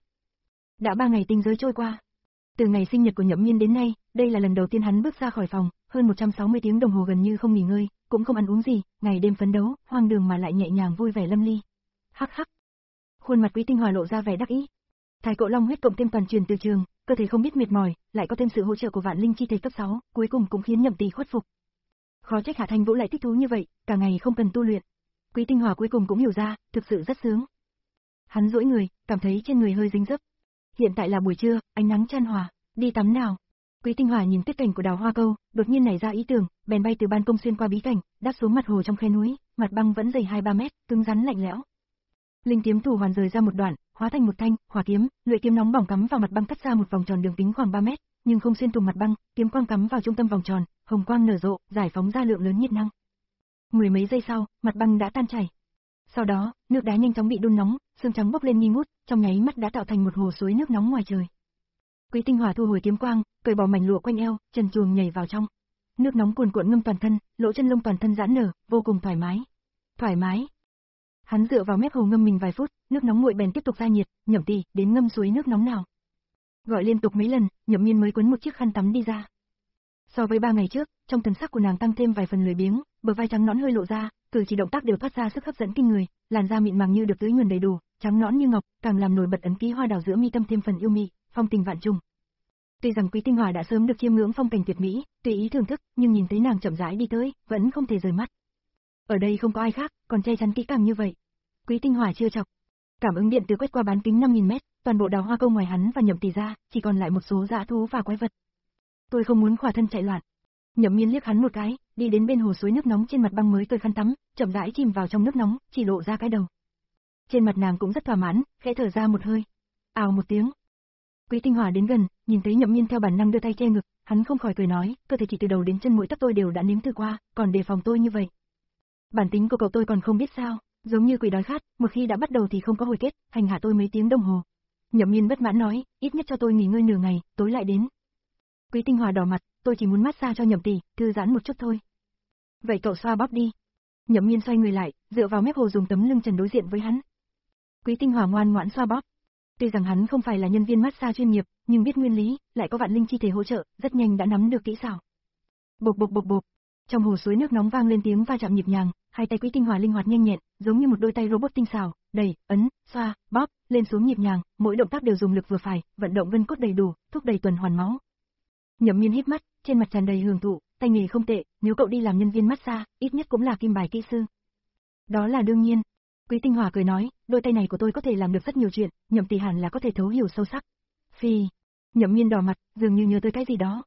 Đã ba ngày tinh giới trôi qua. Từ ngày sinh nhật của Nhậm Miên đến nay, đây là lần đầu tiên hắn bước ra khỏi phòng, hơn một trăm sáu mươi tiếng đồng hồ gần như không nghỉ ngơi, cũng không ăn uống gì, ngày đêm phấn đấu, hoang đường mà lại nhẹ nhàng vui vẻ lâm ly. Hắc hắc. Khuôn mặt Quý Tinh Hòa lộ ra vẻ đắc ý. Thái Cộ Long huyết cộng thêm toàn truyền từ trường, cơ thể không biết mệt mỏi, lại có thêm sự hỗ trợ của vạn linh chi thể cấp sáu, cuối cùng cũng khiến Nhậm tỷ khuất phục. Khó trách Hạ Thanh Vũ lại thích thú như vậy, cả ngày không cần tu luyện. Quý Tinh Hòa cuối cùng cũng hiểu ra, thực sự rất sướng. Hắn duỗi người, cảm thấy trên người hơi dính dấp. Hiện tại là buổi trưa, ánh nắng chan hòa, đi tắm nào. Quý Tinh Hòa nhìn tuyết cảnh của đào hoa câu, đột nhiên nảy ra ý tưởng, bèn bay từ ban công xuyên qua bí cảnh, đáp xuống mặt hồ trong khe núi, mặt băng vẫn dày hai ba mét, cứng rắn lạnh lẽo. Linh kiếm thủ hoàn rời ra một đoạn, hóa thành một thanh hỏa kiếm, lưỡi kiếm nóng bỏng cắm vào mặt băng cắt ra một vòng tròn đường kính khoảng ba mét, nhưng không xuyên thủng mặt băng, kiếm quang cắm vào trung tâm vòng tròn, hồng quang nở rộ, giải phóng ra lượng lớn nhiệt năng. Mười mấy giây sau, mặt băng đã tan chảy. Sau đó, nước đá nhanh chóng bị đun nóng, sương trắng bốc lên nghi ngút, trong nháy mắt đã tạo thành một hồ suối nước nóng ngoài trời. Quý Tinh Hòa thu hồi kiếm quang, cởi bỏ mảnh lụa quanh eo, trần truồng nhảy vào trong. Nước nóng cuồn cuộn ngâm toàn thân, lỗ chân lông toàn thân giãn nở, vô cùng thoải mái. Thoải mái. Hắn dựa vào mép hồ ngâm mình vài phút, nước nóng nguội bèn tiếp tục ra nhiệt, Nhậm tỷ, đến ngâm suối nước nóng nào. Gọi liên tục mấy lần, Nhậm Miên mới quấn một chiếc khăn tắm đi ra. So với ba ngày trước, trong thần sắc của nàng tăng thêm vài phần lười biếng, bờ vai trắng nõn hơi lộ ra, cử chỉ động tác đều thoát ra sức hấp dẫn kinh người, làn da mịn màng như được tưới nhuần đầy đủ, trắng nõn như ngọc, càng làm nổi bật ấn ký hoa đào giữa mi tâm thêm phần yêu mị, phong tình vạn trùng. Tuy rằng Quý Tinh Hòa đã sớm được chiêm ngưỡng phong cảnh tuyệt mỹ, tùy ý thưởng thức, nhưng nhìn thấy nàng chậm rãi đi tới, vẫn không thể rời mắt. Ở đây không có ai khác, còn che chắn kỹ càng như vậy. Quý Tinh Hòa chưa chọc. Cảm ứng điện từ quét qua bán kính năm nghìn mét, toàn bộ đào hoa câu ngoài hắn và Nhậm tỷ ra, chỉ còn lại một số dã thú và quái vật. Tôi không muốn khỏa thân chạy loạn. Nhậm Miên liếc hắn một cái, đi đến bên hồ suối nước nóng trên mặt băng mới cởi khăn tắm, chậm rãi chìm vào trong nước nóng, chỉ lộ ra cái đầu. Trên mặt nàng cũng rất thỏa mãn, khẽ thở ra một hơi. Ào một tiếng. Quý Tinh Hòa đến gần, nhìn thấy Nhậm Miên theo bản năng đưa tay che ngực, hắn không khỏi cười nói, cơ thể chỉ từ đầu đến chân mỗi tấc tôi đều đã nếm thử qua, còn đề phòng tôi như vậy. Bản tính của cậu tôi còn không biết sao, giống như quỷ đói khát, một khi đã bắt đầu thì không có hồi kết, hành hạ tôi mấy tiếng đồng hồ. Nhậm Miên bất mãn nói, ít nhất cho tôi nghỉ ngơi nửa ngày, tối lại đến. Quý Tinh Hòa đỏ mặt, tôi chỉ muốn massage cho Nhậm tỷ, thư giãn một chút thôi. Vậy cậu xoa bóp đi. Nhậm Miên xoay người lại, dựa vào mép hồ dùng tấm lưng trần đối diện với hắn. Quý Tinh Hòa ngoan ngoãn xoa bóp. Tuy rằng hắn không phải là nhân viên massage chuyên nghiệp, nhưng biết nguyên lý, lại có vạn linh chi thể hỗ trợ, rất nhanh đã nắm được kỹ xảo. Bộp bộp bộp bộp. Trong hồ suối nước nóng vang lên tiếng va chạm nhịp nhàng, hai tay Quý Tinh Hòa linh hoạt nhanh nhẹn, giống như một đôi tay robot tinh xảo, đẩy, ấn, xoa, bóp, lên xuống nhịp nhàng, mỗi động tác đều dùng lực vừa phải, vận động gân cốt đầy đủ, thúc đẩy tuần hoàn máu. Nhậm Miên híp mắt, trên mặt tràn đầy hưởng thụ, tay nghề không tệ, nếu cậu đi làm nhân viên massage, ít nhất cũng là kim bài kỹ sư. Đó là đương nhiên. Quý Tinh Hòa cười nói, đôi tay này của tôi có thể làm được rất nhiều chuyện, Nhậm tỷ hẳn là có thể thấu hiểu sâu sắc. Phi. Nhậm Miên đỏ mặt, dường như nhớ tới cái gì đó.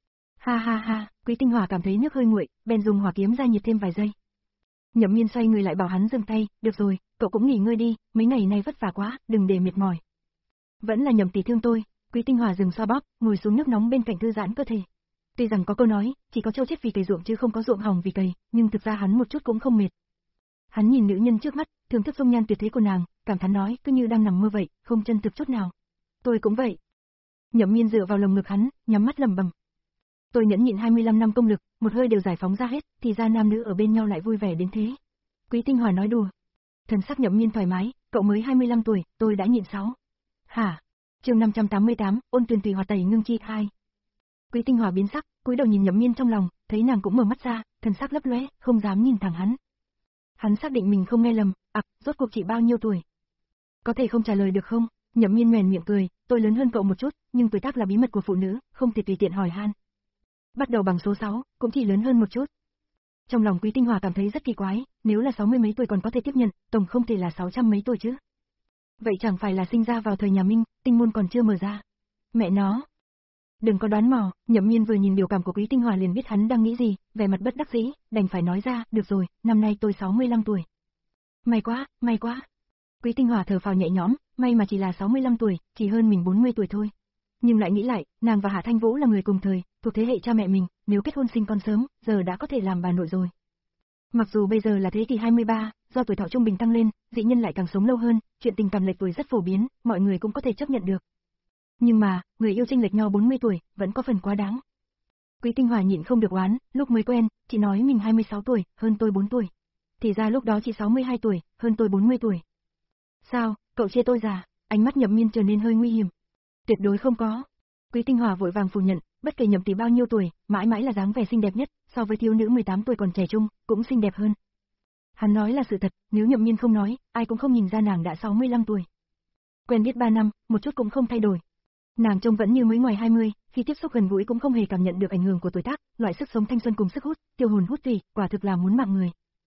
Ha ha ha, Quý Tinh Hòa cảm thấy nước hơi nguội, bèn dùng hỏa kiếm ra nhiệt thêm vài giây. Nhậm Miên xoay người lại bảo hắn dừng tay, được rồi, cậu cũng nghỉ ngơi đi, mấy ngày nay vất vả quá, đừng để mệt mỏi. Vẫn là Nhậm tỷ thương tôi. Quý Tinh Hòa dừng xoa bóp, ngồi xuống nước nóng bên cạnh thư giãn cơ thể. Tuy rằng có câu nói, chỉ có trâu chết vì cày ruộng chứ không có ruộng hỏng vì cày, nhưng thực ra hắn một chút cũng không mệt. Hắn nhìn nữ nhân trước mắt, thưởng thức dung nhan tuyệt thế của nàng, cảm thán nói, cứ như đang nằm mơ vậy, không chân thực chút nào. Tôi cũng vậy. Nhậm Miên dựa vào lồng ngực hắn, nhắm mắt lẩm bẩm. Tôi nhẫn nhịn hai mươi lăm năm công lực, một hơi đều giải phóng ra hết, thì ra nam nữ ở bên nhau lại vui vẻ đến thế. Quý Tinh Hòa nói đùa. Thần sắc Nhậm Miên thoải mái, cậu mới hai mươi lăm tuổi, tôi đã nhịn sáu. Hả? Chương năm trăm tám mươi tám, ôn tuyền tùy hòa tẩy ngưng chi hai. Quý Tinh Hòa biến sắc, cúi đầu nhìn Nhậm Miên trong lòng, thấy nàng cũng mở mắt ra, thần sắc lấp lóe, không dám nhìn thẳng hắn. Hắn xác định mình không nghe lầm, ặc, à, rốt cuộc chị bao nhiêu tuổi? Có thể không trả lời được không? Nhậm Miên nhoẻn miệng cười, tôi lớn hơn cậu một chút, nhưng tuổi tác là bí mật của phụ nữ, không thể tùy tiện hỏi han. Bắt đầu bằng số sáu, cũng chỉ lớn hơn một chút. Trong lòng Quý Tinh Hòa cảm thấy rất kỳ quái, nếu là sáu mươi mấy tuổi còn có thể tiếp nhận, tổng không thể là sáu trăm mấy tuổi chứ. Vậy chẳng phải là sinh ra vào thời nhà Minh, tinh môn còn chưa mở ra. Mẹ nó. Đừng có đoán mò, Nhậm Miên vừa nhìn biểu cảm của Quý Tinh Hòa liền biết hắn đang nghĩ gì, vẻ mặt bất đắc dĩ, đành phải nói ra, được rồi, năm nay tôi sáu mươi lăm tuổi. May quá, may quá. Quý Tinh Hòa thở phào nhẹ nhõm, may mà chỉ là sáu mươi lăm tuổi, chỉ hơn mình bốn mươi tuổi thôi. Nhưng lại nghĩ lại, nàng và Hạ Thanh Vũ là người cùng thời, thuộc thế hệ cha mẹ mình, nếu kết hôn sinh con sớm, giờ đã có thể làm bà nội rồi. Mặc dù bây giờ là thế kỷ hai mươi ba, do tuổi thọ trung bình tăng lên, dị nhân lại càng sống lâu hơn, chuyện tình cảm lệch tuổi rất phổ biến, mọi người cũng có thể chấp nhận được. Nhưng mà, người yêu chênh lệch nhau bốn mươi tuổi, vẫn có phần quá đáng. Quý Tinh Hòa nhịn không được oán, lúc mới quen, chị nói mình hai mươi sáu tuổi, hơn tôi bốn tuổi. Thì ra lúc đó chị sáu mươi hai tuổi, hơn tôi bốn mươi tuổi. Sao, cậu chê tôi già? Ánh mắt Nhậm Miên trở nên hơi nguy hiểm. Tuyệt đối không có. Quý Tinh Hòa vội vàng phủ nhận, bất kể Nhậm tỷ bao nhiêu tuổi, mãi mãi là dáng vẻ xinh đẹp nhất, so với thiếu nữ mười tám tuổi còn trẻ trung, cũng xinh đẹp hơn. Hắn nói là sự thật, nếu Nhậm Miên không nói, ai cũng không nhìn ra nàng đã sáu mươi lăm tuổi. Quen biết ba năm, một chút cũng không thay đổi. Nàng trông vẫn như mới ngoài hai mươi, khi tiếp xúc gần gũi cũng không hề cảm nhận được ảnh hưởng của tuổi tác, loại sức sống thanh xuân cùng sức hút, tiêu hồn hút tùy, quả thực là muốn mạng người.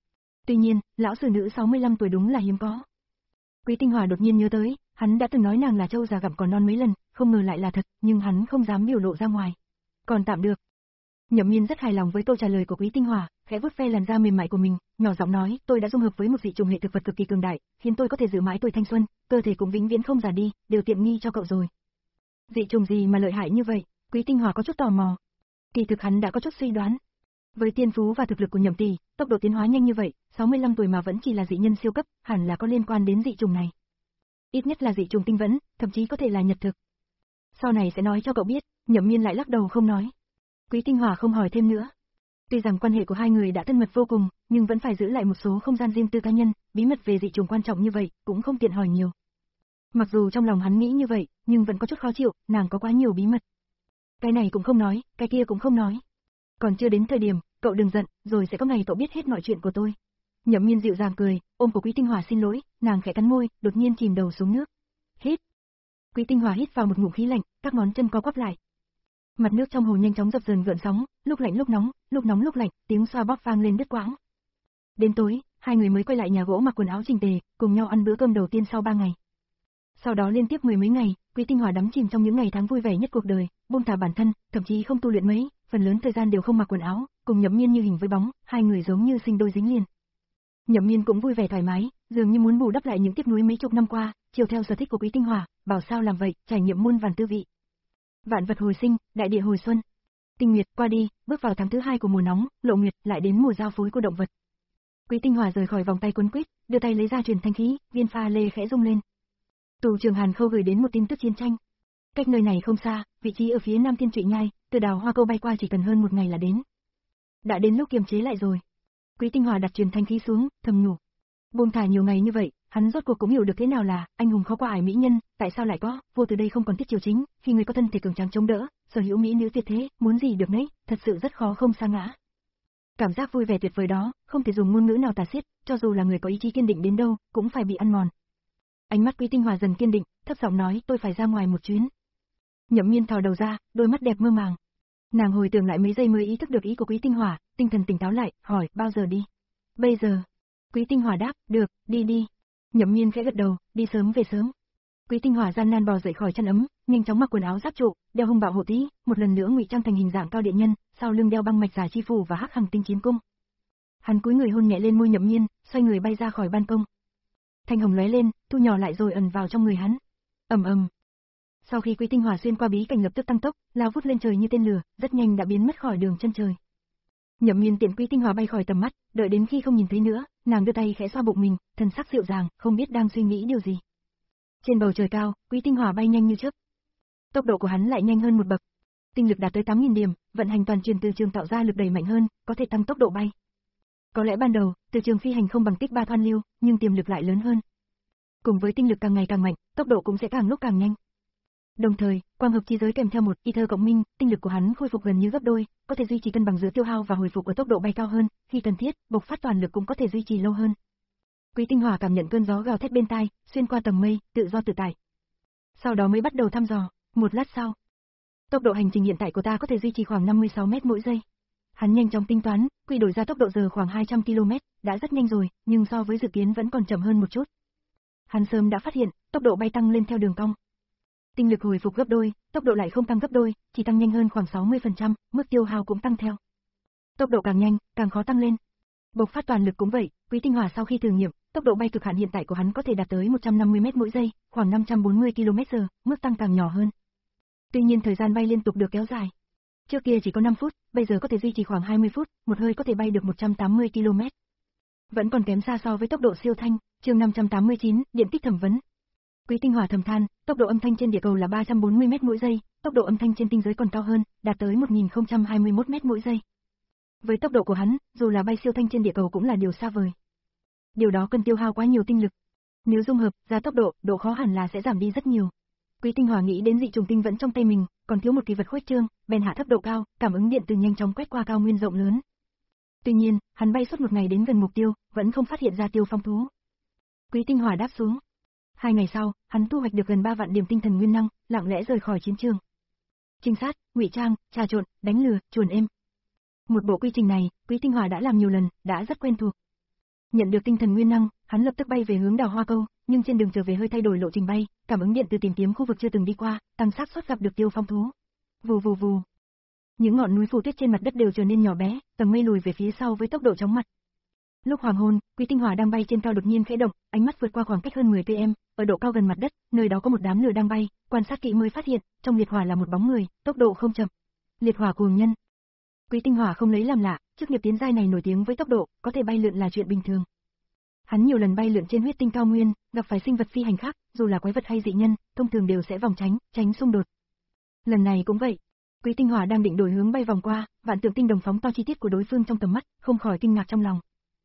Tuy nhiên, lão sử nữ sáu mươi lăm tuổi đúng là hiếm có. Quý Tinh Hòa đột nhiên nhớ tới, hắn đã từng nói nàng là trâu già gặm còn non mấy lần, không ngờ lại là thật, nhưng hắn không dám biểu lộ ra ngoài. Còn tạm được. Nhậm Miên rất hài lòng với câu trả lời của Quý Tinh Hòa, khẽ vuốt ve làn da mềm mại của mình, nhỏ giọng nói, tôi đã dung hợp với một dị trùng hệ thực vật cực kỳ cường đại, khiến tôi có thể giữ mãi tuổi thanh xuân, cơ thể cũng vĩnh viễn không già đi, đều tiện nghi cho cậu rồi. Dị trùng gì mà lợi hại như vậy? Quý Tinh Hòa có chút tò mò. Kỳ thực hắn đã có chút suy đoán. Với tiên phú và thực lực của Nhậm tỷ, tốc độ tiến hóa nhanh như vậy, sáu mươi lăm tuổi mà vẫn chỉ là dị nhân siêu cấp, hẳn là có liên quan đến dị trùng này. Ít nhất là dị trùng tinh vẫn, thậm chí có thể là nhật thực. Sau này sẽ nói cho cậu biết, Nhậm Miên lại lắc đầu không nói. Quý Tinh Hòa không hỏi thêm nữa. Tuy rằng quan hệ của hai người đã thân mật vô cùng, nhưng vẫn phải giữ lại một số không gian riêng tư cá nhân, bí mật về dị trùng quan trọng như vậy, cũng không tiện hỏi nhiều. Mặc dù trong lòng hắn nghĩ như vậy, nhưng vẫn có chút khó chịu, nàng có quá nhiều bí mật. Cái này cũng không nói, cái kia cũng không nói. Còn chưa đến thời điểm, cậu đừng giận, rồi sẽ có ngày cậu biết hết mọi chuyện của tôi. Nhậm Miên dịu dàng cười, ôm của Quý Tinh Hòa xin lỗi, nàng khẽ cắn môi, đột nhiên chìm đầu xuống nước. Hít. Quý Tinh Hòa hít vào một ngụm khí lạnh, các ngón chân co quắp lại. Mặt nước trong hồ nhanh chóng dập dờn gợn sóng, lúc lạnh lúc nóng, lúc nóng lúc lạnh, tiếng xoa bóp vang lên đứt quãng. Đến tối, hai người mới quay lại nhà gỗ mặc quần áo chỉnh tề, cùng nhau ăn bữa cơm đầu tiên sau ba ngày. Sau đó liên tiếp mười mấy ngày, Quý Tinh Hòa đắm chìm trong những ngày tháng vui vẻ nhất cuộc đời, buông thả bản thân, thậm chí không tu luyện mấy, phần lớn thời gian đều không mặc quần áo, cùng Nhậm Miên như hình với bóng, hai người giống như sinh đôi dính liền. Nhậm Miên cũng vui vẻ thoải mái, dường như muốn bù đắp lại những tiếc nuối mấy chục năm qua, chiều theo sở thích của Quý Tinh Hòa, bảo sao làm vậy, trải nghiệm muôn vàn tư vị. Vạn vật hồi sinh, đại địa hồi xuân. Tinh nguyệt qua đi, bước vào tháng thứ hai của mùa nóng, lộ nguyệt lại đến mùa giao phối của động vật. Quý Tinh Hòa rời khỏi vòng tay quấn quýt, đưa tay lấy ra truyền thanh khí, viên pha lê khẽ rung lên. Tù trưởng Hàn Khâu gửi đến một tin tức chiến tranh. Cách nơi này không xa, vị trí ở phía nam Thiên Trụy Nhai, từ đào hoa câu bay qua chỉ cần hơn một ngày là đến. Đã đến lúc kiềm chế lại rồi. Quý Tinh Hòa đặt truyền thanh khí xuống, thầm nhủ. Buông thả nhiều ngày như vậy, hắn rốt cuộc cũng hiểu được thế nào là anh hùng khó qua ải mỹ nhân, tại sao lại có, vô từ đây không còn tiết triều chính, khi người có thân thể cường tráng chống đỡ, sở hữu mỹ nữ tuyệt thế, muốn gì được nấy, thật sự rất khó không sa ngã. Cảm giác vui vẻ tuyệt vời đó, không thể dùng ngôn ngữ nào tả xiết, cho dù là người có ý chí kiên định đến đâu, cũng phải bị ăn mòn. Ánh mắt Quý Tinh Hòa dần kiên định, thấp giọng nói, tôi phải ra ngoài một chuyến. Nhậm Miên thò đầu ra, đôi mắt đẹp mơ màng. Nàng hồi tưởng lại mấy giây mới ý thức được ý của Quý Tinh Hòa, tinh thần tỉnh táo lại, hỏi, bao giờ đi? Bây giờ. Quý Tinh Hòa đáp, được, đi đi. Nhậm Miên khẽ gật đầu, đi sớm về sớm. Quý Tinh Hòa gian nan bò dậy khỏi chăn ấm, nhanh chóng mặc quần áo giáp trụ, đeo hung bạo hộ tí, một lần nữa ngụy trang thành hình dạng cao điện nhân, sau lưng đeo băng mạch giả chi phủ và hắc hằng tinh chiến cung. Hắn cúi người hôn nhẹ lên môi Nhậm Miên, xoay người bay ra khỏi ban công. Thanh hồng lóe lên, thu nhỏ lại rồi ẩn vào trong người hắn. Ầm ầm. Sau khi Quý Tinh Hòa xuyên qua bí cảnh lập tức tăng tốc, lao vút lên trời như tên lửa, rất nhanh đã biến mất khỏi đường chân trời. Nhậm Miên tiện Quý Tinh Hòa bay khỏi tầm mắt, đợi đến khi không nhìn thấy nữa, nàng đưa tay khẽ xoa bụng mình, thần sắc dịu dàng, không biết đang suy nghĩ điều gì. Trên bầu trời cao, Quý Tinh Hòa bay nhanh như chớp. Tốc độ của hắn lại nhanh hơn một bậc. Tinh lực đạt tới tám nghìn điểm, vận hành toàn truyền từ trường tạo ra lực đẩy mạnh hơn, có thể tăng tốc độ bay. Có lẽ ban đầu, từ trường phi hành không bằng tích ba thoan lưu, nhưng tiềm lực lại lớn hơn. Cùng với tinh lực càng ngày càng mạnh, tốc độ cũng sẽ càng lúc càng nhanh. Đồng thời, quang hợp chi giới kèm theo một ether cộng minh, tinh lực của hắn khôi phục gần như gấp đôi, có thể duy trì cân bằng giữa tiêu hao và hồi phục ở tốc độ bay cao hơn, khi cần thiết, bộc phát toàn lực cũng có thể duy trì lâu hơn. Quý Tinh Hòa cảm nhận cơn gió gào thét bên tai, xuyên qua tầng mây, tự do tự tại. Sau đó mới bắt đầu thăm dò, một lát sau, tốc độ hành trình hiện tại của ta có thể duy trì khoảng năm mươi sáu mét mỗi giây. Hắn nhanh chóng tính toán, quy đổi ra tốc độ giờ khoảng hai trăm ki lô mét, đã rất nhanh rồi, nhưng so với dự kiến vẫn còn chậm hơn một chút. Hắn sớm đã phát hiện, tốc độ bay tăng lên theo đường cong. Tinh lực hồi phục gấp đôi, tốc độ lại không tăng gấp đôi, chỉ tăng nhanh hơn khoảng sáu mươi phần trăm, mức tiêu hao cũng tăng theo. Tốc độ càng nhanh, càng khó tăng lên. Bộc phát toàn lực cũng vậy, Quý Tinh Hòa sau khi thử nghiệm, tốc độ bay cực hạn hiện tại của hắn có thể đạt tới một trăm năm mươi mét mỗi giây, khoảng năm trăm bốn mươi ki lô mét giờ, mức tăng càng nhỏ hơn. Tuy nhiên thời gian bay liên tục được kéo dài. Trước kia chỉ có năm phút, bây giờ có thể duy trì khoảng hai mươi phút, một hơi có thể bay được một trăm tám mươi ki lô mét. Vẫn còn kém xa so với tốc độ siêu thanh, chương năm trăm tám mươi chín, điện tích thẩm vấn. Quý Tinh Hòa thầm than, tốc độ âm thanh trên địa cầu là ba trăm bốn mươi mét mỗi giây, tốc độ âm thanh trên tinh giới còn cao hơn, đạt tới một nghìn không trăm hai mươi mốt mét mỗi giây. Với tốc độ của hắn, dù là bay siêu thanh trên địa cầu cũng là điều xa vời. Điều đó cần tiêu hao quá nhiều tinh lực. Nếu dung hợp, ra tốc độ, độ khó hẳn là sẽ giảm đi rất nhiều. Quý Tinh Hòa nghĩ đến dị trùng tinh vẫn trong tay mình, còn thiếu một kỳ vật khuếch trương, bèn hạ thấp độ cao, cảm ứng điện từ nhanh chóng quét qua cao nguyên rộng lớn. Tuy nhiên, hắn bay suốt một ngày đến gần mục tiêu, vẫn không phát hiện ra Tiêu Phong thú. Quý Tinh Hòa đáp xuống. Hai ngày sau, hắn thu hoạch được gần ba vạn điểm tinh thần nguyên năng, lặng lẽ rời khỏi chiến trường. Trinh sát, ngụy trang, trà trộn, đánh lừa, chuồn êm. Một bộ quy trình này, Quý Tinh Hòa đã làm nhiều lần, đã rất quen thuộc. Nhận được tinh thần nguyên năng, hắn lập tức bay về hướng Đào Hoa Câu, nhưng trên đường trở về hơi thay đổi lộ trình bay, cảm ứng điện từ tìm kiếm khu vực chưa từng đi qua, tăng xác suất gặp được Tiêu Phong thú. Vù vù vù. Những ngọn núi phù tuyết trên mặt đất đều trở nên nhỏ bé, tầng mây lùi về phía sau với tốc độ chóng mặt. Lúc hoàng hôn, Quý Tinh Hỏa đang bay trên cao đột nhiên khẽ động, ánh mắt vượt qua khoảng cách hơn mười ki-lô-mét, ở độ cao gần mặt đất, nơi đó có một đám lửa đang bay, quan sát kỹ mới phát hiện, trong liệt hỏa là một bóng người, tốc độ không chậm. Liệt hỏa cuồng nhân. Quý Tinh Hỏa không lấy làm lạ, chức nghiệp tiến giai này nổi tiếng với tốc độ, có thể bay lượn là chuyện bình thường. Hắn nhiều lần bay lượn trên huyết tinh cao nguyên, gặp phải sinh vật phi hành khác, dù là quái vật hay dị nhân, thông thường đều sẽ vòng tránh, tránh xung đột. Lần này cũng vậy. Quý Tinh Hỏa đang định đổi hướng bay vòng qua, vạn tượng tinh đồng phóng to chi tiết của đối phương trong tầm mắt, không khỏi kinh ngạc trong lòng.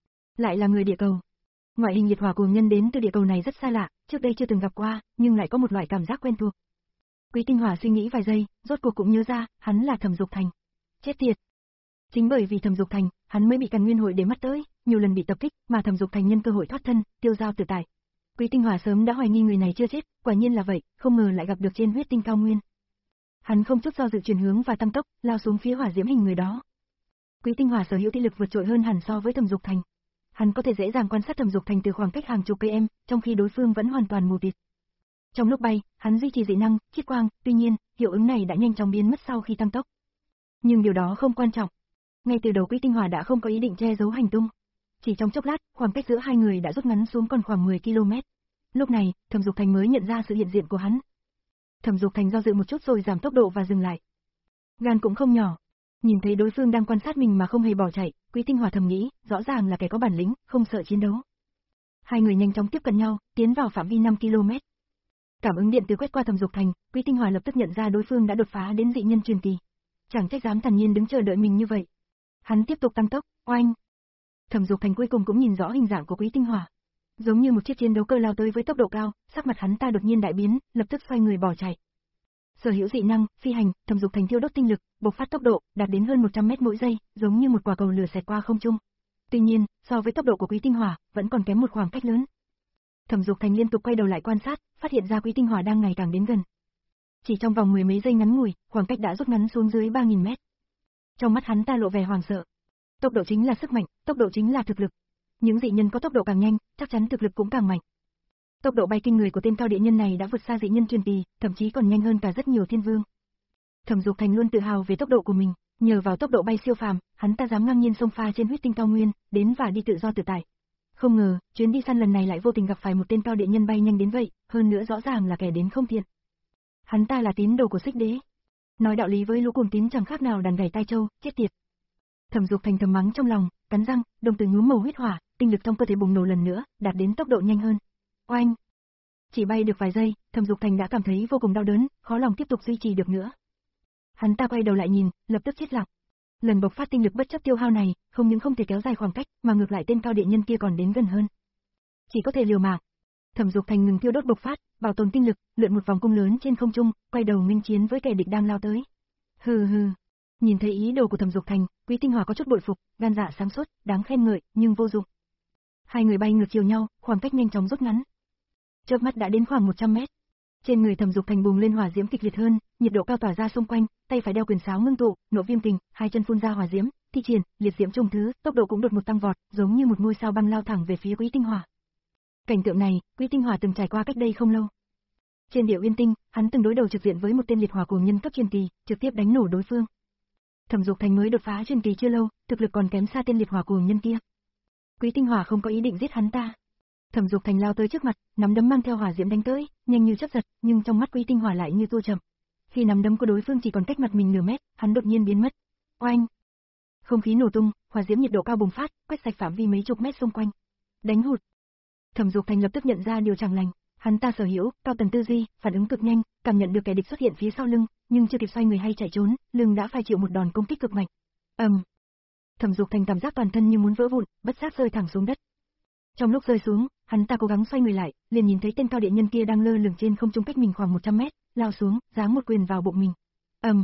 Lại là người địa cầu. Ngoại hình liệt hỏa cuồng nhân đến từ địa cầu này rất xa lạ, trước đây chưa từng gặp qua, nhưng lại có một loại cảm giác quen thuộc. Quý Tinh Hỏa suy nghĩ vài giây, rốt cuộc cũng nhớ ra, hắn là Thẩm Dục Thành. Chết tiệt. Chính bởi vì Thẩm Dục Thành, hắn mới bị Càn Nguyên hội để mắt tới, nhiều lần bị tập kích, mà Thẩm Dục Thành nhân cơ hội thoát thân, tiêu dao tự tại. Quý Tinh Hỏa sớm đã hoài nghi người này chưa chết, quả nhiên là vậy, không ngờ lại gặp được trên huyết tinh cao nguyên. Hắn không chút do dự chuyển hướng và tăng tốc, lao xuống phía hỏa diễm hình người đó. Quý Tinh Hỏa sở hữu thị lực vượt trội hơn hẳn so với Thẩm Dục Thành. Hắn có thể dễ dàng quan sát Thẩm Dục Thành từ khoảng cách hàng chục km, trong khi đối phương vẫn hoàn toàn mù tịt. Trong lúc bay, hắn duy trì dị năng, chiết quang, tuy nhiên, hiệu ứng này đã nhanh chóng biến mất sau khi tăng tốc. Nhưng điều đó không quan trọng. Ngay từ đầu Quý Tinh Hỏa đã không có ý định che giấu hành tung. Chỉ trong chốc lát, khoảng cách giữa hai người đã rút ngắn xuống còn khoảng mười ki-lô-mét. Lúc này, Thẩm Dục Thành mới nhận ra sự hiện diện của hắn. Thẩm Dục Thành do dự một chút rồi giảm tốc độ và dừng lại. Gan cũng không nhỏ. Nhìn thấy đối phương đang quan sát mình mà không hề bỏ chạy, Quý Tinh Hỏa thầm nghĩ, rõ ràng là kẻ có bản lĩnh, không sợ chiến đấu. Hai người nhanh chóng tiếp cận nhau, tiến vào phạm vi năm ki-lô-mét. Cảm ứng điện từ quét qua Thẩm Dục Thành, Quý Tinh Hỏa lập tức nhận ra đối phương đã đột phá đến dị nhân truyền kỳ. Chẳng trách dám thản nhiên đứng chờ đợi mình như vậy. Hắn tiếp tục tăng tốc, oanh. Thẩm Dục Thành cuối cùng cũng nhìn rõ hình dạng của Quý Tinh Hỏa. Giống như một chiếc chiến đấu cơ lao tới với tốc độ cao, sắc mặt hắn ta đột nhiên đại biến, lập tức xoay người bỏ chạy. Sở hữu dị năng, phi hành, Thẩm Dục Thành thiêu đốt tinh lực, bộc phát tốc độ, đạt đến hơn một trăm mét mỗi giây, giống như một quả cầu lửa xẹt qua không trung. Tuy nhiên, so với tốc độ của Quý Tinh Hỏa, vẫn còn kém một khoảng cách lớn. Thẩm Dục Thành liên tục quay đầu lại quan sát, phát hiện ra Quý Tinh Hỏa đang ngày càng đến gần. Chỉ trong vòng mười mấy giây ngắn ngủi, khoảng cách đã rút ngắn xuống dưới ba nghìn mét. Trong mắt hắn ta lộ vẻ hoảng sợ. Tốc độ chính là sức mạnh, tốc độ chính là thực lực. Những dị nhân có tốc độ càng nhanh, chắc chắn thực lực cũng càng mạnh. Tốc độ bay kinh người của tên cao địa nhân này đã vượt xa dị nhân truyền kỳ, thậm chí còn nhanh hơn cả rất nhiều thiên vương. Thẩm Dục Thành luôn tự hào về tốc độ của mình, nhờ vào tốc độ bay siêu phàm, hắn ta dám ngang nhiên xông pha trên huyết tinh cao nguyên, đến và đi tự do tự tại. Không ngờ, chuyến đi săn lần này lại vô tình gặp phải một tên cao địa nhân bay nhanh đến vậy, hơn nữa rõ ràng là kẻ đến không thiện. Hắn ta là tín đồ của Xích Đế. Nói đạo lý với lũ cuồng tín chẳng khác nào đàn gảy tai trâu, chết tiệt. Thẩm Dục Thành thầm mắng trong lòng, cắn răng, đồng tử nhuốm màu huyết hỏa, tinh lực trong cơ thể bùng nổ lần nữa, đạt đến tốc độ nhanh hơn. Oanh! Chỉ bay được vài giây, Thẩm Dục Thành đã cảm thấy vô cùng đau đớn, khó lòng tiếp tục duy trì được nữa. Hắn ta quay đầu lại nhìn, lập tức chết lặng. Lần bộc phát tinh lực bất chấp tiêu hao này, không những không thể kéo dài khoảng cách, mà ngược lại tên cao địa nhân kia còn đến gần hơn. Chỉ có thể liều mạng. Thẩm Dục Thành ngừng thiêu đốt bộc phát, bảo tồn tinh lực, lượn một vòng cung lớn trên không trung, quay đầu nghênh chiến với kẻ địch đang lao tới. Hừ hừ. Nhìn thấy ý đồ của Thẩm Dục Thành, Quý Tinh Hỏa có chút bội phục, gan dạ sáng suốt, đáng khen ngợi, nhưng vô dụng. Hai người bay ngược chiều nhau, khoảng cách nhanh chóng rút ngắn. Chớp mắt đã đến khoảng một trăm mét. Trên người Thẩm Dục Thành bùng lên hỏa diễm kịch liệt hơn, nhiệt độ cao tỏa ra xung quanh, tay phải đeo quyền sáo ngưng tụ, nộ viêm kình, hai chân phun ra hỏa diễm, thi triển, liệt diễm trùng thứ, tốc độ cũng đột một tăng vọt, giống như một ngôi sao băng lao thẳng về phía Quý Tinh Hỏa. Cảnh tượng này, Quý Tinh Hỏa từng trải qua cách đây không lâu. Trên Điệu Uyên Tinh, hắn từng đối đầu trực diện với một tên liệt hỏa cuồng nhân cấp truyền kỳ, trực tiếp đánh nổ đối phương. Thẩm Dục Thành mới đột phá truyền kỳ chưa lâu, thực lực còn kém xa tên liệt hỏa cuồng nhân kia. Quý Tinh Hỏa không có ý định giết hắn ta. Thẩm Dục Thành lao tới trước mặt, nắm đấm mang theo hỏa diễm đánh tới, nhanh như chớp giật, nhưng trong mắt Quý Tinh Hỏa lại như tua chậm. Khi nắm đấm của đối phương chỉ còn cách mặt mình nửa mét, hắn đột nhiên biến mất. Oanh! Không khí nổ tung, hỏa diễm nhiệt độ cao bùng phát, quét sạch phạm vi mấy chục mét xung quanh. Đánh hụt. Thẩm Dục Thành lập tức nhận ra điều chẳng lành, hắn ta sở hữu cao tầng tư duy, phản ứng cực nhanh, cảm nhận được kẻ địch xuất hiện phía sau lưng, nhưng chưa kịp xoay người hay chạy trốn, lưng đã phải chịu một đòn công kích cực mạnh. Ầm. Um. Thẩm Dục Thành cảm giác toàn thân như muốn vỡ vụn, bất giác rơi thẳng xuống đất. Trong lúc rơi xuống, hắn ta cố gắng xoay người lại, liền nhìn thấy tên cao địa nhân kia đang lơ lửng trên không trung cách mình khoảng một trăm mét, lao xuống, giáng một quyền vào bụng mình. Ầm. Um.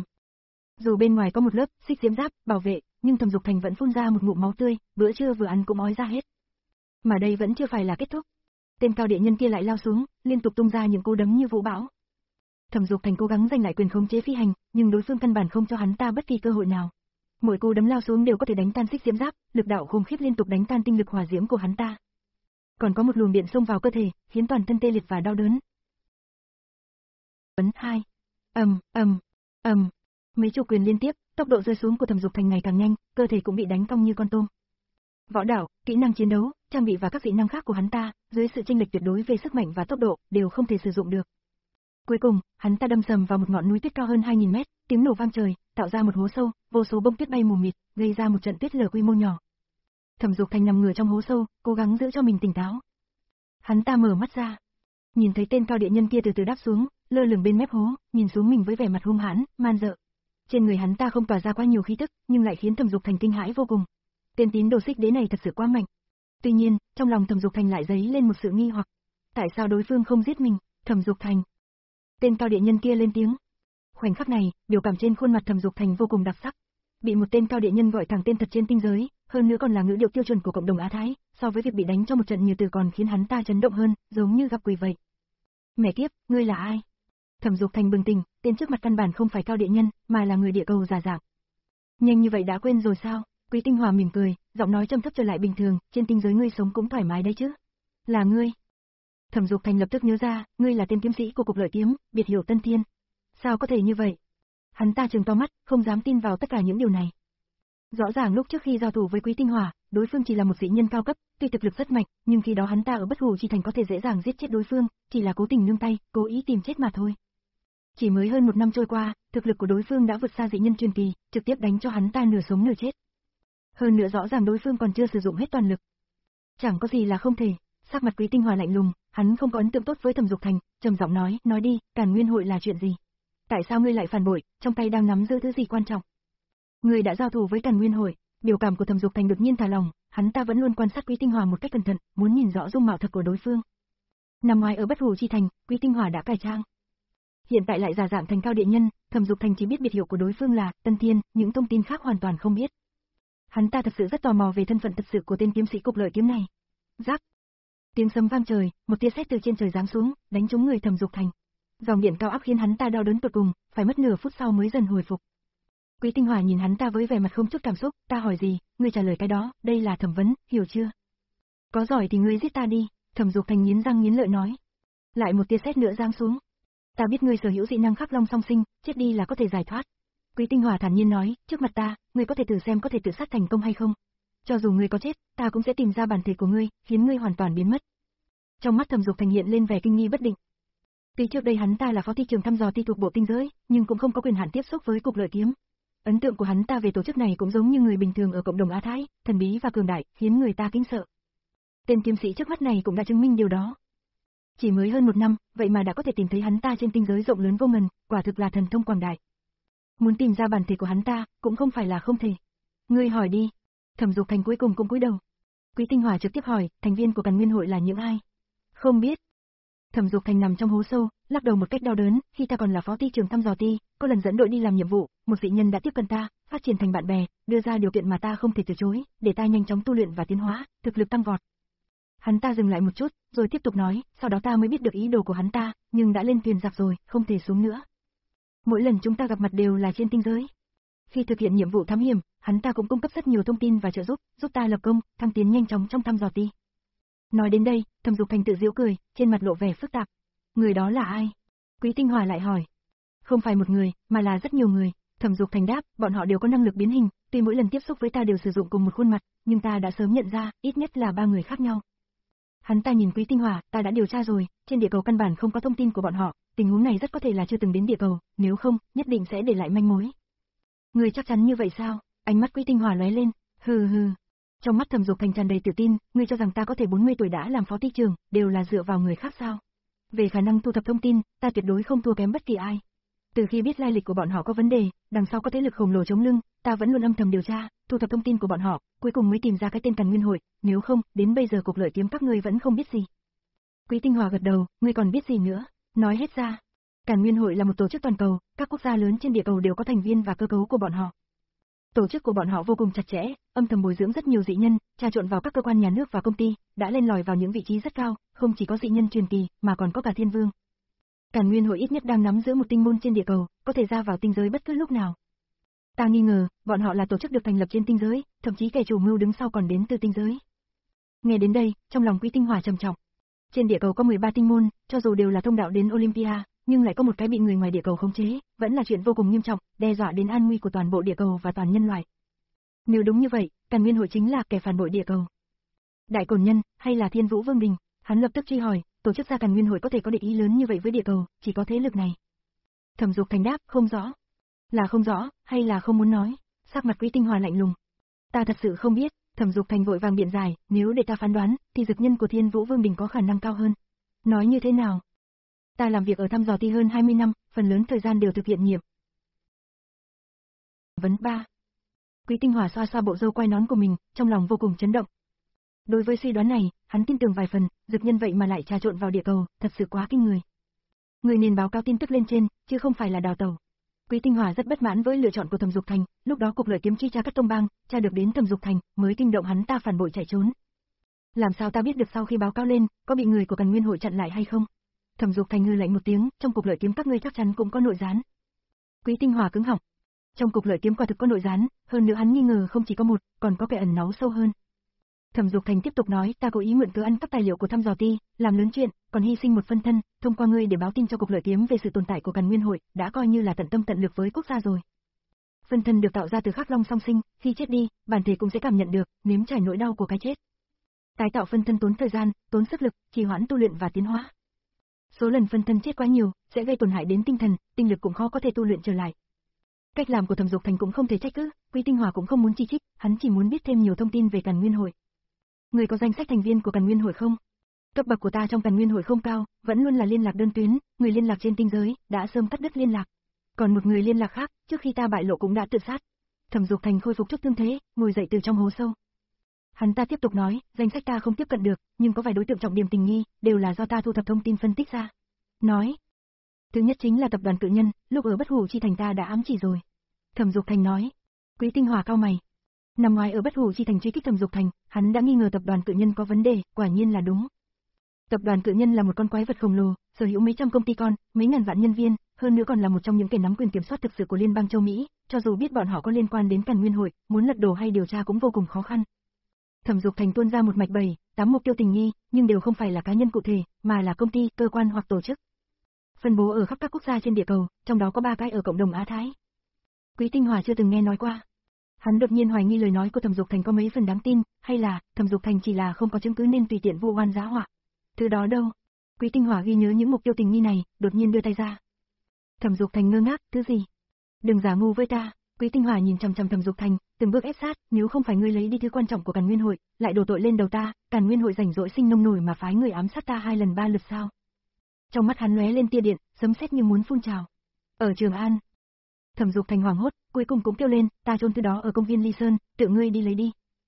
Dù bên ngoài có một lớp xích diễm giáp bảo vệ, nhưng Thẩm Dục Thành vẫn phun ra một ngụm máu tươi, bữa trưa vừa ăn cũng ói ra hết. Mà đây vẫn chưa phải là kết thúc. Tên cao địa nhân kia lại lao xuống, liên tục tung ra những cú đấm như vũ bão. Thẩm Dục Thành cố gắng giành lại quyền khống chế phi hành, nhưng đối phương căn bản không cho hắn ta bất kỳ cơ hội nào. Mỗi cú đấm lao xuống đều có thể đánh tan xích diễm giáp, lực đạo khủng khiếp liên tục đánh tan tinh lực hỏa diễm của hắn ta. Còn có một luồng điện xông vào cơ thể, khiến toàn thân tê liệt và đau đớn. Ấn hai. Ầm, ầm, ầm. Mấy chục quyền liên tiếp, tốc độ rơi xuống của Thẩm Dục Thành ngày càng nhanh, cơ thể cũng bị đánh cong như con tôm. Võ đạo, kỹ năng chiến đấu, trang bị và các kỹ năng khác của hắn ta, dưới sự chênh lệch tuyệt đối về sức mạnh và tốc độ, đều không thể sử dụng được. Cuối cùng, hắn ta đâm sầm vào một ngọn núi tuyết cao hơn hai nghìn mét, tiếng nổ vang trời, tạo ra một hố sâu, vô số bông tuyết bay mù mịt, gây ra một trận tuyết lở quy mô nhỏ. Thẩm Dục Thành nằm ngửa trong hố sâu, cố gắng giữ cho mình tỉnh táo. Hắn ta mở mắt ra, nhìn thấy tên cao địa nhân kia từ từ đáp xuống, lơ lửng bên mép hố, nhìn xuống mình với vẻ mặt hung hãn, man dợ. Trên người hắn ta không tỏa ra quá nhiều khí tức, nhưng lại khiến Thẩm Dục Thành kinh hãi vô cùng. Tên tín đồ xích đế này thật sự quá mạnh. Tuy nhiên, trong lòng Thẩm Dục Thành lại dấy lên một sự nghi hoặc. Tại sao đối phương không giết mình? Thẩm Dục Thành. Tên cao địa nhân kia lên tiếng. Khoảnh khắc này, biểu cảm trên khuôn mặt Thẩm Dục Thành vô cùng đặc sắc. Bị một tên cao địa nhân gọi thẳng tên thật trên tinh giới, hơn nữa còn là ngữ điệu tiêu chuẩn của cộng đồng Á Thái, so với việc bị đánh cho một trận như từ còn khiến hắn ta chấn động hơn, giống như gặp quỷ vậy. Mẹ kiếp, ngươi là ai? Thẩm Dục Thành bừng tỉnh, tên trước mặt căn bản không phải cao địa nhân, mà là người địa cầu giả dạng. Nhanh như vậy đã quên rồi sao? Quý Tinh Hòa mỉm cười, giọng nói trầm thấp trở lại bình thường, trên tinh giới ngươi sống cũng thoải mái đấy chứ? Là ngươi? Thẩm Dục Thành lập tức nhớ ra, ngươi là tên kiếm sĩ của Cục Lợi Kiếm, biệt hiệu Tân Thiên. Sao có thể như vậy? Hắn ta trừng to mắt, không dám tin vào tất cả những điều này. Rõ ràng lúc trước khi giao thủ với Quý Tinh Hòa, đối phương chỉ là một dị nhân cao cấp, tuy thực lực rất mạnh, nhưng khi đó hắn ta ở Bất Hủ Chi Thành có thể dễ dàng giết chết đối phương, chỉ là cố tình nương tay, cố ý tìm chết mà thôi. Chỉ mới hơn một năm trôi qua, thực lực của đối phương đã vượt xa dị nhân truyền kỳ, trực tiếp đánh cho hắn ta nửa sống nửa chết. Hơn nữa rõ ràng đối phương còn chưa sử dụng hết toàn lực. Chẳng có gì là không thể. Sắc mặt Quý Tinh Hòa lạnh lùng, hắn không có ấn tượng tốt với Thẩm Dục Thành, trầm giọng nói, nói đi, Càn Nguyên hội là chuyện gì? Tại sao ngươi lại phản bội, trong tay đang nắm giữ thứ gì quan trọng? Ngươi đã giao thủ với Càn Nguyên hội. Biểu cảm của Thẩm Dục Thành đột nhiên thả lòng, hắn ta vẫn luôn quan sát Quý Tinh Hòa một cách cẩn thận, muốn nhìn rõ dung mạo thật của đối phương. Năm ngoái ở Bất Hủ Chi Thành, Quý Tinh Hòa đã cải trang. Hiện tại lại giả dạng thành cao địa nhân, Thẩm Dục Thành chỉ biết biệt hiệu của đối phương là Tân Thiên, những thông tin khác hoàn toàn không biết. Hắn ta thật sự rất tò mò về thân phận thật sự của tên kiếm sĩ Cục Lợi Kiếm này. Rắc. Tiếng sấm vang trời, một tia sét từ trên trời giáng xuống, đánh trúng người Thẩm Dục Thành. Dòng điện cao áp khiến hắn ta đau đớn tột cùng, phải mất nửa phút sau mới dần hồi phục. Quý Tinh Hòa nhìn hắn ta với vẻ mặt không chút cảm xúc, ta hỏi gì, ngươi trả lời cái đó, đây là thẩm vấn, hiểu chưa? Có giỏi thì ngươi giết ta đi, Thẩm Dục Thành nghiến răng nghiến lợi nói. Lại một tia sét nữa giáng xuống. Ta biết ngươi sở hữu dị năng khắc long song sinh, chết đi là có thể giải thoát. Quý Tinh Hòa thản nhiên nói, trước mặt ta, ngươi có thể thử xem có thể tự sát thành công hay không. Cho dù ngươi có chết, ta cũng sẽ tìm ra bản thể của ngươi, khiến ngươi hoàn toàn biến mất. Trong mắt Thẩm Dục Thành hiện lên vẻ kinh nghi bất định. Tuy trước đây hắn ta là phó ty trưởng thăm dò ti thuộc bộ tinh giới, nhưng cũng không có quyền hạn tiếp xúc với Cục Lợi Kiếm. Ấn tượng của hắn ta về tổ chức này cũng giống như người bình thường ở cộng đồng Á Thái, thần bí và cường đại, khiến người ta kính sợ. Tên kiếm sĩ trước mắt này cũng đã chứng minh điều đó. Chỉ mới hơn một năm, vậy mà đã có thể tìm thấy hắn ta trên tinh giới rộng lớn vô ngần, quả thực là thần thông quảng đại. Muốn tìm ra bản thể của hắn ta, cũng không phải là không thể. Ngươi hỏi đi. Thẩm Dục Thành cuối cùng cũng cúi đầu. Quý Tinh Hòa trực tiếp hỏi, thành viên của Càn Nguyên hội là những ai? Không biết. Thẩm Dục Thành nằm trong hố sâu, lắc đầu một cách đau đớn, khi ta còn là phó ty trưởng thăm dò ti, có lần dẫn đội đi làm nhiệm vụ, một dị nhân đã tiếp cận ta, phát triển thành bạn bè, đưa ra điều kiện mà ta không thể từ chối, để ta nhanh chóng tu luyện và tiến hóa, thực lực tăng vọt. Hắn ta dừng lại một chút, rồi tiếp tục nói, sau đó ta mới biết được ý đồ của hắn ta, nhưng đã lên thuyền giặc rồi, không thể xuống nữa. Mỗi lần chúng ta gặp mặt đều là trên tinh giới. Khi thực hiện nhiệm vụ thám hiểm, hắn ta cũng cung cấp rất nhiều thông tin và trợ giúp, giúp ta lập công, thăng tiến nhanh chóng trong thăm dò ti. Nói đến đây, Thẩm Dục Thành tự giễu cười, trên mặt lộ vẻ phức tạp. Người đó là ai? Quý Tinh Hòa lại hỏi. Không phải một người, mà là rất nhiều người. Thẩm Dục Thành đáp, bọn họ đều có năng lực biến hình, tuy mỗi lần tiếp xúc với ta đều sử dụng cùng một khuôn mặt, nhưng ta đã sớm nhận ra, ít nhất là ba người khác nhau. Hắn ta nhìn Quý Tinh Hòa, ta đã điều tra rồi, trên địa cầu căn bản không có thông tin của bọn họ, tình huống này rất có thể là chưa từng đến địa cầu, nếu không, nhất định sẽ để lại manh mối. Người chắc chắn như vậy sao? Ánh mắt Quý Tinh Hòa lóe lên, hừ hừ. Trong mắt Thẩm Dục Thành tràn đầy tự tin, ngươi cho rằng ta có thể bốn mươi tuổi đã làm phó ty trưởng, đều là dựa vào người khác sao? Về khả năng thu thập thông tin, ta tuyệt đối không thua kém bất kỳ ai. Từ khi biết lai lịch của bọn họ có vấn đề, đằng sau có thế lực khổng lồ chống lưng, ta vẫn luôn âm thầm điều tra, thu thập thông tin của bọn họ, cuối cùng mới tìm ra cái tên Càn Nguyên hội, nếu không, đến bây giờ Cục Lợi Kiếm các ngươi vẫn không biết gì. Quý Tinh Hòa gật đầu, ngươi còn biết gì nữa? Nói hết ra. Càn Nguyên hội là một tổ chức toàn cầu, các quốc gia lớn trên địa cầu đều có thành viên và cơ cấu của bọn họ. Tổ chức của bọn họ vô cùng chặt chẽ, âm thầm bồi dưỡng rất nhiều dị nhân, trà trộn vào các cơ quan nhà nước và công ty, đã lên lòi vào những vị trí rất cao, không chỉ có dị nhân truyền kỳ, mà còn có cả thiên vương. Càn Nguyên hội ít nhất đang nắm giữ một tinh môn trên địa cầu, có thể ra vào tinh giới bất cứ lúc nào. Ta nghi ngờ, bọn họ là tổ chức được thành lập trên tinh giới, thậm chí kẻ chủ mưu đứng sau còn đến từ tinh giới. Nghe đến đây, trong lòng Quý Tinh Hỏa trầm trọng. Trên địa cầu có mười ba tinh môn, cho dù đều là thông đạo đến Olympia, nhưng lại có một cái bị người ngoài địa cầu khống chế, vẫn là chuyện vô cùng nghiêm trọng, đe dọa đến an nguy của toàn bộ địa cầu và toàn nhân loại. Nếu đúng như vậy, Càn Nguyên hội chính là kẻ phản bội địa cầu. Đại Cổn Nhân, hay là Thiên Vũ Vương Đình? Hắn lập tức truy hỏi, tổ chức ra Càn Nguyên hội có thể có địch ý lớn như vậy với địa cầu, chỉ có thế lực này. Thẩm Dục Thành đáp, không rõ. Là không rõ, hay là không muốn nói? Sắc mặt Quý Tinh Hỏa lạnh lùng. Ta thật sự không biết. Thẩm Dục Thành vội vàng biện giải, nếu để ta phán đoán, thì dực nhân của Thiên Vũ Vương Đình có khả năng cao hơn. Nói như thế nào? Ta làm việc ở thăm dò ti hơn hai mươi năm, phần lớn thời gian đều thực hiện nhiệm. Vấn ba. Quý Tinh Hỏa xoa xoa bộ râu quai nón của mình, trong lòng vô cùng chấn động. Đối với suy đoán này, hắn tin tưởng vài phần, dực nhân vậy mà lại trà trộn vào địa cầu, thật sự quá kinh người. Người nên báo cáo tin tức lên trên, chứ không phải là đào tẩu. Quý Tinh Hỏa rất bất mãn với lựa chọn của Thẩm Dục Thành, lúc đó cục lợi kiếm truy tra các tông bang, tra được đến Thẩm Dục Thành, mới kinh động hắn ta phản bội chạy trốn. Làm sao ta biết được sau khi báo cáo lên, có bị người của Càn Nguyên hội chặn lại hay không? Thẩm Dục Thành hừ lạnh một tiếng, trong cục lợi kiếm các ngươi chắc chắn cũng có nội gián. Quý Tinh Hỏa cứng họng. Trong cục lợi kiếm quả thực có nội gián, hơn nữa hắn nghi ngờ không chỉ có một, còn có kẻ ẩn náu sâu hơn. Thẩm Dục Thành tiếp tục nói, ta cố ý mượn cớ ăn cắp tài liệu của thăm dò ti, làm lớn chuyện, còn hy sinh một phân thân, thông qua ngươi để báo tin cho cục lợi kiếm về sự tồn tại của Càn Nguyên hội, đã coi như là tận tâm tận lực với quốc gia rồi. Phân thân được tạo ra từ Khắc Long song sinh, khi chết đi, bản thể cũng sẽ cảm nhận được, nếm trải nỗi đau của cái chết. Tái tạo phân thân tốn thời gian, tốn sức lực, trì hoãn tu luyện và tiến hóa. Số lần phân thân chết quá nhiều, sẽ gây tổn hại đến tinh thần, tinh lực cũng khó có thể tu luyện trở lại. Cách làm của Thẩm Dục Thành cũng không thể trách cứ, Quý Tinh Hỏa cũng không muốn chỉ trích, hắn chỉ muốn biết thêm nhiều thông tin về Càn Nguyên hội. Người có danh sách thành viên của Càn Nguyên hội không? Cấp bậc của ta trong Càn Nguyên hội không cao, vẫn luôn là liên lạc đơn tuyến, người liên lạc trên tinh giới đã sớm cắt đứt liên lạc. Còn một người liên lạc khác, trước khi ta bại lộ cũng đã tự sát. Thẩm Dục Thành khôi phục chút thương thế, ngồi dậy từ trong hố sâu. Hắn ta tiếp tục nói, danh sách ta không tiếp cận được, nhưng có vài đối tượng trọng điểm tình nghi, đều là do ta thu thập thông tin phân tích ra. Nói, thứ nhất chính là tập đoàn Cự Nhân, lúc ở Bất Hủ Chi Thành ta đã ám chỉ rồi. Thẩm Dục Thành nói. Quý Tinh Hỏa cau mày. Năm ngoái ở Bất Hủ Chi Thành truy kích Thẩm Dục Thành, hắn đã nghi ngờ tập đoàn Cự Nhân có vấn đề, quả nhiên là đúng. Tập đoàn Cự Nhân là một con quái vật khổng lồ, sở hữu mấy trăm công ty con, mấy ngàn vạn nhân viên, hơn nữa còn là một trong những kẻ nắm quyền kiểm soát thực sự của liên bang châu Mỹ, cho dù biết bọn họ có liên quan đến Càn Nguyên hội, muốn lật đổ hay điều tra cũng vô cùng khó khăn. Thẩm Dục Thành tuôn ra một mạch bảy, tám mục tiêu tình nghi, nhưng đều không phải là cá nhân cụ thể, mà là công ty, cơ quan hoặc tổ chức. Phân bố ở khắp các quốc gia trên địa cầu, trong đó có ba cái ở cộng đồng Á Thái. Quý Tinh Hỏa chưa từng nghe nói qua. Hắn đột nhiên hoài nghi lời nói của Thẩm Dục Thành có mấy phần đáng tin, hay là Thẩm Dục Thành chỉ là không có chứng cứ nên tùy tiện vu oan giá họa. Thứ đó đâu? Quý Tinh Hỏa ghi nhớ những mục tiêu tình nghi này, đột nhiên đưa tay ra. Thẩm Dục Thành ngơ ngác, thứ gì? Đừng giả ngu với ta. Quý Tinh Hỏa nhìn chằm chằm Thẩm Dục Thành, từng bước ép sát, nếu không phải ngươi lấy đi thứ quan trọng của Càn Nguyên hội, lại đổ tội lên đầu ta, Càn Nguyên hội rảnh rỗi sinh nông nổi mà phái người ám sát ta hai lần ba lượt sao? Trong mắt hắn lóe lên tia điện, sấm sét như muốn phun trào. Ở Trường An. Thẩm Dục Thành hoảng hốt, cuối cùng cũng kêu lên, ta chôn thứ đó ở công viên Ly Sơn, tự ngươi đi lấy đi.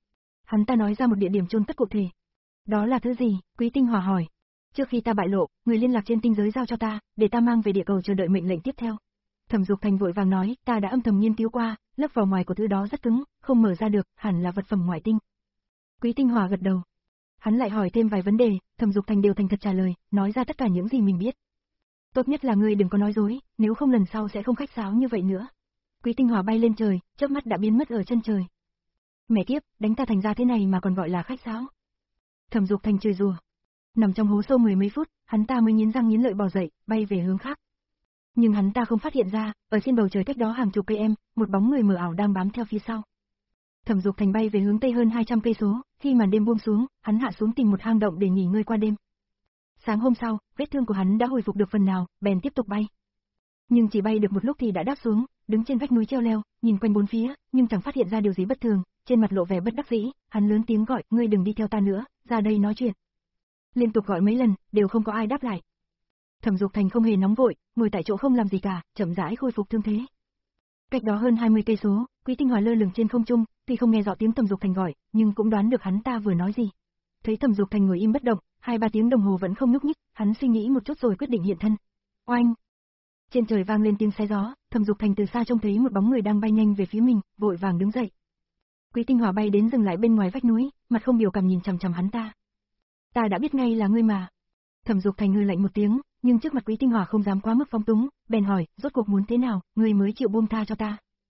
Hắn ta nói ra một địa điểm chôn cất cụ thể. Đó là thứ gì? Quý Tinh Hỏa hỏi. Trước khi ta bại lộ, người liên lạc trên tinh giới giao cho ta, để ta mang về địa cầu chờ đợi mệnh lệnh tiếp theo. Thẩm Dục Thành vội vàng nói, ta đã âm thầm nghiên cứu qua, lớp vỏ ngoài của thứ đó rất cứng, không mở ra được, hẳn là vật phẩm ngoại tinh. Quý Tinh Hỏa gật đầu. Hắn lại hỏi thêm vài vấn đề, Thẩm Dục Thành đều thành thật trả lời, nói ra tất cả những gì mình biết. Tốt nhất là ngươi đừng có nói dối, nếu không lần sau sẽ không khách sáo như vậy nữa. Quý Tinh Hỏa bay lên trời, chớp mắt đã biến mất ở chân trời. Mẹ kiếp, đánh ta thành ra thế này mà còn gọi là khách sáo. Thẩm Dục Thành chửi rủa. Nằm trong hố sâu mười mấy phút, hắn ta mới nghiến răng nghiến lợi bò dậy, bay về hướng khác. Nhưng hắn ta không phát hiện ra, ở trên bầu trời cách đó hàng chục cây em, một bóng người mờ ảo đang bám theo phía sau. Thẩm Dục Thành bay về hướng tây hơn hai trăm cây số, khi màn đêm buông xuống, hắn hạ xuống tìm một hang động để nghỉ ngơi qua đêm. Sáng hôm sau, vết thương của hắn đã hồi phục được phần nào, bèn tiếp tục bay. Nhưng chỉ bay được một lúc thì đã đáp xuống, đứng trên vách núi treo leo, nhìn quanh bốn phía, nhưng chẳng phát hiện ra điều gì bất thường, trên mặt lộ vẻ bất đắc dĩ, hắn lớn tiếng gọi, ngươi đừng đi theo ta nữa, ra đây nói chuyện. Liên tục gọi mấy lần, đều không có ai đáp lại. Thẩm Dục Thành không hề nóng vội, ngồi tại chỗ không làm gì cả, chậm rãi khôi phục thương thế. Cách đó hơn hai mươi cây số, Quý Tinh Hỏa lơ lửng trên không trung, tuy không nghe rõ tiếng Thẩm Dục Thành gọi, nhưng cũng đoán được hắn ta vừa nói gì. Thấy Thẩm Dục Thành ngồi im bất động, hai ba tiếng đồng hồ vẫn không nhúc nhích, hắn suy nghĩ một chút rồi quyết định hiện thân. Oanh! Trên trời vang lên tiếng xé gió, Thẩm Dục Thành từ xa trông thấy một bóng người đang bay nhanh về phía mình, vội vàng đứng dậy. Quý Tinh Hỏa bay đến dừng lại bên ngoài vách núi, mặt không biểu cảm nhìn chằm chằm hắn ta. Ta đã biết ngay là ngươi mà. Thẩm Dục Thành hừ lạnh một tiếng, nhưng trước mặt Quý Tinh Hỏa không dám quá mức phóng túng, bèn hỏi, rốt cuộc muốn thế nào, ngươi mới chịu buông tha cho ta?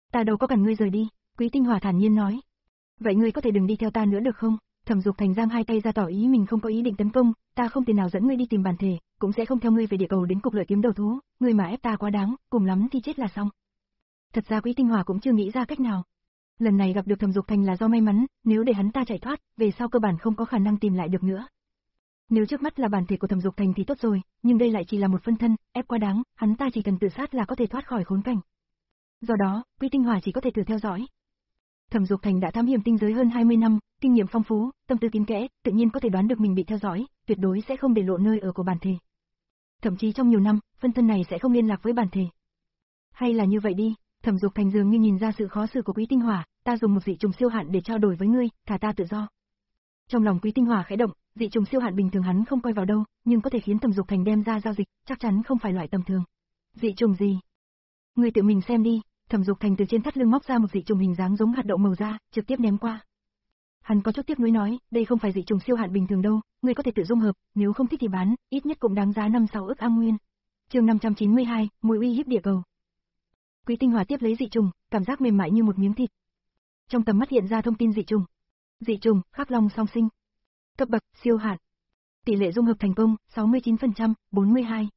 Ta đâu có cần ngươi rời đi, Quý Tinh Hòa thản nhiên nói. Vậy ngươi có thể đừng đi theo ta nữa được không? Thẩm Dục Thành giang hai tay ra tỏ ý mình không có ý định tấn công, ta không thể nào dẫn ngươi đi tìm bản thể, cũng sẽ không theo ngươi về địa cầu đến cục lợi kiếm đầu thú, ngươi mà ép ta quá đáng, cùng lắm thì chết là xong. Thật ra Quý Tinh Hòa cũng chưa nghĩ ra cách nào. Lần này gặp được Thẩm Dục Thành là do may mắn, nếu để hắn ta chạy thoát, về sau cơ bản không có khả năng tìm lại được nữa. Nếu trước mắt là bản thể của Thẩm Dục Thành thì tốt rồi, nhưng đây lại chỉ là một phân thân, ép quá đáng, hắn ta chỉ cần tự sát là có thể thoát khỏi khốn cảnh. Do đó, Quý Tinh Hòa chỉ có thể thử theo dõi. Thẩm Dục Thành đã thám hiểm tinh giới hơn hai mươi năm, kinh nghiệm phong phú, tâm tư kín kẽ, tự nhiên có thể đoán được mình bị theo dõi, tuyệt đối sẽ không để lộ nơi ở của bản thể. Thậm chí trong nhiều năm, phân thân này sẽ không liên lạc với bản thể. Hay là như vậy đi, Thẩm Dục Thành dường như nhìn ra sự khó xử của Quý Tinh Hòa, ta dùng một dị trùng siêu hạn để trao đổi với ngươi, thả ta tự do. Trong lòng Quý Tinh Hòa khẽ động, dị trùng siêu hạn bình thường hắn không coi vào đâu, nhưng có thể khiến Thẩm Dục Thành đem ra giao dịch, chắc chắn không phải loại tầm thường. Dị trùng gì? Ngươi tự mình xem đi. Thẩm Dục Thành từ trên thắt lưng móc ra một dị trùng hình dáng giống hạt đậu màu da, trực tiếp ném qua. Hắn có chút tiếc nuối nói, đây không phải dị trùng siêu hạn bình thường đâu, ngươi có thể tự dung hợp, nếu không thích thì bán, ít nhất cũng đáng giá năm sáu ức am nguyên. Chương năm trăm chín mươi hai, mối uy hiếp địa cầu. Quý Tinh Hòa tiếp lấy dị trùng, cảm giác mềm mại như một miếng thịt. Trong tầm mắt hiện ra thông tin dị trùng. Dị trùng, Khắc Long song sinh. Cấp bậc, siêu hạn. Tỷ lệ dung hợp thành công, sáu mươi chín phần trăm, bốn mươi hai.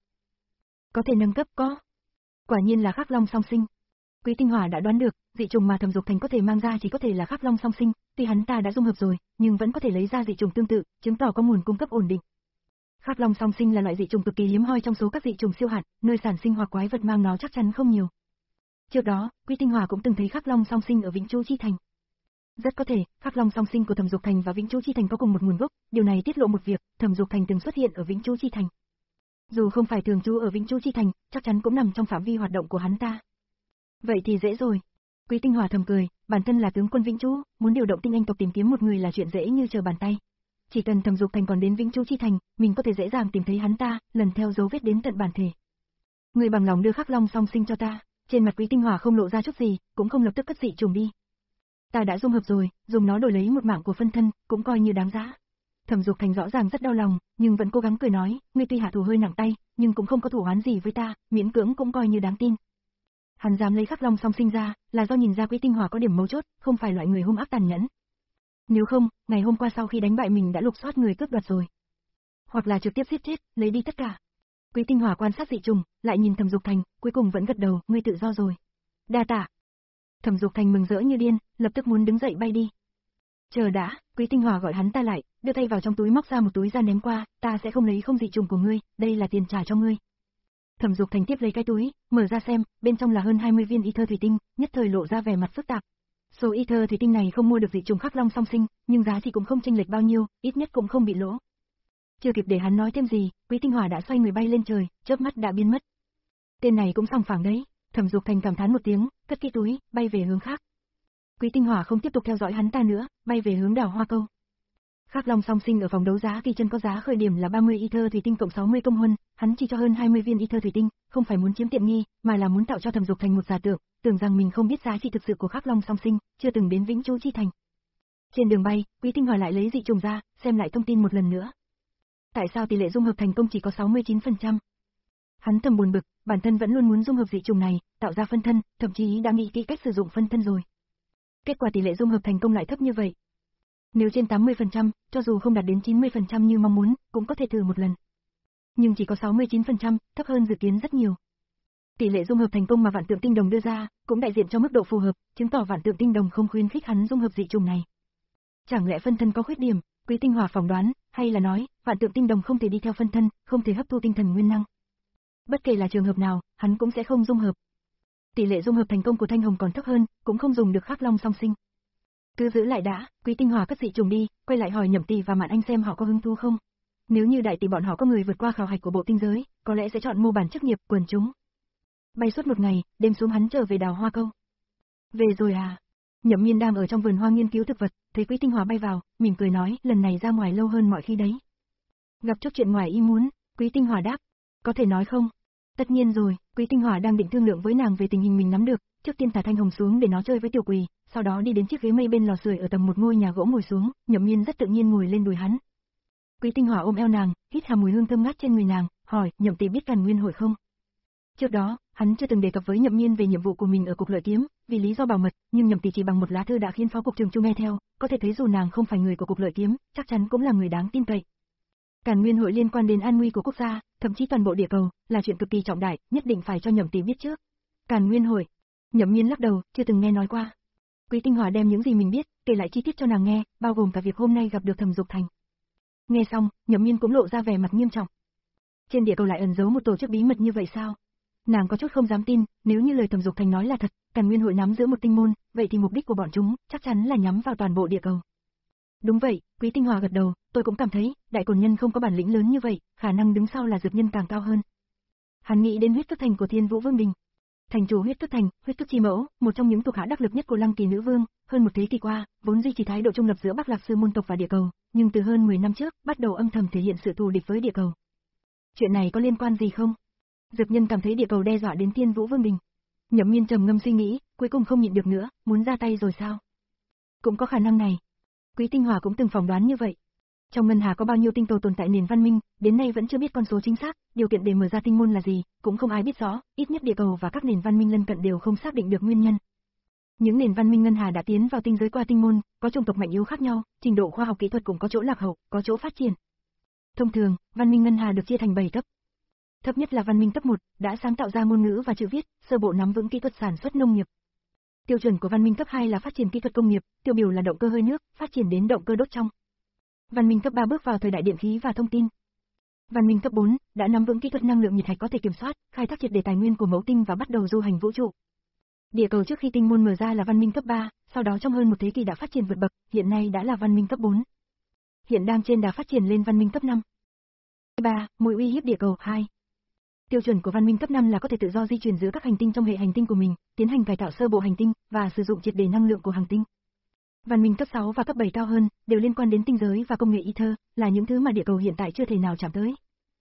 Có thể nâng cấp có. Quả nhiên là Khắc Long song sinh. Quý Tinh Hòa đã đoán được, dị trùng mà Thẩm Dục Thành có thể mang ra chỉ có thể là Khắc Long song sinh, tuy hắn ta đã dung hợp rồi, nhưng vẫn có thể lấy ra dị trùng tương tự, chứng tỏ có nguồn cung cấp ổn định. Khắc Long song sinh là loại dị trùng cực kỳ hiếm hoi trong số các dị trùng siêu hạn, nơi sản sinh hoặc quái vật mang nó chắc chắn không nhiều. Trước đó, Quý Tinh Hòa cũng từng thấy Khắc Long song sinh ở Vĩnh Chu Chi Thành. Rất có thể, Khắc Long song sinh của Thẩm Dục Thành và Vĩnh Chu Chi Thành có cùng một nguồn gốc, điều này tiết lộ một việc, Thẩm Dục Thành từng xuất hiện ở Vĩnh Chu Chi Thành. Dù không phải thường trú ở Vĩnh Chu Chi Thành, chắc chắn cũng nằm trong phạm vi hoạt động của hắn ta. Vậy thì dễ rồi. Quý Tinh Hòa thầm cười, bản thân là tướng quân Vĩnh Chu, muốn điều động tinh anh tộc tìm kiếm một người là chuyện dễ như trở bàn tay. Chỉ cần Thẩm Dục Thành còn đến Vĩnh Chu Chi Thành, mình có thể dễ dàng tìm thấy hắn ta, lần theo dấu vết đến tận bản thể. Người bằng lòng đưa Khắc Long song sinh cho ta. Trên mặt Quý Tinh Hòa không lộ ra chút gì, cũng không lập tức cất dị trùng đi. Ta đã dung hợp rồi, dùng nó đổi lấy một mạng của phân thân, cũng coi như đáng giá. Thẩm Dục Thành rõ ràng rất đau lòng, nhưng vẫn cố gắng cười nói, ngươi tuy hạ thủ hơi nặng tay, nhưng cũng không có thủ oán gì với ta, miễn cưỡng cũng coi như đáng tin. Hắn dám lấy Khắc Long song sinh ra, là do nhìn ra Quý Tinh Hòa có điểm mấu chốt, không phải loại người hung ác tàn nhẫn. Nếu không, ngày hôm qua sau khi đánh bại mình đã lục soát người cướp đoạt rồi. Hoặc là trực tiếp giết chết, lấy đi tất cả. Quý Tinh Hòa quan sát dị trùng, lại nhìn Thẩm Dục Thành, cuối cùng vẫn gật đầu, ngươi tự do rồi. Đa tạ. Thẩm Dục Thành mừng rỡ như điên, lập tức muốn đứng dậy bay đi. Chờ đã, Quý Tinh Hòa gọi hắn ta lại, đưa tay vào trong túi móc ra một túi da ném qua, ta sẽ không lấy không dị trùng của ngươi, đây là tiền trả cho ngươi. Thẩm Dục Thành tiếp lấy cái túi, mở ra xem, bên trong là hơn hai mươi viên ether thủy tinh, nhất thời lộ ra vẻ mặt phức tạp. Số ether thủy tinh này không mua được dị trùng Khắc Long song sinh, nhưng giá trị cũng không chênh lệch bao nhiêu, ít nhất cũng không bị lỗ. Chưa kịp để hắn nói thêm gì, Quý Tinh Hòa đã xoay người bay lên trời, chớp mắt đã biến mất. Tên này cũng sòng phẳng đấy, Thẩm Dục Thành cảm thán một tiếng, cất kỹ túi, bay về hướng khác. Quý Tinh Hòa không tiếp tục theo dõi hắn ta nữa, bay về hướng đảo Hoa Câu. Khắc Long song sinh ở phòng đấu giá kỳ chân có giá khởi điểm là ba mươi ether thủy tinh cộng sáu mươi công huân, hắn chỉ cho hơn hai mươi viên ether thủy tinh, không phải muốn chiếm tiện nghi, mà là muốn tạo cho Thẩm Dục Thành một giả tưởng, tưởng rằng mình không biết giá trị thực sự của Khắc Long song sinh, chưa từng đến Vĩnh Chu Chi Thành. Trên đường bay, Quý Tinh Hòa lại lấy dị trùng ra, xem lại thông tin một lần nữa. Tại sao tỷ lệ dung hợp thành công chỉ có sáu mươi chín phần trăm? Hắn thầm buồn bực, bản thân vẫn luôn muốn dung hợp dị trùng này, tạo ra phân thân, thậm chí đã nghĩ kỹ cách sử dụng phân thân rồi. Kết quả tỷ lệ dung hợp thành công lại thấp như vậy. Nếu trên tám mươi phần trăm, cho dù không đạt đến chín mươi phần trăm như mong muốn, cũng có thể thử một lần. Nhưng chỉ có sáu mươi chín phần trăm, thấp hơn dự kiến rất nhiều. Tỷ lệ dung hợp thành công mà Vạn Tượng Tinh Đồng đưa ra, cũng đại diện cho mức độ phù hợp, chứng tỏ Vạn Tượng Tinh Đồng không khuyến khích hắn dung hợp dị trùng này. Chẳng lẽ phân thân có khuyết điểm? Quý Tinh Hòa phỏng đoán, hay là nói, Vạn Tượng Tinh Đồng không thể đi theo phân thân, không thể hấp thu tinh thần nguyên năng. Bất kể là trường hợp nào, hắn cũng sẽ không dung hợp. Tỷ lệ dung hợp thành công của Thanh Hồng còn thấp hơn, cũng không dùng được Khắc Long song sinh. Cứ giữ lại đã, Quý Tinh Hòa cất dị trùng đi, quay lại hỏi Nhậm Tỷ và Mạn Anh xem họ có hứng thú không. Nếu như đại tỷ bọn họ có người vượt qua khảo hạch của bộ tinh giới, có lẽ sẽ chọn mô bản chức nghiệp quần chúng. Bay suốt một ngày, đêm xuống hắn trở về đảo Hoa Câu. Về rồi à? Nhậm Miên đang ở trong vườn hoa nghiên cứu thực vật, thấy Quý Tinh Hòa bay vào, mỉm cười nói, lần này ra ngoài lâu hơn mọi khi đấy. Gặp chút chuyện ngoài ý muốn, Quý Tinh Hòa đáp, có thể nói không? Tất nhiên rồi, Quý Tinh Hòa đang định thương lượng với nàng về tình hình mình nắm được, trước tiên thả Thanh Hồng xuống để nó chơi với Tiểu Quỳ, sau đó đi đến chiếc ghế mây bên lò sưởi ở tầng một ngôi nhà gỗ ngồi xuống, Nhậm Miên rất tự nhiên ngồi lên đùi hắn. Quý Tinh Hòa ôm eo nàng, hít hà mùi hương thơm ngát trên người nàng, hỏi, Nhậm Tỷ biết Càn Nguyên hội không? Trước đó, hắn chưa từng đề cập với Nhậm Miên về nhiệm vụ của mình ở cục lợi kiếm, vì lý do bảo mật, nhưng Nhậm tỷ chỉ bằng một lá thư đã khiến phó cục trưởng Chu nghe theo, có thể thấy dù nàng không phải người của cục lợi kiếm, chắc chắn cũng là người đáng tin cậy. Càn Nguyên hội liên quan đến an nguy của quốc gia, thậm chí toàn bộ địa cầu, là chuyện cực kỳ trọng đại, nhất định phải cho Nhậm tỷ biết trước. Càn Nguyên hội. Nhậm Miên lắc đầu, chưa từng nghe nói qua. Quý Tinh Hòa đem những gì mình biết, kể lại chi tiết cho nàng nghe, bao gồm cả việc hôm nay gặp được Thẩm Dục Thành. Nghe xong, Nhậm Miên cũng lộ ra vẻ mặt nghiêm trọng. Trên địa cầu lại ẩn giấu một tổ chức bí mật như vậy sao? Nàng có chút không dám tin, nếu như lời Thẩm Dục Thành nói là thật, Càn Nguyên hội nắm giữ một tinh môn, vậy thì mục đích của bọn chúng chắc chắn là nhắm vào toàn bộ địa cầu. Đúng vậy, Quý Tinh Hòa gật đầu, tôi cũng cảm thấy, đại cồn nhân không có bản lĩnh lớn như vậy, khả năng đứng sau là dược nhân càng cao hơn. Hắn nghĩ đến huyết cước thành của Thiên Vũ Vương Đình. Thành chủ huyết cước thành, huyết cước chi mẫu, một trong những thuộc hạ đắc lực nhất của Lăng Kỳ Nữ Vương, hơn một thế kỷ qua, vốn duy trì thái độ trung lập giữa Bắc Lạc Sư môn tộc và địa cầu, nhưng từ hơn mười năm trước, bắt đầu âm thầm thể hiện sự thù địch với địa cầu. Chuyện này có liên quan gì không? Dược nhân cảm thấy địa cầu đe dọa đến Thiên Vũ Vương Đình. Nhậm Miên trầm ngâm suy nghĩ, cuối cùng không nhịn được nữa, muốn ra tay rồi sao? Cũng có khả năng này. Quý Tinh Hòa cũng từng phỏng đoán như vậy. Trong ngân hà có bao nhiêu tinh cầu tồn tại nền văn minh, đến nay vẫn chưa biết con số chính xác, điều kiện để mở ra tinh môn là gì, cũng không ai biết rõ, ít nhất địa cầu và các nền văn minh lân cận đều không xác định được nguyên nhân. Những nền văn minh ngân hà đã tiến vào tinh giới qua tinh môn, có chủng tộc mạnh yếu khác nhau, trình độ khoa học kỹ thuật cũng có chỗ lạc hậu, có chỗ phát triển. Thông thường, văn minh ngân hà được chia thành bảy cấp. Thấp nhất là văn minh cấp một, đã sáng tạo ra ngôn ngữ và chữ viết, sơ bộ nắm vững kỹ thuật sản xuất nông nghiệp. Tiêu chuẩn của văn minh cấp hai là phát triển kỹ thuật công nghiệp, tiêu biểu là động cơ hơi nước, phát triển đến động cơ đốt trong. Văn minh cấp ba bước vào thời đại điện khí và thông tin. Văn minh cấp bốn đã nắm vững kỹ thuật năng lượng nhiệt hạch có thể kiểm soát, khai thác triệt để tài nguyên của mẫu tinh và bắt đầu du hành vũ trụ. Địa cầu trước khi tinh môn mở ra là văn minh cấp ba, sau đó trong hơn một thế kỷ đã phát triển vượt bậc, hiện nay đã là văn minh cấp bốn. Hiện đang trên đà phát triển lên văn minh cấp năm. ba. Mối uy hiếp địa cầu. Hai. Tiêu chuẩn của văn minh cấp năm là có thể tự do di chuyển giữa các hành tinh trong hệ hành tinh của mình, tiến hành cải tạo sơ bộ hành tinh và sử dụng triệt để năng lượng của hành tinh. Văn minh cấp sáu và cấp bảy cao hơn, đều liên quan đến tinh giới và công nghệ ether, là những thứ mà địa cầu hiện tại chưa thể nào chạm tới.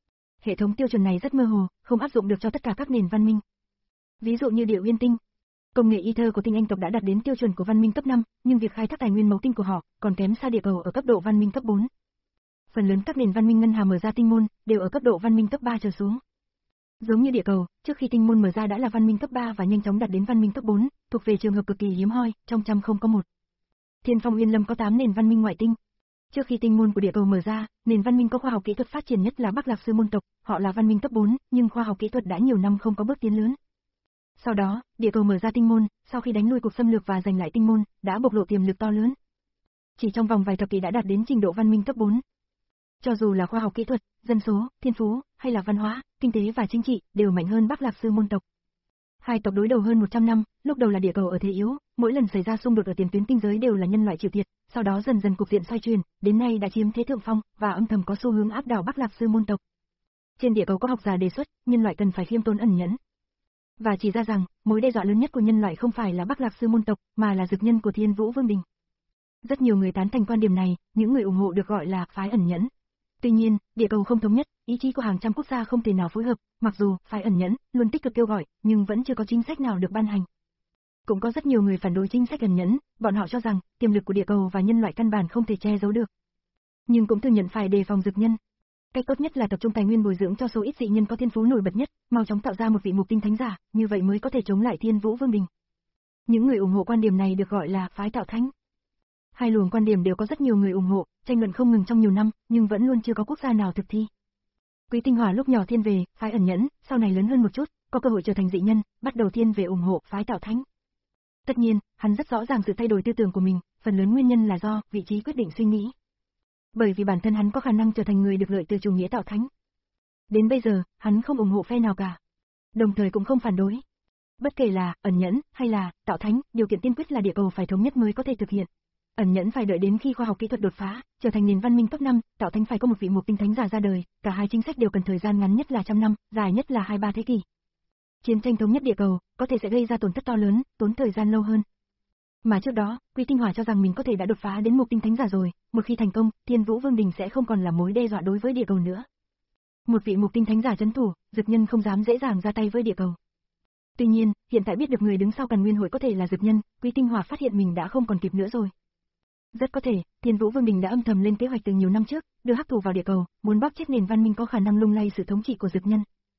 Hệ thống tiêu chuẩn này rất mơ hồ, không áp dụng được cho tất cả các nền văn minh. Ví dụ như Địa Uyên tinh, công nghệ ether của tinh Anh tộc đã đạt đến tiêu chuẩn của văn minh cấp năm, nhưng việc khai thác tài nguyên mẫu tinh của họ còn kém xa địa cầu ở cấp độ văn minh cấp bốn. Phần lớn các nền văn minh ngân hà mở ra tinh môn đều ở cấp độ văn minh cấp ba trở xuống. Giống như địa cầu, trước khi tinh môn mở ra đã là văn minh cấp ba và nhanh chóng đạt đến văn minh cấp bốn, thuộc về trường hợp cực kỳ hiếm hoi, trong trăm không có một. Thiên Phong Uyên Lâm có tám nền văn minh ngoại tinh. Trước khi tinh môn của địa cầu mở ra, nền văn minh có khoa học kỹ thuật phát triển nhất là Bắc Lạc Sư môn tộc, họ là văn minh cấp bốn, nhưng khoa học kỹ thuật đã nhiều năm không có bước tiến lớn. Sau đó, địa cầu mở ra tinh môn, sau khi đánh lui cuộc xâm lược và giành lại tinh môn, đã bộc lộ tiềm lực to lớn. Chỉ trong vòng vài thập kỷ đã đạt đến trình độ văn minh cấp bốn. Cho dù là khoa học kỹ thuật, dân số, thiên phú, hay là văn hóa, kinh tế và chính trị, đều mạnh hơn Bắc Lạc Sư môn tộc. Hai tộc đối đầu hơn một trăm năm, lúc đầu là địa cầu ở thế yếu, mỗi lần xảy ra xung đột ở tiền tuyến tinh giới đều là nhân loại chịu thiệt, sau đó dần dần cục diện xoay chuyển, đến nay đã chiếm thế thượng phong và âm thầm có xu hướng áp đảo Bắc Lạc Sư môn tộc. Trên địa cầu có học giả đề xuất, nhân loại cần phải khiêm tốn ẩn nhẫn. Và chỉ ra rằng, mối đe dọa lớn nhất của nhân loại không phải là Bắc Lạc Sư môn tộc, mà là dực nhân của Thiên Vũ Vương Đình. Rất nhiều người tán thành quan điểm này, những người ủng hộ được gọi là phái ẩn nhẫn. Tuy nhiên, địa cầu không thống nhất, ý chí của hàng trăm quốc gia không thể nào phối hợp, mặc dù phái ẩn nhẫn luôn tích cực kêu gọi, nhưng vẫn chưa có chính sách nào được ban hành. Cũng có rất nhiều người phản đối chính sách ẩn nhẫn, bọn họ cho rằng tiềm lực của địa cầu và nhân loại căn bản không thể che giấu được. Nhưng cũng thừa nhận phải đề phòng dực nhân. Cách tốt nhất là tập trung tài nguyên bồi dưỡng cho số ít dị nhân có thiên phú nổi bật nhất, mau chóng tạo ra một vị mục tinh thánh giả, như vậy mới có thể chống lại Thiên Vũ Vương Đình. Những người ủng hộ quan điểm này được gọi là phái tạo thánh. Hai luồng quan điểm đều có rất nhiều người ủng hộ, tranh luận không ngừng trong nhiều năm, nhưng vẫn luôn chưa có quốc gia nào thực thi. Quý Tinh Hòa lúc nhỏ thiên về, phái ẩn nhẫn, sau này lớn hơn một chút, có cơ hội trở thành dị nhân, bắt đầu thiên về ủng hộ phái tạo thánh. Tất nhiên, hắn rất rõ ràng sự thay đổi tư tưởng của mình, phần lớn nguyên nhân là do vị trí quyết định suy nghĩ. Bởi vì bản thân hắn có khả năng trở thành người được lợi từ chủ nghĩa tạo thánh. Đến bây giờ, hắn không ủng hộ phe nào cả. Đồng thời cũng không phản đối. Bất kể là ẩn nhẫn hay là tạo thánh, điều kiện tiên quyết là địa cầu phải thống nhất mới có thể thực hiện. Ẩn nhẫn phải đợi đến khi khoa học kỹ thuật đột phá, trở thành nền văn minh cấp năm, tạo thánh phải có một vị mục tinh thánh giả ra đời, cả hai chính sách đều cần thời gian ngắn nhất là trăm năm, dài nhất là hai ba thế kỷ. Chiến tranh thống nhất địa cầu có thể sẽ gây ra tổn thất to lớn, tốn thời gian lâu hơn. Mà trước đó, Quý Tinh Hòa cho rằng mình có thể đã đột phá đến mục tinh thánh giả rồi, một khi thành công, Thiên Vũ Vương Đình sẽ không còn là mối đe dọa đối với địa cầu nữa. Một vị mục tinh thánh giả trấn thủ, dực nhân không dám dễ dàng ra tay với địa cầu. Tuy nhiên, hiện tại biết được người đứng sau Càn Nguyên hội có thể là dực nhân, Quý Tinh Hòa phát hiện mình đã không còn kịp nữa rồi. Rất có thể, Thiên Vũ Vương Đình đã âm thầm lên kế hoạch từ nhiều năm trước, đưa hắc thủ vào địa cầu, muốn bóp chết nền văn minh có khả năng lung lay sự thống trị của dực nhân.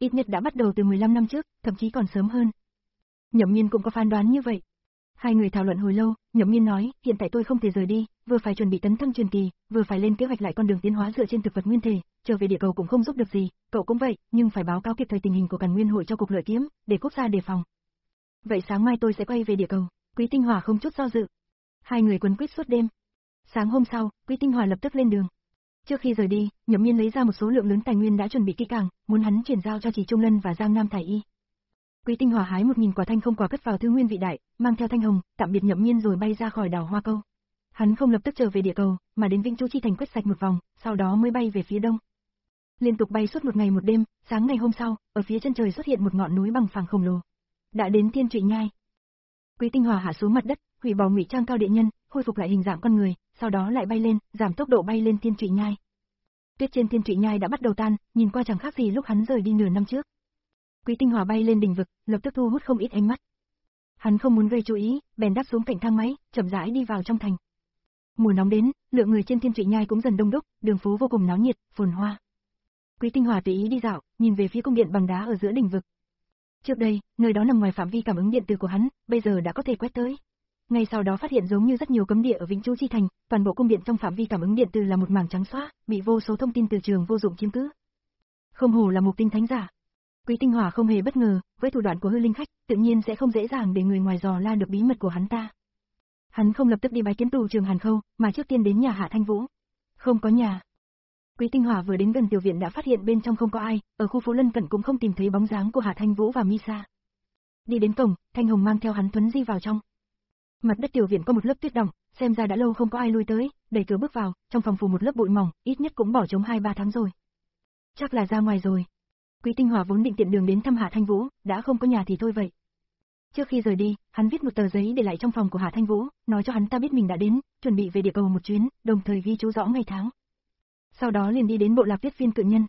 ít nhất đã bắt đầu từ mười lăm năm trước, thậm chí còn sớm hơn. Nhậm Miên cũng có phán đoán như vậy. Hai người thảo luận hồi lâu, Nhậm Miên nói, hiện tại tôi không thể rời đi, vừa phải chuẩn bị tấn thăng truyền kỳ, vừa phải lên kế hoạch lại con đường tiến hóa dựa trên thực vật nguyên thể, trở về địa cầu cũng không giúp được gì, cậu cũng vậy, nhưng phải báo cáo kịp thời tình hình của Càn Nguyên hội cho cục lợi kiếm, để quốc gia đề phòng. Vậy sáng mai tôi sẽ quay về địa cầu. Quý Tinh Hòa không chút do dự. Hai người quấn quýt suốt đêm. Sáng hôm sau, Quý Tinh Hòa lập tức lên đường. Trước khi rời đi, Nhậm Miên lấy ra một số lượng lớn tài nguyên đã chuẩn bị kỹ càng, muốn hắn chuyển giao cho Chỉ Trung Lân và Giang Nam Thải Y. Quý Tinh Hòa hái một nghìn quả thanh không quả cất vào thư nguyên vị đại, mang theo Thanh Hồng, tạm biệt Nhậm Miên rồi bay ra khỏi đảo Hoa Câu. Hắn không lập tức trở về địa cầu, mà đến Vĩnh Chu Chi Thành quét sạch một vòng, sau đó mới bay về phía đông. Liên tục bay suốt một ngày một đêm, sáng ngày hôm sau, ở phía chân trời xuất hiện một ngọn núi bằng phẳng khổng lồ. Đã đến Thiên Trụy Nhai. Quý Tinh Hòa hạ xuống mặt đất, hủy bỏ ngụy trang cao địa nhân, khôi phục lại hình dạng con người, sau đó lại bay lên, giảm tốc độ bay lên Thiên Trụy Nhai. Tuyết trên Thiên Trụy Nhai đã bắt đầu tan, nhìn qua chẳng khác gì lúc hắn rời đi nửa năm trước. Quý Tinh Hòa bay lên đỉnh vực, lập tức thu hút không ít ánh mắt. Hắn không muốn gây chú ý, bèn đáp xuống cạnh thang máy, chậm rãi đi vào trong thành. Mùa nóng đến, lượng người trên Thiên Trụy Nhai cũng dần đông đúc, đường phố vô cùng náo nhiệt, phồn hoa. Quý Tinh Hòa tùy ý đi dạo, nhìn về phía cung điện bằng đá ở giữa đỉnh vực. Trước đây, nơi đó nằm ngoài phạm vi cảm ứng điện từ của hắn, bây giờ đã có thể quét tới. Ngay sau đó phát hiện giống như rất nhiều cấm địa ở Vĩnh Chu Chi Thành, toàn bộ cung điện trong phạm vi cảm ứng điện từ là một mảng trắng xóa, bị vô số thông tin từ trường vô dụng chiếm cứ. Không hổ là Mục Tinh Thánh giả. Quý Tinh Hòa không hề bất ngờ, với thủ đoạn của hư linh khách, tự nhiên sẽ không dễ dàng để người ngoài dò la được bí mật của hắn ta. Hắn không lập tức đi bái kiến tù trường Hàn Khâu, mà trước tiên đến nhà Hạ Thanh Vũ. Không có nhà. Quý Tinh Hòa vừa đến gần tiểu viện đã phát hiện bên trong không có ai, ở khu phố lân cận cũng không tìm thấy bóng dáng của Hạ Thanh Vũ và Misa. Đi đến cổng, Thanh Hồng mang theo hắn thuấn di vào trong. Mặt đất tiểu viện có một lớp tuyết đọng, xem ra đã lâu không có ai lui tới, đẩy cửa bước vào, trong phòng phủ một lớp bụi mỏng, ít nhất cũng bỏ trống hai ba tháng rồi. Chắc là ra ngoài rồi. Quý Tinh Hòa vốn định tiện đường đến thăm Hạ Thanh Vũ, đã không có nhà thì thôi vậy. Trước khi rời đi, hắn viết một tờ giấy để lại trong phòng của Hạ Thanh Vũ, nói cho hắn ta biết mình đã đến, chuẩn bị về địa cầu một chuyến, đồng thời ghi chú rõ ngày tháng. Sau đó liền đi đến bộ lạc Tuyết Viên cự nhân.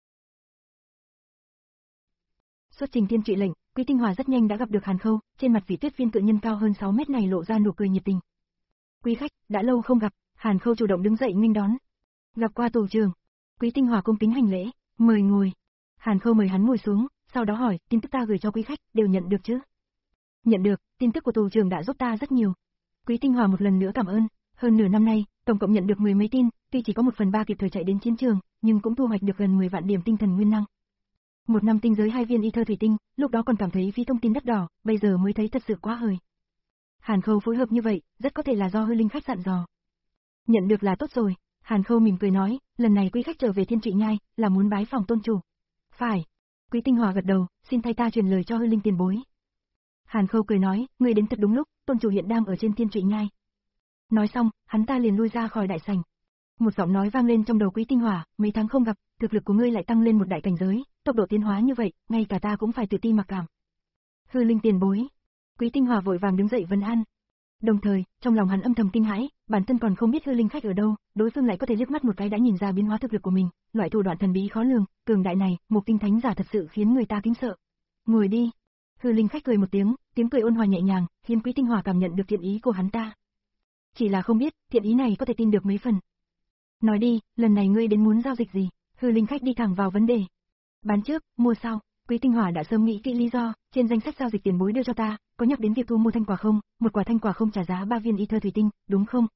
Xuất trình Thiên Trụy lệnh, Quý Tinh Hòa rất nhanh đã gặp được Hàn Khâu, trên mặt vị Tuyết Viên cự nhân cao hơn sáu mét này lộ ra nụ cười nhiệt tình. Quý khách, đã lâu không gặp. Hàn Khâu chủ động đứng dậy nghênh đón. Gặp qua tù trưởng. Quý Tinh Hòa cung kính hành lễ, mời ngồi. Hàn Khâu mời hắn ngồi xuống, sau đó hỏi, tin tức ta gửi cho quý khách đều nhận được chứ? Nhận được, tin tức của tù trưởng đã giúp ta rất nhiều. Quý Tinh Hòa một lần nữa cảm ơn. Hơn nửa năm nay, tổng cộng nhận được mười mấy tin, tuy chỉ có một phần ba kịp thời chạy đến chiến trường, nhưng cũng thu hoạch được gần mười vạn điểm tinh thần nguyên năng. Một năm tinh giới hai viên y thơ thủy tinh, lúc đó còn cảm thấy phí thông tin đắt đỏ, bây giờ mới thấy thật sự quá hời. Hàn Khâu phối hợp như vậy, rất có thể là do hư linh khách dặn dò. Nhận được là tốt rồi. Hàn Khâu mỉm cười nói, lần này quý khách trở về Thiên Trụy Nhai, là muốn bái phòng tôn chủ. Phải. Quý Tinh Hòa gật đầu, xin thay ta truyền lời cho hư linh tiền bối. Hàn Khâu cười nói, ngươi đến thật đúng lúc, tôn chủ hiện đang ở trên Thiên Trụy Nhai. Nói xong, hắn ta liền lui ra khỏi đại sảnh. Một giọng nói vang lên trong đầu Quý Tinh Hòa, mấy tháng không gặp, thực lực của ngươi lại tăng lên một đại cảnh giới, tốc độ tiến hóa như vậy, ngay cả ta cũng phải tự ti mặc cảm. Hư linh tiền bối. Quý Tinh Hòa vội vàng đứng dậy vân an. Đồng thời, trong lòng hắn âm thầm kinh hãi, bản thân còn không biết hư linh khách ở đâu, đối phương lại có thể liếc mắt một cái đã nhìn ra biến hóa thực lực của mình, loại thủ đoạn thần bí khó lường, cường đại này, Mục Tinh Thánh giả thật sự khiến người ta kính sợ. Ngồi đi. Hư linh khách cười một tiếng, tiếng cười ôn hòa nhẹ nhàng, khiến Quý Tinh Hòa cảm nhận được thiện ý của hắn ta. Chỉ là không biết, thiện ý này có thể tin được mấy phần. Nói đi, lần này ngươi đến muốn giao dịch gì? Hư linh khách đi thẳng vào vấn đề. Bán trước, mua sau. Quý Tinh Hòa đã sớm nghĩ kỹ lý do, trên danh sách giao dịch tiền bối đưa cho ta, có nhắc đến việc thu mua thanh quả không, một quả thanh quả không trả giá ba viên y thơ thủy tinh, đúng không?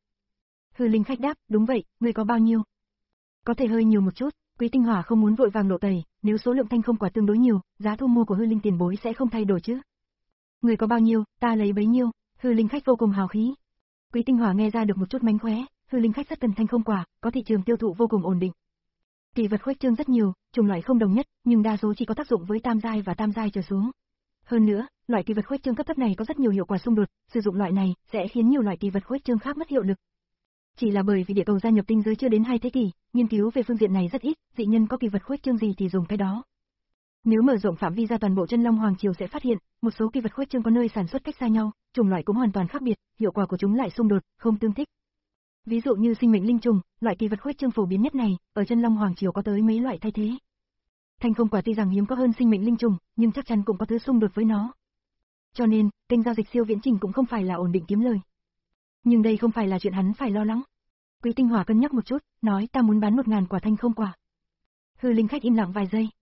Hư linh khách đáp, đúng vậy, ngươi có bao nhiêu? Có thể hơi nhiều một chút, Quý Tinh Hòa không muốn vội vàng lộ tẩy, nếu số lượng thanh không quả tương đối nhiều, giá thu mua của hư linh tiền bối sẽ không thay đổi chứ. Ngươi có bao nhiêu, ta lấy bấy nhiêu, hư linh khách vô cùng hào khí. Quý Tinh Hòa nghe ra được một chút mánh khóe, hư linh khách rất cần thanh không quả, có thị trường tiêu thụ vô cùng ổn định. Kỳ vật khuếch trương rất nhiều, chủng loại không đồng nhất, nhưng đa số chỉ có tác dụng với tam giai và tam giai trở xuống. Hơn nữa, loại kỳ vật khuếch trương cấp thấp này có rất nhiều hiệu quả xung đột, sử dụng loại này sẽ khiến nhiều loại kỳ vật khuếch trương khác mất hiệu lực. Chỉ là bởi vì địa cầu gia nhập tinh giới chưa đến hai thế kỷ, nghiên cứu về phương diện này rất ít, dị nhân có kỳ vật khuếch trương gì thì dùng cái đó. Nếu mở rộng phạm vi ra toàn bộ Chân Long Hoàng Triều sẽ phát hiện, một số kỳ vật khuếch trương có nơi sản xuất cách xa nhau, chủng loại cũng hoàn toàn khác biệt, hiệu quả của chúng lại xung đột, không tương thích. Ví dụ như sinh mệnh linh trùng, loại kỳ vật khuếch trương phổ biến nhất này, ở Chân Long Hoàng Triều có tới mấy loại thay thế. Thanh không quả tuy rằng hiếm có hơn sinh mệnh linh trùng, nhưng chắc chắn cũng có thứ xung đột với nó. Cho nên, kênh giao dịch siêu viễn trình cũng không phải là ổn định kiếm lời. Nhưng đây không phải là chuyện hắn phải lo lắng. Quý Tinh Hòa cân nhắc một chút, nói ta muốn bán một ngàn quả thanh không quả. Hư linh khách im lặng vài giây.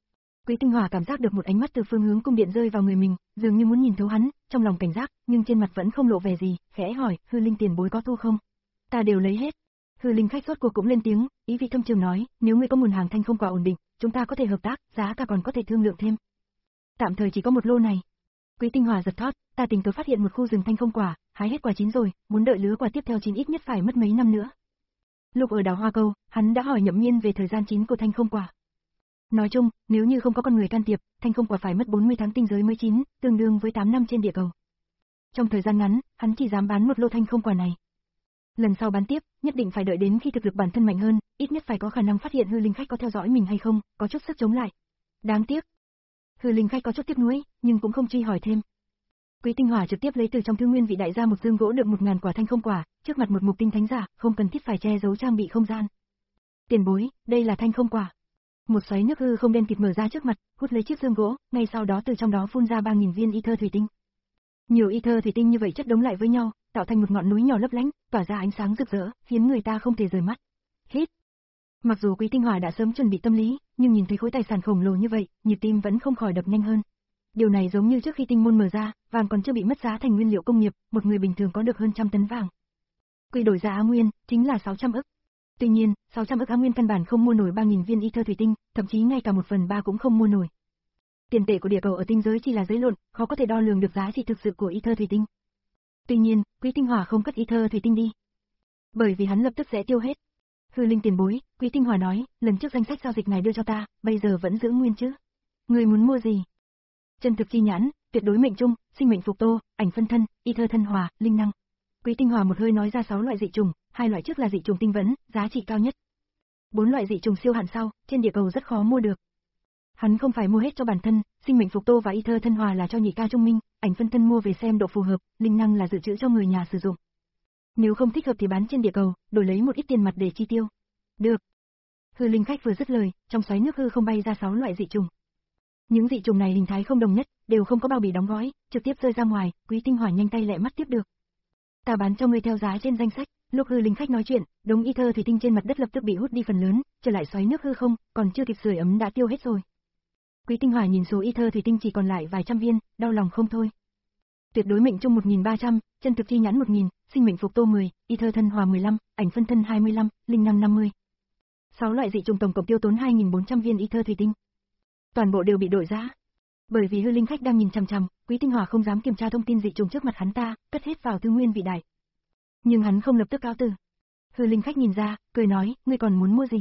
Quý Tinh Hỏa cảm giác được một ánh mắt từ phương hướng cung điện rơi vào người mình, dường như muốn nhìn thấu hắn, trong lòng cảnh giác, nhưng trên mặt vẫn không lộ vẻ gì, khẽ hỏi, hư linh tiền bối có thu không? Ta đều lấy hết. Hư linh khách rốt cuộc cũng lên tiếng, ý vị thâm trường nói, nếu ngươi có nguồn hàng thanh không quả ổn định, chúng ta có thể hợp tác, giá cả còn có thể thương lượng thêm. Tạm thời chỉ có một lô này. Quý Tinh Hỏa giật thót, ta tình cờ phát hiện một khu rừng thanh không quả, hái hết quả chín rồi, muốn đợi lứa quả tiếp theo chín ít nhất phải mất mấy năm nữa. Lúc ở đảo Hoa Câu, hắn đã hỏi Nhậm Miên về thời gian chín của thanh không quả. Nói chung, nếu như không có con người can thiệp, thanh không quả phải mất bốn mươi tháng tinh giới mới chín, tương đương với tám năm trên địa cầu. Trong thời gian ngắn, hắn chỉ dám bán một lô thanh không quả này. Lần sau bán tiếp, nhất định phải đợi đến khi thực lực bản thân mạnh hơn, ít nhất phải có khả năng phát hiện hư linh khách có theo dõi mình hay không, có chút sức chống lại. Đáng tiếc. Hư linh khách có chút tiếc nuối, nhưng cũng không truy hỏi thêm. Quý Tinh Hỏa trực tiếp lấy từ trong thư nguyên vị đại gia một dương gỗ đựng một ngàn quả thanh không quả, trước mặt một mục tinh thánh giả, không cần thiết phải che giấu trang bị không gian. Tiền bối, đây là thanh không quả. Một xoáy nước hư không đen kịt mở ra trước mặt, hút lấy chiếc dương gỗ, ngay sau đó từ trong đó phun ra ba nghìn viên ether thủy tinh. Nhiều ether thủy tinh như vậy chất đống lại với nhau, tạo thành một ngọn núi nhỏ lấp lánh, tỏa ra ánh sáng rực rỡ, khiến người ta không thể rời mắt. Hít. Mặc dù Quý Tinh Hỏa đã sớm chuẩn bị tâm lý, nhưng nhìn thấy khối tài sản khổng lồ như vậy, nhịp tim vẫn không khỏi đập nhanh hơn. Điều này giống như trước khi tinh môn mở ra, vàng còn chưa bị mất giá thành nguyên liệu công nghiệp, một người bình thường có được hơn trăm tấn vàng. Quy đổi ra Á Nguyên, chính là sáu trăm ức. Tuy nhiên, sáu trăm ức Á Nguyên căn bản không mua nổi ba nghìn viên ether thủy tinh, thậm chí ngay cả một phần ba cũng không mua nổi. Tiền tệ của địa cầu ở tinh giới chỉ là giấy lộn, khó có thể đo lường được giá trị thực sự của ether thủy tinh. Tuy nhiên, Quý Tinh Hỏa không cất ether thủy tinh đi, bởi vì hắn lập tức sẽ tiêu hết. Hư linh tiền bối, Quý Tinh Hỏa nói, lần trước danh sách giao dịch ngài đưa cho ta, bây giờ vẫn giữ nguyên chứ? Người muốn mua gì? Chân thực chi nhãn, tuyệt đối mệnh trung, sinh mệnh phục tô, ảnh phân thân, ether thân hòa, linh năng. Quý Tinh Hỏa một hơi nói ra sáu loại dị trùng, hai loại trước là dị trùng tinh vẫn, giá trị cao nhất. Bốn loại dị trùng siêu hạn sau, trên địa cầu rất khó mua được. Hắn không phải mua hết cho bản thân, sinh mệnh phục tô và ether thân hòa là cho nhị ca trung minh, ảnh phân thân mua về xem độ phù hợp, linh năng là dự trữ cho người nhà sử dụng. Nếu không thích hợp thì bán trên địa cầu, đổi lấy một ít tiền mặt để chi tiêu. Được. Hư linh khách vừa dứt lời, trong xoáy nước hư không bay ra sáu loại dị trùng. Những dị trùng này hình thái không đồng nhất, đều không có bao bì đóng gói, trực tiếp rơi ra ngoài, Quý Tinh Hỏa nhanh tay lẹ mắt tiếp được. Ta bán cho ngươi theo giá trên danh sách. Lúc hư linh khách nói chuyện, đống ether thủy tinh trên mặt đất lập tức bị hút đi phần lớn, trở lại xoáy nước hư không, còn chưa kịp sưởi ấm đã tiêu hết rồi. Quý Tinh Hỏa nhìn số ether thủy tinh chỉ còn lại vài trăm viên, đau lòng không thôi. Tuyệt đối mệnh trung một nghìn ba trăm, chân thực chi nhãn một nghìn, sinh mệnh phục tô mười, ether thân hòa mười lăm, ảnh phân thân hai mươi lăm, linh năng năm mươi. sáu loại dị trùng tổng cộng tiêu tốn hai nghìn bốn trăm viên ether thủy tinh. Toàn bộ đều bị đổi giá. Bởi vì hư linh khách đang nhìn chằm chằm, Quý Tinh Hỏa không dám kiểm tra thông tin dị trùng trước mặt hắn ta, cất hết vào thư nguyên vị đại. Nhưng hắn không lập tức cáo từ. Hư linh khách nhìn ra, cười nói, ngươi còn muốn mua gì?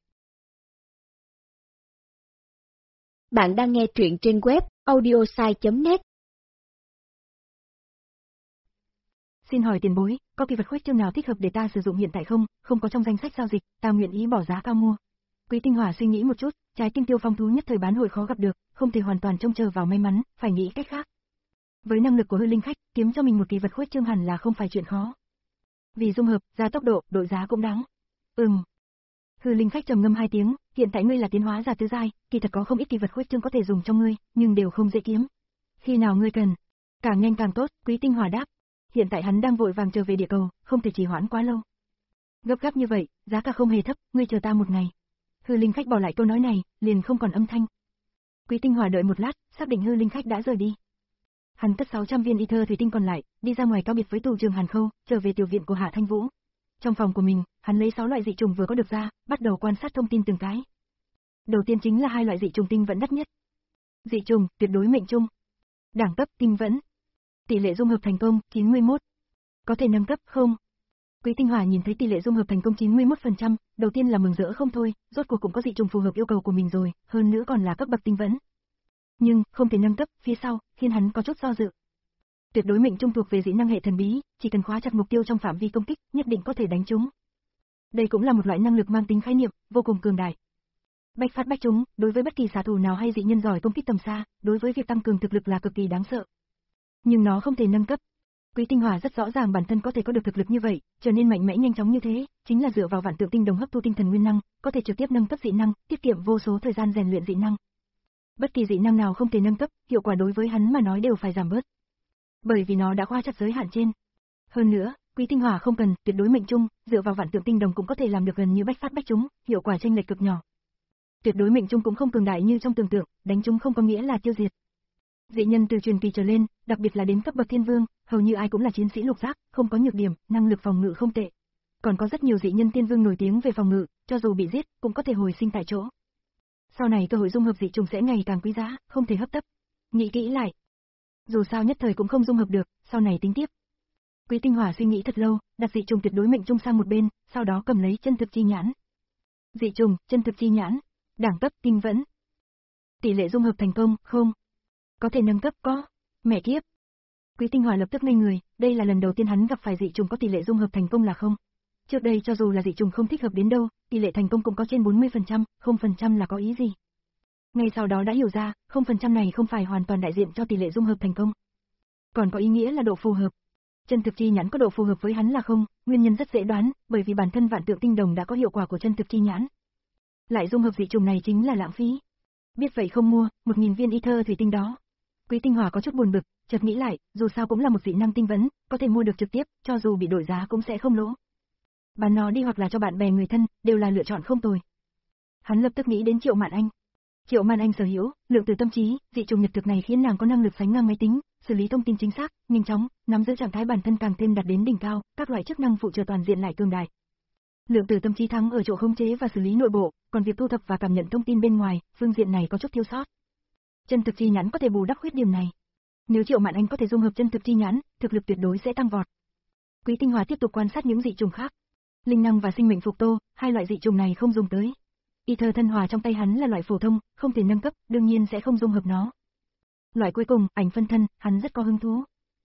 Bạn đang nghe truyện trên web audiosai chấm net. Xin hỏi tiền bối, có kỳ vật khuếch trương nào thích hợp để ta sử dụng hiện tại không? Không có trong danh sách giao dịch, ta nguyện ý bỏ giá cao mua. Quý Tinh Hỏa suy nghĩ một chút, trái tim tiêu phong thú nhất thời bán hội khó gặp được, không thể hoàn toàn trông chờ vào may mắn, phải nghĩ cách khác. Với năng lực của hư linh khách, kiếm cho mình một kỳ vật khuếch trương hẳn là không phải chuyện khó. Vì dung hợp, ra tốc độ, đội giá cũng đáng. Ừm. Hư linh khách trầm ngâm hai tiếng, hiện tại ngươi là tiến hóa giả tứ giai, kỳ thật có không ít kỳ vật khuếch trương có thể dùng cho ngươi, nhưng đều không dễ kiếm. Khi nào ngươi cần, càng nhanh càng tốt, Quý Tinh Hỏa đáp. Hiện tại hắn đang vội vàng trở về địa cầu, không thể trì hoãn quá lâu. Gấp gáp như vậy, giá cả không hề thấp, ngươi chờ ta một ngày. Hư linh khách bỏ lại câu nói này, liền không còn âm thanh. Quý Tinh Hỏa đợi một lát, xác định hư linh khách đã rời đi. Hắn cất sáu trăm viên ether thủy tinh còn lại, đi ra ngoài cáo biệt với tù trường Hàn Khâu, trở về tiểu viện của Hạ Thanh Vũ. Trong phòng của mình, hắn lấy sáu loại dị trùng vừa có được ra, bắt đầu quan sát thông tin từng cái. Đầu tiên chính là hai loại dị trùng tinh vẫn đắt nhất. Dị trùng, tuyệt đối mệnh trung. Đẳng cấp, tinh vẫn. Tỷ lệ dung hợp thành công, chín mươi mốt. Có thể nâng cấp, không? Quý Tinh Hỏa nhìn thấy tỷ lệ dung hợp thành công chín mươi mốt phần trăm, đầu tiên là mừng rỡ không thôi, rốt cuộc cũng có dị trùng phù hợp yêu cầu của mình rồi, hơn nữa còn là cấp bậc tinh vẫn. Nhưng, không thể nâng cấp, phía sau, khiến hắn có chút do dự. Tuyệt đối mệnh trung thuộc về dị năng hệ thần bí, chỉ cần khóa chặt mục tiêu trong phạm vi công kích, nhất định có thể đánh trúng. Đây cũng là một loại năng lực mang tính khái niệm, vô cùng cường đại. Bách phát bách trúng, đối với bất kỳ xạ thủ nào hay dị nhân giỏi công kích tầm xa, đối với việc tăng cường thực lực là cực kỳ đáng sợ. Nhưng nó không thể nâng cấp. Quý Tinh Hỏa rất rõ ràng bản thân có thể có được thực lực như vậy, trở nên mạnh mẽ nhanh chóng như thế, chính là dựa vào vạn tượng tinh đồng hấp thu tinh thần nguyên năng, có thể trực tiếp nâng cấp dị năng, tiết kiệm vô số thời gian rèn luyện dị năng. Bất kỳ dị năng nào không thể nâng cấp, hiệu quả đối với hắn mà nói đều phải giảm bớt. Bởi vì nó đã khóa chặt giới hạn trên. Hơn nữa, Quý Tinh Hỏa không cần tuyệt đối mệnh trung, dựa vào vạn tượng tinh đồng cũng có thể làm được gần như bách phát bách trúng, hiệu quả chênh lệch cực nhỏ. Tuyệt đối mệnh trung cũng không cường đại như trong tưởng tượng, đánh chúng không có nghĩa là tiêu diệt. Dị nhân từ truyền kỳ trở lên, đặc biệt là đến cấp bậc thiên vương, hầu như ai cũng là chiến sĩ lục giác, không có nhược điểm, năng lực phòng ngự không tệ. Còn có rất nhiều dị nhân tiên vương nổi tiếng về phòng ngự, cho dù bị giết, cũng có thể hồi sinh tại chỗ. Sau này cơ hội dung hợp dị trùng sẽ ngày càng quý giá, không thể hấp tấp. Nghĩ kỹ lại. Dù sao nhất thời cũng không dung hợp được, sau này tính tiếp. Quý Tinh Hỏa suy nghĩ thật lâu, đặt dị trùng tuyệt đối mệnh trung sang một bên, sau đó cầm lấy chân thực chi nhãn. Dị trùng, chân thực chi nhãn, đẳng cấp tinh vẫn. Tỷ lệ dung hợp thành công, không. Có thể nâng cấp, có. Mẹ kiếp. Quý Tinh Hỏa lập tức ngây người, đây là lần đầu tiên hắn gặp phải dị trùng có tỷ lệ dung hợp thành công là không. Trước đây cho dù là dị trùng không thích hợp đến đâu, tỷ lệ thành công cũng có trên bốn mươi phần trăm, không phần trăm là có ý gì. Ngay sau đó đã hiểu ra, không phần trăm này không phải hoàn toàn đại diện cho tỷ lệ dung hợp thành công. Còn có ý nghĩa là độ phù hợp. Chân thực chi nhãn có độ phù hợp với hắn là không, nguyên nhân rất dễ đoán, bởi vì bản thân vạn tượng tinh đồng đã có hiệu quả của chân thực chi nhãn. Lại dung hợp dị trùng này chính là lãng phí. Biết vậy không mua, một nghìn viên ether thủy tinh đó. Quý Tinh Hỏa có chút buồn bực, chợt nghĩ lại, dù sao cũng là một dị năng tinh vấn, có thể mua được trực tiếp, cho dù bị đổi giá cũng sẽ không lỗ. Bán nó đi hoặc là cho bạn bè người thân, đều là lựa chọn không tồi. Hắn lập tức nghĩ đến Triệu Mạn Anh. Triệu Mạn Anh sở hữu, lượng từ tâm trí, dị trùng nhật thực này khiến nàng có năng lực sánh ngang máy tính, xử lý thông tin chính xác, nhanh chóng, nắm giữ trạng thái bản thân càng thêm đạt đến đỉnh cao, các loại chức năng phụ trợ toàn diện lại cường đại. Lượng từ tâm trí thắng ở chỗ khống chế và xử lý nội bộ, còn việc thu thập và cảm nhận thông tin bên ngoài, phương diện này có chút thiếu sót. Chân thực chi nhãn có thể bù đắp khuyết điểm này. Nếu Triệu Mạn Anh có thể dung hợp chân thực chi nhãn, thực lực tuyệt đối sẽ tăng vọt. Quý Tinh Hỏa tiếp tục quan sát những dị trùng khác. Linh năng và sinh mệnh phục tô, hai loại dị trùng này không dùng tới. Ether thân hòa trong tay hắn là loại phổ thông, không thể nâng cấp, đương nhiên sẽ không dung hợp nó. Loại cuối cùng, ảnh phân thân, hắn rất có hứng thú.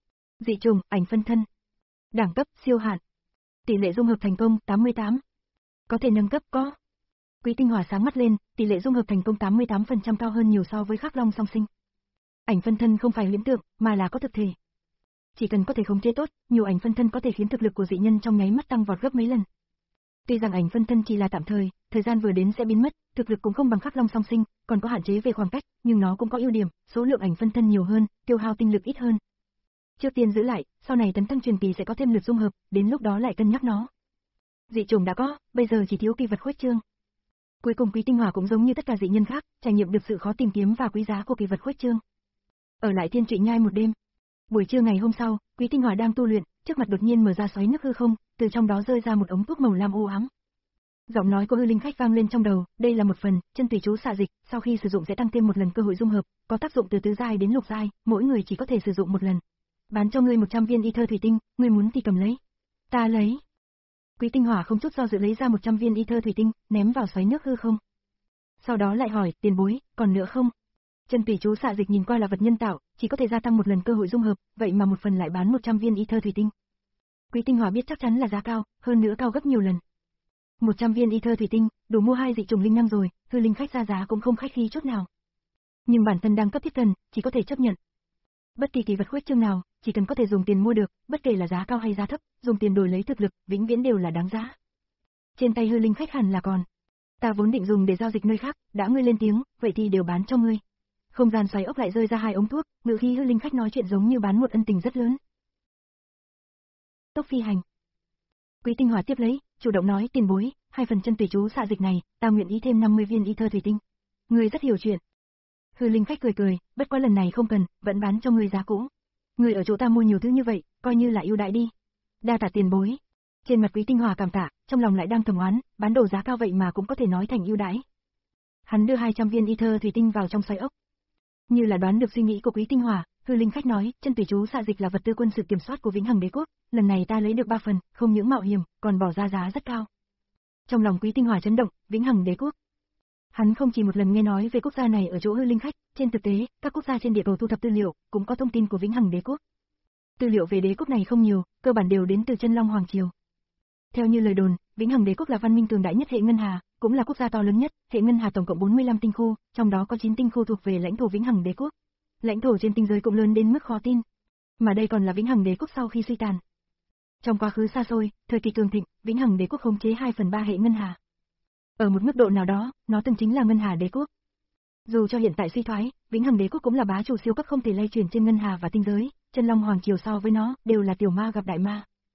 Dị trùng, ảnh phân thân. Đẳng cấp, siêu hạn. Tỷ lệ dung hợp thành công, tám mươi tám. Có thể nâng cấp, có. Quý Tinh Hỏa sáng mắt lên, tỷ lệ dung hợp thành công tám mươi tám phần trăm cao hơn nhiều so với Khắc Long song sinh. Ảnh phân thân không phải huyễn tượng, mà là có thực thể. Chỉ cần có thể khống chế tốt, nhiều ảnh phân thân có thể khiến thực lực của dị nhân trong nháy mắt tăng vọt gấp mấy lần. Tuy rằng ảnh phân thân chỉ là tạm thời, thời gian vừa đến sẽ biến mất, thực lực cũng không bằng Khắc Long song sinh, còn có hạn chế về khoảng cách, nhưng nó cũng có ưu điểm, số lượng ảnh phân thân nhiều hơn, tiêu hao tinh lực ít hơn. Trước tiên giữ lại, sau này tấn thăng truyền kỳ sẽ có thêm lượt dung hợp, đến lúc đó lại cân nhắc nó. Dị trùng đã có, bây giờ chỉ thiếu kỳ vật khuếch trương. Cuối cùng Quý Tinh Hỏa cũng giống như tất cả dị nhân khác, trải nghiệm được sự khó tìm kiếm và quý giá của kỳ vật khuếch trương. Ở lại Thiên Trụy Nhai một đêm. Buổi trưa ngày hôm sau, Quý Tinh Hỏa đang tu luyện, trước mặt đột nhiên mở ra xoáy nước hư không, từ trong đó rơi ra một ống thuốc màu lam u ám. Giọng nói của hư linh khách vang lên trong đầu, đây là một phần, chân tùy chú xạ dịch, sau khi sử dụng sẽ tăng thêm một lần cơ hội dung hợp, có tác dụng từ tứ giai đến lục giai, mỗi người chỉ có thể sử dụng một lần. Bán cho ngươi một trăm viên ether thủy tinh, ngươi muốn thì cầm lấy. Ta lấy. Quý Tinh Hỏa không chút do dự lấy ra một trăm viên ether thủy tinh, ném vào xoáy nước hư không. Sau đó lại hỏi, tiền bối, còn nữa không? Chân tùy chú xạ dịch nhìn qua là vật nhân tạo, chỉ có thể gia tăng một lần cơ hội dung hợp, vậy mà một phần lại bán một trăm viên ether thủy tinh. Quý Tinh Hỏa biết chắc chắn là giá cao, hơn nữa cao gấp nhiều lần. một trăm viên ether thủy tinh, đủ mua hai dị trùng linh năng rồi, hư linh khách ra giá cũng không khách khí chút nào. Nhưng bản thân đang cấp thiết cần, chỉ có thể chấp nhận. Bất kỳ kỳ vật khuếch trương nào, chỉ cần có thể dùng tiền mua được, bất kể là giá cao hay giá thấp, dùng tiền đổi lấy thực lực, vĩnh viễn đều là đáng giá. Trên tay hư linh khách hẳn là còn. Ta vốn định dùng để giao dịch nơi khác, đã ngươi lên tiếng, vậy thì đều bán cho ngươi. Không gian xoáy ốc lại rơi ra hai ống thuốc, ngữ khí hư linh khách nói chuyện giống như bán một ân tình rất lớn. Tốc phi hành. Quý Tinh Hỏa tiếp lấy, chủ động nói, tiền bối, hai phần chân tùy chú xạ dịch này, ta nguyện ý thêm năm mươi viên ether thủy tinh. Ngươi rất hiểu chuyện. Hư linh khách cười cười, bất quá lần này không cần, vẫn bán cho ngươi giá cũ. Ngươi ở chỗ ta mua nhiều thứ như vậy, coi như là ưu đãi đi. Đa tạ tiền bối. Trên mặt Quý Tinh Hỏa cảm tạ, trong lòng lại đang thầm oán, bán đồ giá cao vậy mà cũng có thể nói thành ưu đãi. Hắn đưa hai trăm viên ether thủy tinh vào trong xoáy ốc. Như là đoán được suy nghĩ của Quý Tinh Hỏa, hư linh khách nói, chân tùy chú xạ dịch là vật tư quân sự kiểm soát của Vĩnh Hằng Đế quốc, lần này ta lấy được ba phần, không những mạo hiểm, còn bỏ ra giá rất cao. Trong lòng Quý Tinh Hỏa chấn động, Vĩnh Hằng Đế quốc. Hắn không chỉ một lần nghe nói về quốc gia này ở chỗ hư linh khách, trên thực tế, các quốc gia trên địa cầu thu thập tư liệu, cũng có thông tin của Vĩnh Hằng Đế quốc. Tư liệu về đế quốc này không nhiều, cơ bản đều đến từ Chân Long Hoàng triều. Theo như lời đồn, Vĩnh Hằng Đế quốc là văn minh cường đại nhất hệ ngân hà, cũng là quốc gia to lớn nhất, hệ ngân hà tổng cộng bốn mươi lăm tinh khu, trong đó có chín tinh khu thuộc về lãnh thổ Vĩnh Hằng Đế quốc. Lãnh thổ trên tinh giới cũng lớn đến mức khó tin. Mà đây còn là Vĩnh Hằng Đế quốc sau khi suy tàn. Trong quá khứ xa xôi, thời kỳ cường thịnh, Vĩnh Hằng Đế quốc khống chế hai phần ba hệ ngân hà. Ở một mức độ nào đó, nó từng chính là ngân hà đế quốc. Dù cho hiện tại suy thoái, Vĩnh Hằng Đế quốc cũng là bá chủ siêu cấp không thể lay chuyển trên ngân hà và tinh giới, Chân Long Hoàng triều so với nó đều là tiểu ma gặp đại ma.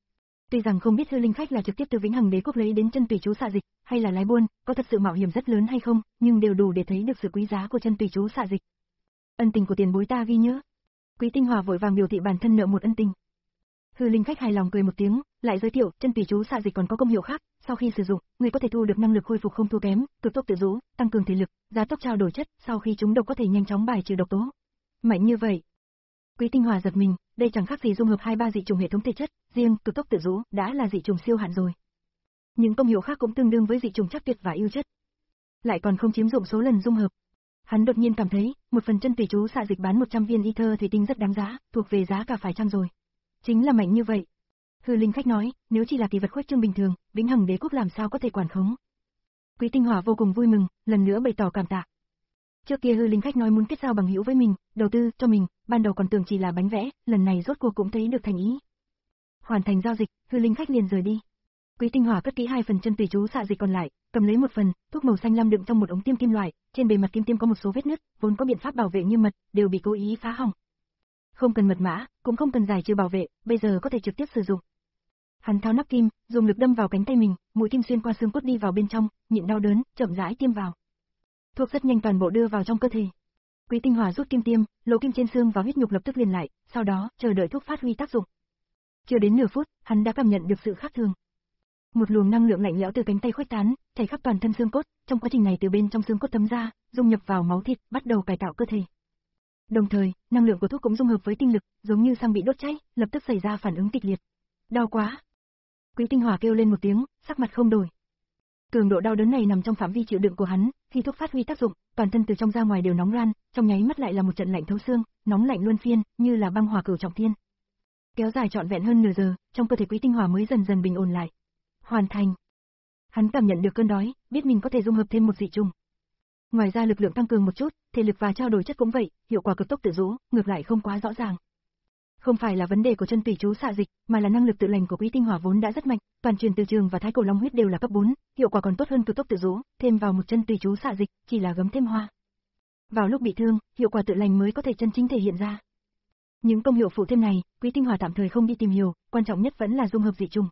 Tuy rằng không biết hư linh khách là trực tiếp từ Vĩnh Hằng Đế Quốc lấy đến chân tùy chú xạ dịch, hay là lái buôn, có thật sự mạo hiểm rất lớn hay không, nhưng đều đủ để thấy được sự quý giá của chân tùy chú xạ dịch. Ân tình của tiền bối ta ghi nhớ. Quý Tinh Hòa vội vàng biểu thị bản thân nợ một ân tình. Hư linh khách hài lòng cười một tiếng, lại giới thiệu, chân tùy chú xạ dịch còn có công hiệu khác, sau khi sử dụng, người có thể thu được năng lực khôi phục không thua kém, cực tốc tự rũ, tăng cường thể lực, giá tốc trao đổi chất, sau khi chúng độc có thể nhanh chóng bài trừ độc tố. Mạnh như vậy. Quý Tinh Hòa giật mình, đây chẳng khác gì dung hợp hai ba dị trùng hệ thống thể chất, riêng cực tốc tự rũ đã là dị trùng siêu hạn rồi. Những công hiệu khác cũng tương đương với dị trùng chắc tuyệt và ưu chất. Lại còn không chiếm dụng số lần dung hợp. Hắn đột nhiên cảm thấy, một phần chân tùy chú xạ dịch bán một trăm viên ether thủy tinh rất đáng giá, thuộc về giá cả phải chăng rồi. Chính là mạnh như vậy. Hư linh khách nói, nếu chỉ là kỳ vật khuếch trương bình thường, Vĩnh Hằng Đế Quốc làm sao có thể quản khống. Quý Tinh Hòa vô cùng vui mừng, lần nữa bày tỏ cảm tạ. Trước kia hư linh khách nói muốn kết giao bằng hữu với mình, đầu tư cho mình, ban đầu còn tưởng chỉ là bánh vẽ, lần này rốt cuộc cũng thấy được thành ý. Hoàn thành giao dịch, hư linh khách liền rời đi. Quý Tinh Hòa cất kỹ hai phần chân tùy chú xạ dịch còn lại, cầm lấy một phần, thuốc màu xanh lam đựng trong một ống tiêm kim loại, trên bề mặt kim tiêm có một số vết nứt, vốn có biện pháp bảo vệ nghiêm mật, đều bị cố ý phá hỏng. Không cần mật mã, cũng không cần giải trừ bảo vệ, bây giờ có thể trực tiếp sử dụng. Hắn tháo nắp kim, dùng lực đâm vào cánh tay mình, mũi kim xuyên qua xương cốt đi vào bên trong, nhịn đau đớn, chậm rãi tiêm vào. Thuốc rất nhanh toàn bộ đưa vào trong cơ thể. Quý Tinh Hòa rút kim tiêm, lỗ kim trên xương và huyết nhục lập tức liền lại, sau đó chờ đợi thuốc phát huy tác dụng. Chưa đến nửa phút, hắn đã cảm nhận được sự khác thường. Một luồng năng lượng lạnh lẽo từ cánh tay khuếch tán, chảy khắp toàn thân xương cốt, trong quá trình này từ bên trong xương cốt thấm ra, dung nhập vào máu thịt, bắt đầu cải tạo cơ thể. Đồng thời, năng lượng của thuốc cũng dung hợp với tinh lực, giống như xăng bị đốt cháy, lập tức xảy ra phản ứng kịch liệt. Đau quá! Quý Tinh Hòa kêu lên một tiếng, sắc mặt không đổi. Cường độ đau đớn này nằm trong phạm vi chịu đựng của hắn, khi thuốc phát huy tác dụng, toàn thân từ trong ra ngoài đều nóng ran, trong nháy mắt lại là một trận lạnh thấu xương, nóng lạnh luân phiên, như là băng hỏa cửu trọng thiên. Kéo dài trọn vẹn hơn nửa giờ, trong cơ thể Quý Tinh Hòa mới dần dần bình ổn lại. Hoàn thành. Hắn cảm nhận được cơn đói, biết mình có thể dung hợp thêm một dị trùng. Ngoài ra lực lượng tăng cường một chút, thể lực và trao đổi chất cũng vậy, hiệu quả cực tốc tự rũ, ngược lại không quá rõ ràng. Không phải là vấn đề của chân tùy chú xạ dịch, mà là năng lực tự lành của Quý Tinh Hòa vốn đã rất mạnh, toàn truyền từ trường và thái cổ long huyết đều là cấp bốn, hiệu quả còn tốt hơn cực tốc tự rũ, thêm vào một chân tùy chú xạ dịch, chỉ là gấm thêm hoa. Vào lúc bị thương, hiệu quả tự lành mới có thể chân chính thể hiện ra. Những công hiệu phụ thêm này, Quý Tinh Hòa tạm thời không đi tìm hiểu, quan trọng nhất vẫn là dung hợp dị trùng.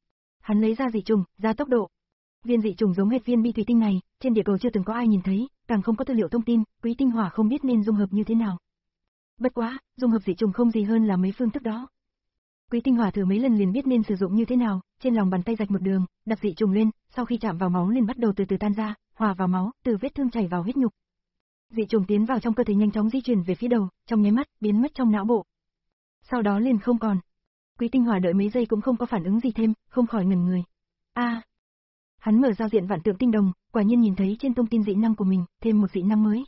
Hắn lấy ra dị trùng, ra tốc độ. Viên dị trùng giống hệt viên bi thủy tinh này, trên địa cầu chưa từng có ai nhìn thấy, càng không có tư liệu thông tin, Quý Tinh Hòa không biết nên dung hợp như thế nào. Bất quá, dung hợp dị trùng không gì hơn là mấy phương thức đó. Quý Tinh Hòa thử mấy lần liền biết nên sử dụng như thế nào, trên lòng bàn tay rạch một đường, đặt dị trùng lên, sau khi chạm vào máu liền bắt đầu từ từ tan ra, hòa vào máu, từ vết thương chảy vào huyết nhục. Dị trùng tiến vào trong cơ thể nhanh chóng di chuyển về phía đầu, trong nháy mắt biến mất trong não bộ. Sau đó liền không còn. Quý Tinh Hòa đợi mấy giây cũng không có phản ứng gì thêm, không khỏi ngẩn người. A. À, hắn mở giao diện vạn tượng tinh đồng, quả nhiên nhìn thấy trên thông tin dị năng của mình, thêm một dị năng mới.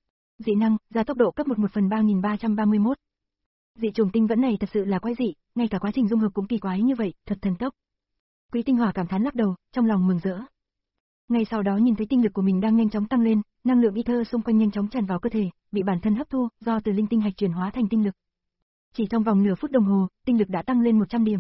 Dị năng, gia tốc độ cấp một một phần ba nghìn ba trăm ba mươi mốt. Dị trùng tinh vẫn này thật sự là quái dị, ngay cả quá trình dung hợp cũng kỳ quái như vậy, thật thần tốc. Quý Tinh Hòa cảm thán lắc đầu, trong lòng mừng rỡ. Ngay sau đó nhìn thấy tinh lực của mình đang nhanh chóng tăng lên, năng lượng ether xung quanh nhanh chóng tràn vào cơ thể, bị bản thân hấp thu, do từ linh tinh hạch chuyển hóa thành tinh lực. Chỉ trong vòng nửa phút đồng hồ, tinh lực đã tăng lên một trăm điểm.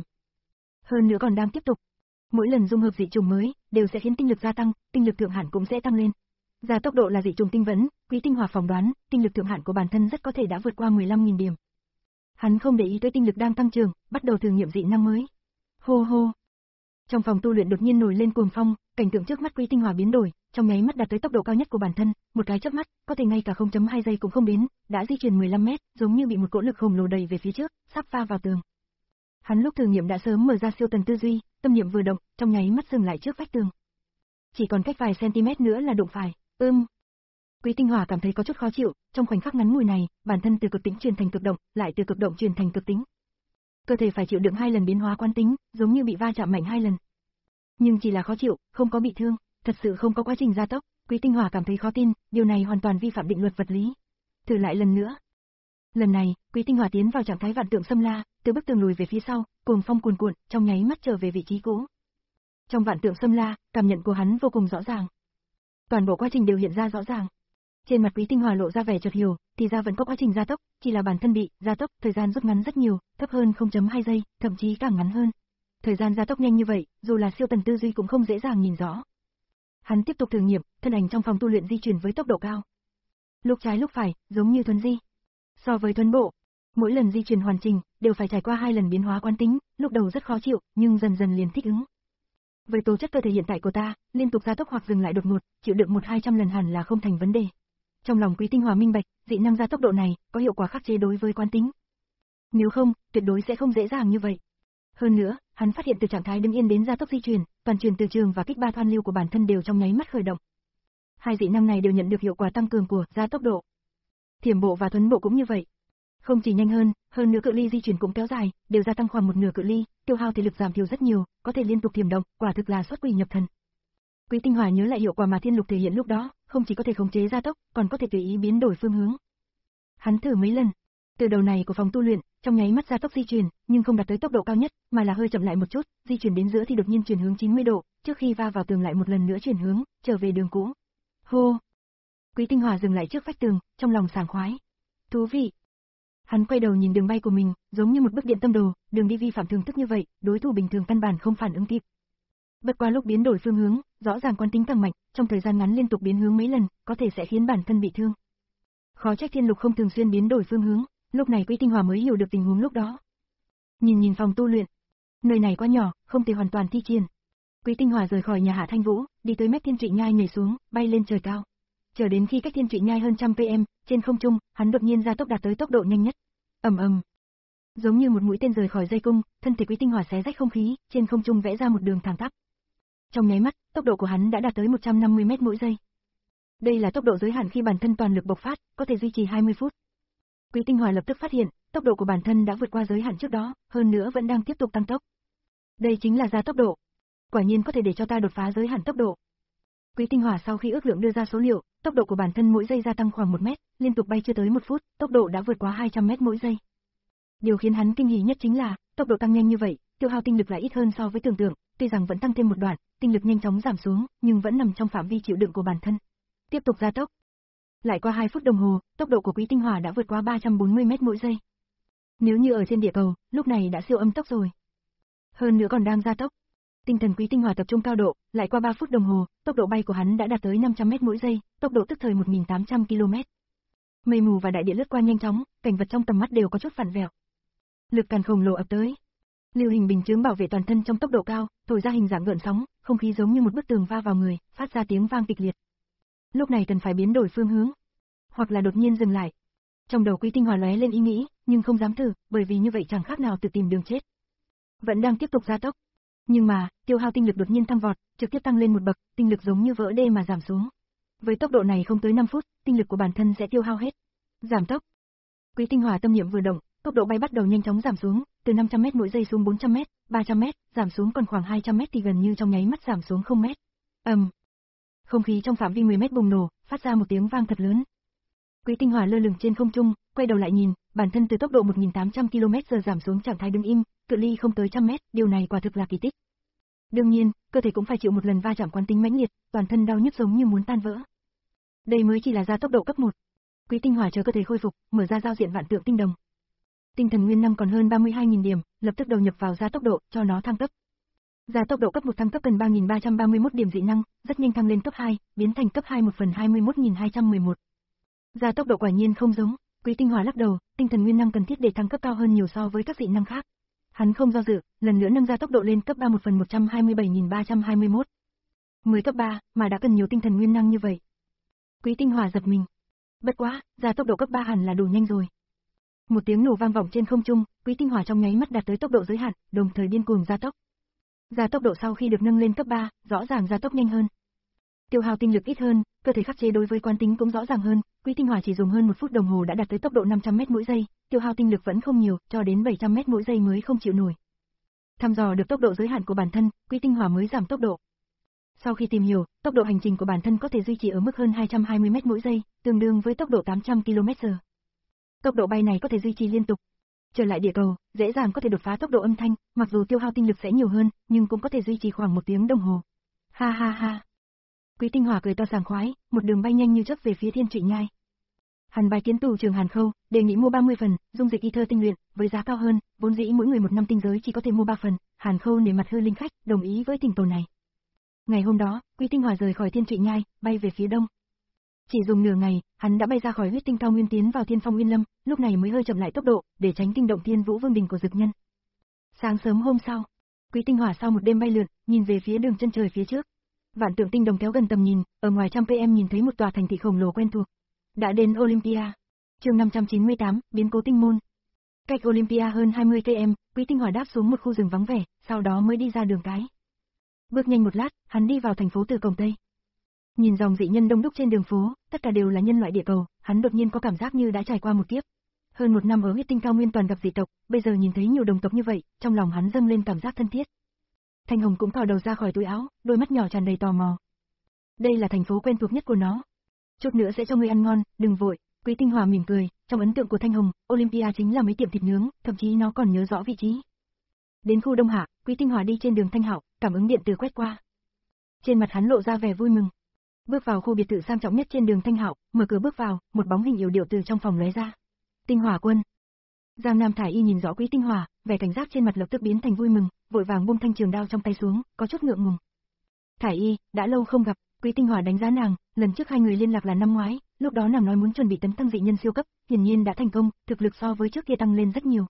Hơn nữa còn đang tiếp tục. Mỗi lần dung hợp dị trùng mới, đều sẽ khiến tinh lực gia tăng, tinh lực thượng hạn cũng sẽ tăng lên. Gia tốc độ là dị trùng tinh vẫn, Quý Tinh Hòa phỏng đoán, tinh lực thượng hạn của bản thân rất có thể đã vượt qua mười lăm nghìn điểm. Hắn không để ý tới tinh lực đang tăng trưởng, bắt đầu thử nghiệm dị năng mới. Hô hô. Trong phòng tu luyện đột nhiên nổi lên cuồng phong, cảnh tượng trước mắt Quý Tinh Hòa biến đổi, trong nháy mắt đạt tới tốc độ cao nhất của bản thân, một cái chớp mắt, có thể ngay cả không phẩy hai giây cũng không đến, đã di chuyển mười lăm mét, giống như bị một cỗ lực khổng lồ đẩy về phía trước, sắp va vào tường. Hắn lúc thử nghiệm đã sớm mở ra siêu tần tư duy, tâm niệm vừa động, trong nháy mắt dừng lại trước vách tường. Chỉ còn cách vài cm nữa là đụng phải. Ưm. Quý Tinh Hòa cảm thấy có chút khó chịu, trong khoảnh khắc ngắn ngủi này, bản thân từ cực tĩnh chuyển thành cực động, lại từ cực động chuyển thành cực tĩnh. Cơ thể phải chịu đựng hai lần biến hóa quán tính, giống như bị va chạm mạnh hai lần. Nhưng chỉ là khó chịu, không có bị thương, thật sự không có quá trình gia tốc, Quý Tinh Hòa cảm thấy khó tin, điều này hoàn toàn vi phạm định luật vật lý. Thử lại lần nữa. Lần này, Quý Tinh Hòa tiến vào trạng thái vạn tượng xâm la, từ bức tường lùi về phía sau, cuồng phong cuồn cuộn, trong nháy mắt trở về vị trí cũ. Trong vạn tượng xâm la, cảm nhận của hắn vô cùng rõ ràng. Toàn bộ quá trình đều hiện ra rõ ràng. Trên mặt Quý Tinh Hòa lộ ra vẻ chợt hiểu, thì ra vẫn có quá trình gia tốc, chỉ là bản thân bị gia tốc, thời gian rút ngắn rất nhiều, thấp hơn không phẩy hai giây, thậm chí càng ngắn hơn. Thời gian gia tốc nhanh như vậy, dù là siêu tần tư duy cũng không dễ dàng nhìn rõ. Hắn tiếp tục thử nghiệm, thân ảnh trong phòng tu luyện di chuyển với tốc độ cao. Lúc trái lúc phải, giống như thuấn di. So với thuấn bộ, mỗi lần di chuyển hoàn chỉnh, đều phải trải qua hai lần biến hóa quán tính, lúc đầu rất khó chịu, nhưng dần dần liền thích ứng. Với tố chất cơ thể hiện tại của ta, liên tục gia tốc hoặc dừng lại đột ngột, chịu đựng một hai trăm lần hẳn là không thành vấn đề. Trong lòng Quý Tinh Hòa minh bạch, dị năng gia tốc độ này có hiệu quả khắc chế đối với quán tính. Nếu không, tuyệt đối sẽ không dễ dàng như vậy. Hơn nữa, hắn phát hiện từ trạng thái đứng yên đến gia tốc di chuyển, toàn truyền từ trường và kích ba thoan lưu của bản thân đều trong nháy mắt khởi động. Hai dị năng này đều nhận được hiệu quả tăng cường của gia tốc độ. Thiểm bộ và thuấn bộ cũng như vậy. Không chỉ nhanh hơn, hơn nữa cự ly di chuyển cũng kéo dài, đều gia tăng khoảng một nửa cự ly, tiêu hao thể lực giảm thiểu rất nhiều, có thể liên tục thiểm động, quả thực là xuất quỷ nhập thần. Quý Tinh Hòa nhớ lại hiệu quả mà Thiên Lục thể hiện lúc đó, không chỉ có thể khống chế gia tốc, còn có thể tùy ý biến đổi phương hướng. Hắn thử mấy lần, từ đầu này của phòng tu luyện, trong nháy mắt gia tốc di chuyển, nhưng không đạt tới tốc độ cao nhất, mà là hơi chậm lại một chút, di chuyển đến giữa thì đột nhiên chuyển hướng chín mươi độ, trước khi va vào tường lại một lần nữa chuyển hướng, trở về đường cũ. Hô! Quý Tinh Hòa dừng lại trước vách tường, trong lòng sảng khoái. Thú vị! Hắn quay đầu nhìn đường bay của mình, giống như một bức điện tâm đồ, đường đi vi phạm thường thức như vậy, đối thủ bình thường căn bản không phản ứng kịp. Bất quá lúc biến đổi phương hướng, rõ ràng quán tính càng mạnh, trong thời gian ngắn liên tục biến hướng mấy lần, có thể sẽ khiến bản thân bị thương. Khó trách Thiên Lục không thường xuyên biến đổi phương hướng, lúc này Quý Tinh Hòa mới hiểu được tình huống lúc đó. Nhìn nhìn phòng tu luyện, nơi này quá nhỏ, không thể hoàn toàn thi triển. Quý Tinh Hòa rời khỏi nhà Hạ Thanh Vũ, đi tới mép Thiên Trụy Nhai nhảy xuống, bay lên trời cao. Chờ đến khi cách Thiên Trụy Nhai hơn trăm km, trên không trung, hắn đột nhiên gia tốc đạt tới tốc độ nhanh nhất. Ầm ầm. Giống như một mũi tên rời khỏi dây cung, thân thể Quý Tinh Hòa xé rách không khí, trên không trung vẽ ra một đường thẳng tắp. Trong nháy mắt, tốc độ của hắn đã đạt tới một trăm năm mươi mét mỗi giây. Đây là tốc độ giới hạn khi bản thân toàn lực bộc phát, có thể duy trì hai mươi phút. Quý Tinh Hòa lập tức phát hiện, tốc độ của bản thân đã vượt qua giới hạn trước đó, hơn nữa vẫn đang tiếp tục tăng tốc. Đây chính là gia tốc độ. Quả nhiên có thể để cho ta đột phá giới hạn tốc độ. Quý Tinh Hòa sau khi ước lượng đưa ra số liệu, tốc độ của bản thân mỗi giây gia tăng khoảng một mét, liên tục bay chưa tới một phút, tốc độ đã vượt quá hai trăm mét mỗi giây. Điều khiến hắn kinh hỉ nhất chính là, tốc độ tăng nhanh như vậy, tiêu hao tinh lực lại ít hơn so với tưởng tượng, tuy rằng vẫn tăng thêm một đoạn, tinh lực nhanh chóng giảm xuống, nhưng vẫn nằm trong phạm vi chịu đựng của bản thân. Tiếp tục gia tốc. Lại qua hai phút đồng hồ, tốc độ của Quý Tinh Hòa đã vượt qua ba trăm bốn mươi mét mỗi giây. Nếu như ở trên địa cầu, lúc này đã siêu âm tốc rồi. Hơn nữa còn đang gia tốc. Tinh thần Quý Tinh Hòa tập trung cao độ, lại qua ba phút đồng hồ, tốc độ bay của hắn đã đạt tới năm trăm mét mỗi giây, tốc độ tức thời một nghìn tám trăm ki lô mét. Mây mù và đại địa lướt qua nhanh chóng, cảnh vật trong tầm mắt đều có chút phản vẹo. Lực càn khổng lồ ập tới. Lưu hình bình chướng bảo vệ toàn thân trong tốc độ cao, thổi ra hình dạng gợn sóng, không khí giống như một bức tường va vào người, phát ra tiếng vang kịch liệt. Lúc này cần phải biến đổi phương hướng, hoặc là đột nhiên dừng lại. Trong đầu Quý Tinh Hòa lóe lên ý nghĩ, nhưng không dám thử, bởi vì như vậy chẳng khác nào tự tìm đường chết. Vẫn đang tiếp tục gia tốc, nhưng mà, tiêu hao tinh lực đột nhiên tăng vọt, trực tiếp tăng lên một bậc, tinh lực giống như vỡ đê mà giảm xuống. Với tốc độ này không tới năm phút, tinh lực của bản thân sẽ tiêu hao hết. Giảm tốc. Quý Tinh Hòa tâm niệm vừa động, tốc độ bay bắt đầu nhanh chóng giảm xuống, từ năm trăm mét mỗi giây xuống bốn trăm mét, ba trăm mét, giảm xuống còn khoảng hai trăm mét thì gần như trong nháy mắt giảm xuống không mét. Ầm. Um. Không khí trong phạm vi mười mét bùng nổ, phát ra một tiếng vang thật lớn. Quý Tinh Hòa lơ lửng trên không trung, quay đầu lại nhìn, bản thân từ tốc độ một nghìn tám trăm ki lô mét giờ giảm xuống trạng thái đứng im, cự ly không tới trăm mét, điều này quả thực là kỳ tích. Đương nhiên, cơ thể cũng phải chịu một lần va chạm quán tính mãnh liệt, toàn thân đau nhức giống như muốn tan vỡ. Đây mới chỉ là gia tốc độ cấp một. Quý Tinh Hòa chờ cơ thể khôi phục, mở ra giao diện vạn tượng tinh đồng. Tinh thần nguyên năm còn hơn ba mươi hai nghìn điểm, lập tức đầu nhập vào gia tốc độ, cho nó thăng cấp. Gia tốc độ cấp một thăng cấp cần ba nghìn ba trăm ba mươi mốt điểm dị năng, rất nhanh thăng lên cấp hai, biến thành cấp hai một phần hai mươi mốt nghìn hai trăm mười một. Gia tốc độ quả nhiên không giống, Quý Tinh Hòa lắc đầu, tinh thần nguyên năng cần thiết để thăng cấp cao hơn nhiều so với các dị năng khác. Hắn không do dự, lần nữa nâng gia tốc độ lên cấp ba một phần một trăm hai mươi bảy nghìn ba trăm hai mươi mốt. mười cấp ba, mà đã cần nhiều tinh thần nguyên năng như vậy. Quý Tinh Hòa giật mình. Bất quá, gia tốc độ cấp ba hẳn là đủ nhanh rồi. Một tiếng nổ vang vọng trên không trung, Quý Tinh Hòa trong nháy mắt đạt tới tốc độ giới hạn, đồng thời điên cuồng gia tốc. Gia tốc độ sau khi được nâng lên cấp ba, rõ ràng gia tốc nhanh hơn. Tiêu hao tinh lực ít hơn, cơ thể khắc chế đối với quán tính cũng rõ ràng hơn, Quý Tinh Hòa chỉ dùng hơn một phút đồng hồ đã đạt tới tốc độ năm trăm mét mỗi giây, tiêu hao tinh lực vẫn không nhiều, cho đến bảy trăm mét mỗi giây mới không chịu nổi. Thăm dò được tốc độ giới hạn của bản thân, Quý Tinh Hòa mới giảm tốc độ. Sau khi tìm hiểu, tốc độ hành trình của bản thân có thể duy trì ở mức hơn hai trăm hai mươi mét mỗi giây, tương đương với tốc độ tám trăm ki lô mét giờ. Tốc độ bay này có thể duy trì liên tục. Trở lại địa cầu, dễ dàng có thể đột phá tốc độ âm thanh, mặc dù tiêu hao tinh lực sẽ nhiều hơn, nhưng cũng có thể duy trì khoảng một tiếng đồng hồ. Ha ha ha. Quý Tinh Hòa cười to sảng khoái, một đường bay nhanh như chớp về phía Thiên Trụy Nhai. Hàn bài kiến tù Trường Hàn Khâu, đề nghị mua ba mươi phần, dung dịch ether tinh luyện, với giá cao hơn, vốn dĩ mỗi người một năm tinh giới chỉ có thể mua ba phần, Hàn Khâu nể mặt hư linh khách, đồng ý với tình cầu này. Ngày hôm đó, Quý Tinh Hòa rời khỏi Thiên Trụy Nhai, bay về phía đông. Chỉ dùng nửa ngày, hắn đã bay ra khỏi huyết tinh cao nguyên tiến vào Thiên Phong Uyên Lâm, lúc này mới hơi chậm lại tốc độ, để tránh kinh động Thiên Vũ Vương đình của Dực Nhân. Sáng sớm hôm sau, Quý Tinh Hỏa sau một đêm bay lượn, nhìn về phía đường chân trời phía trước. Vạn tượng tinh đồng kéo gần tầm nhìn, ở ngoài trăm km nhìn thấy một tòa thành thị khổng lồ quen thuộc. Đã đến Olympia. Chương năm trăm chín mươi tám, biến cố tinh môn. Cách Olympia hơn hai mươi ki-lô-mét, Quý Tinh Hỏa đáp xuống một khu rừng vắng vẻ, sau đó mới đi ra đường cái. Bước nhanh một lát, hắn đi vào thành phố từ cổng Tây. Nhìn dòng dị nhân đông đúc trên đường phố, tất cả đều là nhân loại địa cầu, hắn đột nhiên có cảm giác như đã trải qua một kiếp. Hơn một năm ở huyết tinh cao nguyên toàn gặp dị tộc, bây giờ nhìn thấy nhiều đồng tộc như vậy, trong lòng hắn dâng lên cảm giác thân thiết. Thanh Hồng cũng thò đầu ra khỏi túi áo, đôi mắt nhỏ tràn đầy tò mò. Đây là thành phố quen thuộc nhất của nó. Chút nữa sẽ cho ngươi ăn ngon, đừng vội. Quý Tinh Hỏa mỉm cười, trong ấn tượng của Thanh Hồng, Olympia chính là mấy tiệm thịt nướng, thậm chí nó còn nhớ rõ vị trí. Đến khu Đông Hạ, Quý Tinh Hỏa đi trên đường Thanh Hạo, cảm ứng điện từ quét qua. Trên mặt hắn lộ ra vẻ vui mừng. Bước vào khu biệt thự sang trọng nhất trên đường Thanh Hạo, mở cửa bước vào, một bóng hình yểu điệu từ trong phòng lóe ra. Tinh Hỏa Quân. Giang Nam Thải Y nhìn rõ Quý Tinh Hỏa, vẻ cảnh giác trên mặt lập tức biến thành vui mừng, vội vàng buông thanh trường đao trong tay xuống, có chút ngượng ngùng. Thải Y, đã lâu không gặp. Quý Tinh Hỏa đánh giá nàng, lần trước hai người liên lạc là năm ngoái, lúc đó nàng nói muốn chuẩn bị tấn thăng dị nhân siêu cấp, hiển nhiên đã thành công, thực lực so với trước kia tăng lên rất nhiều.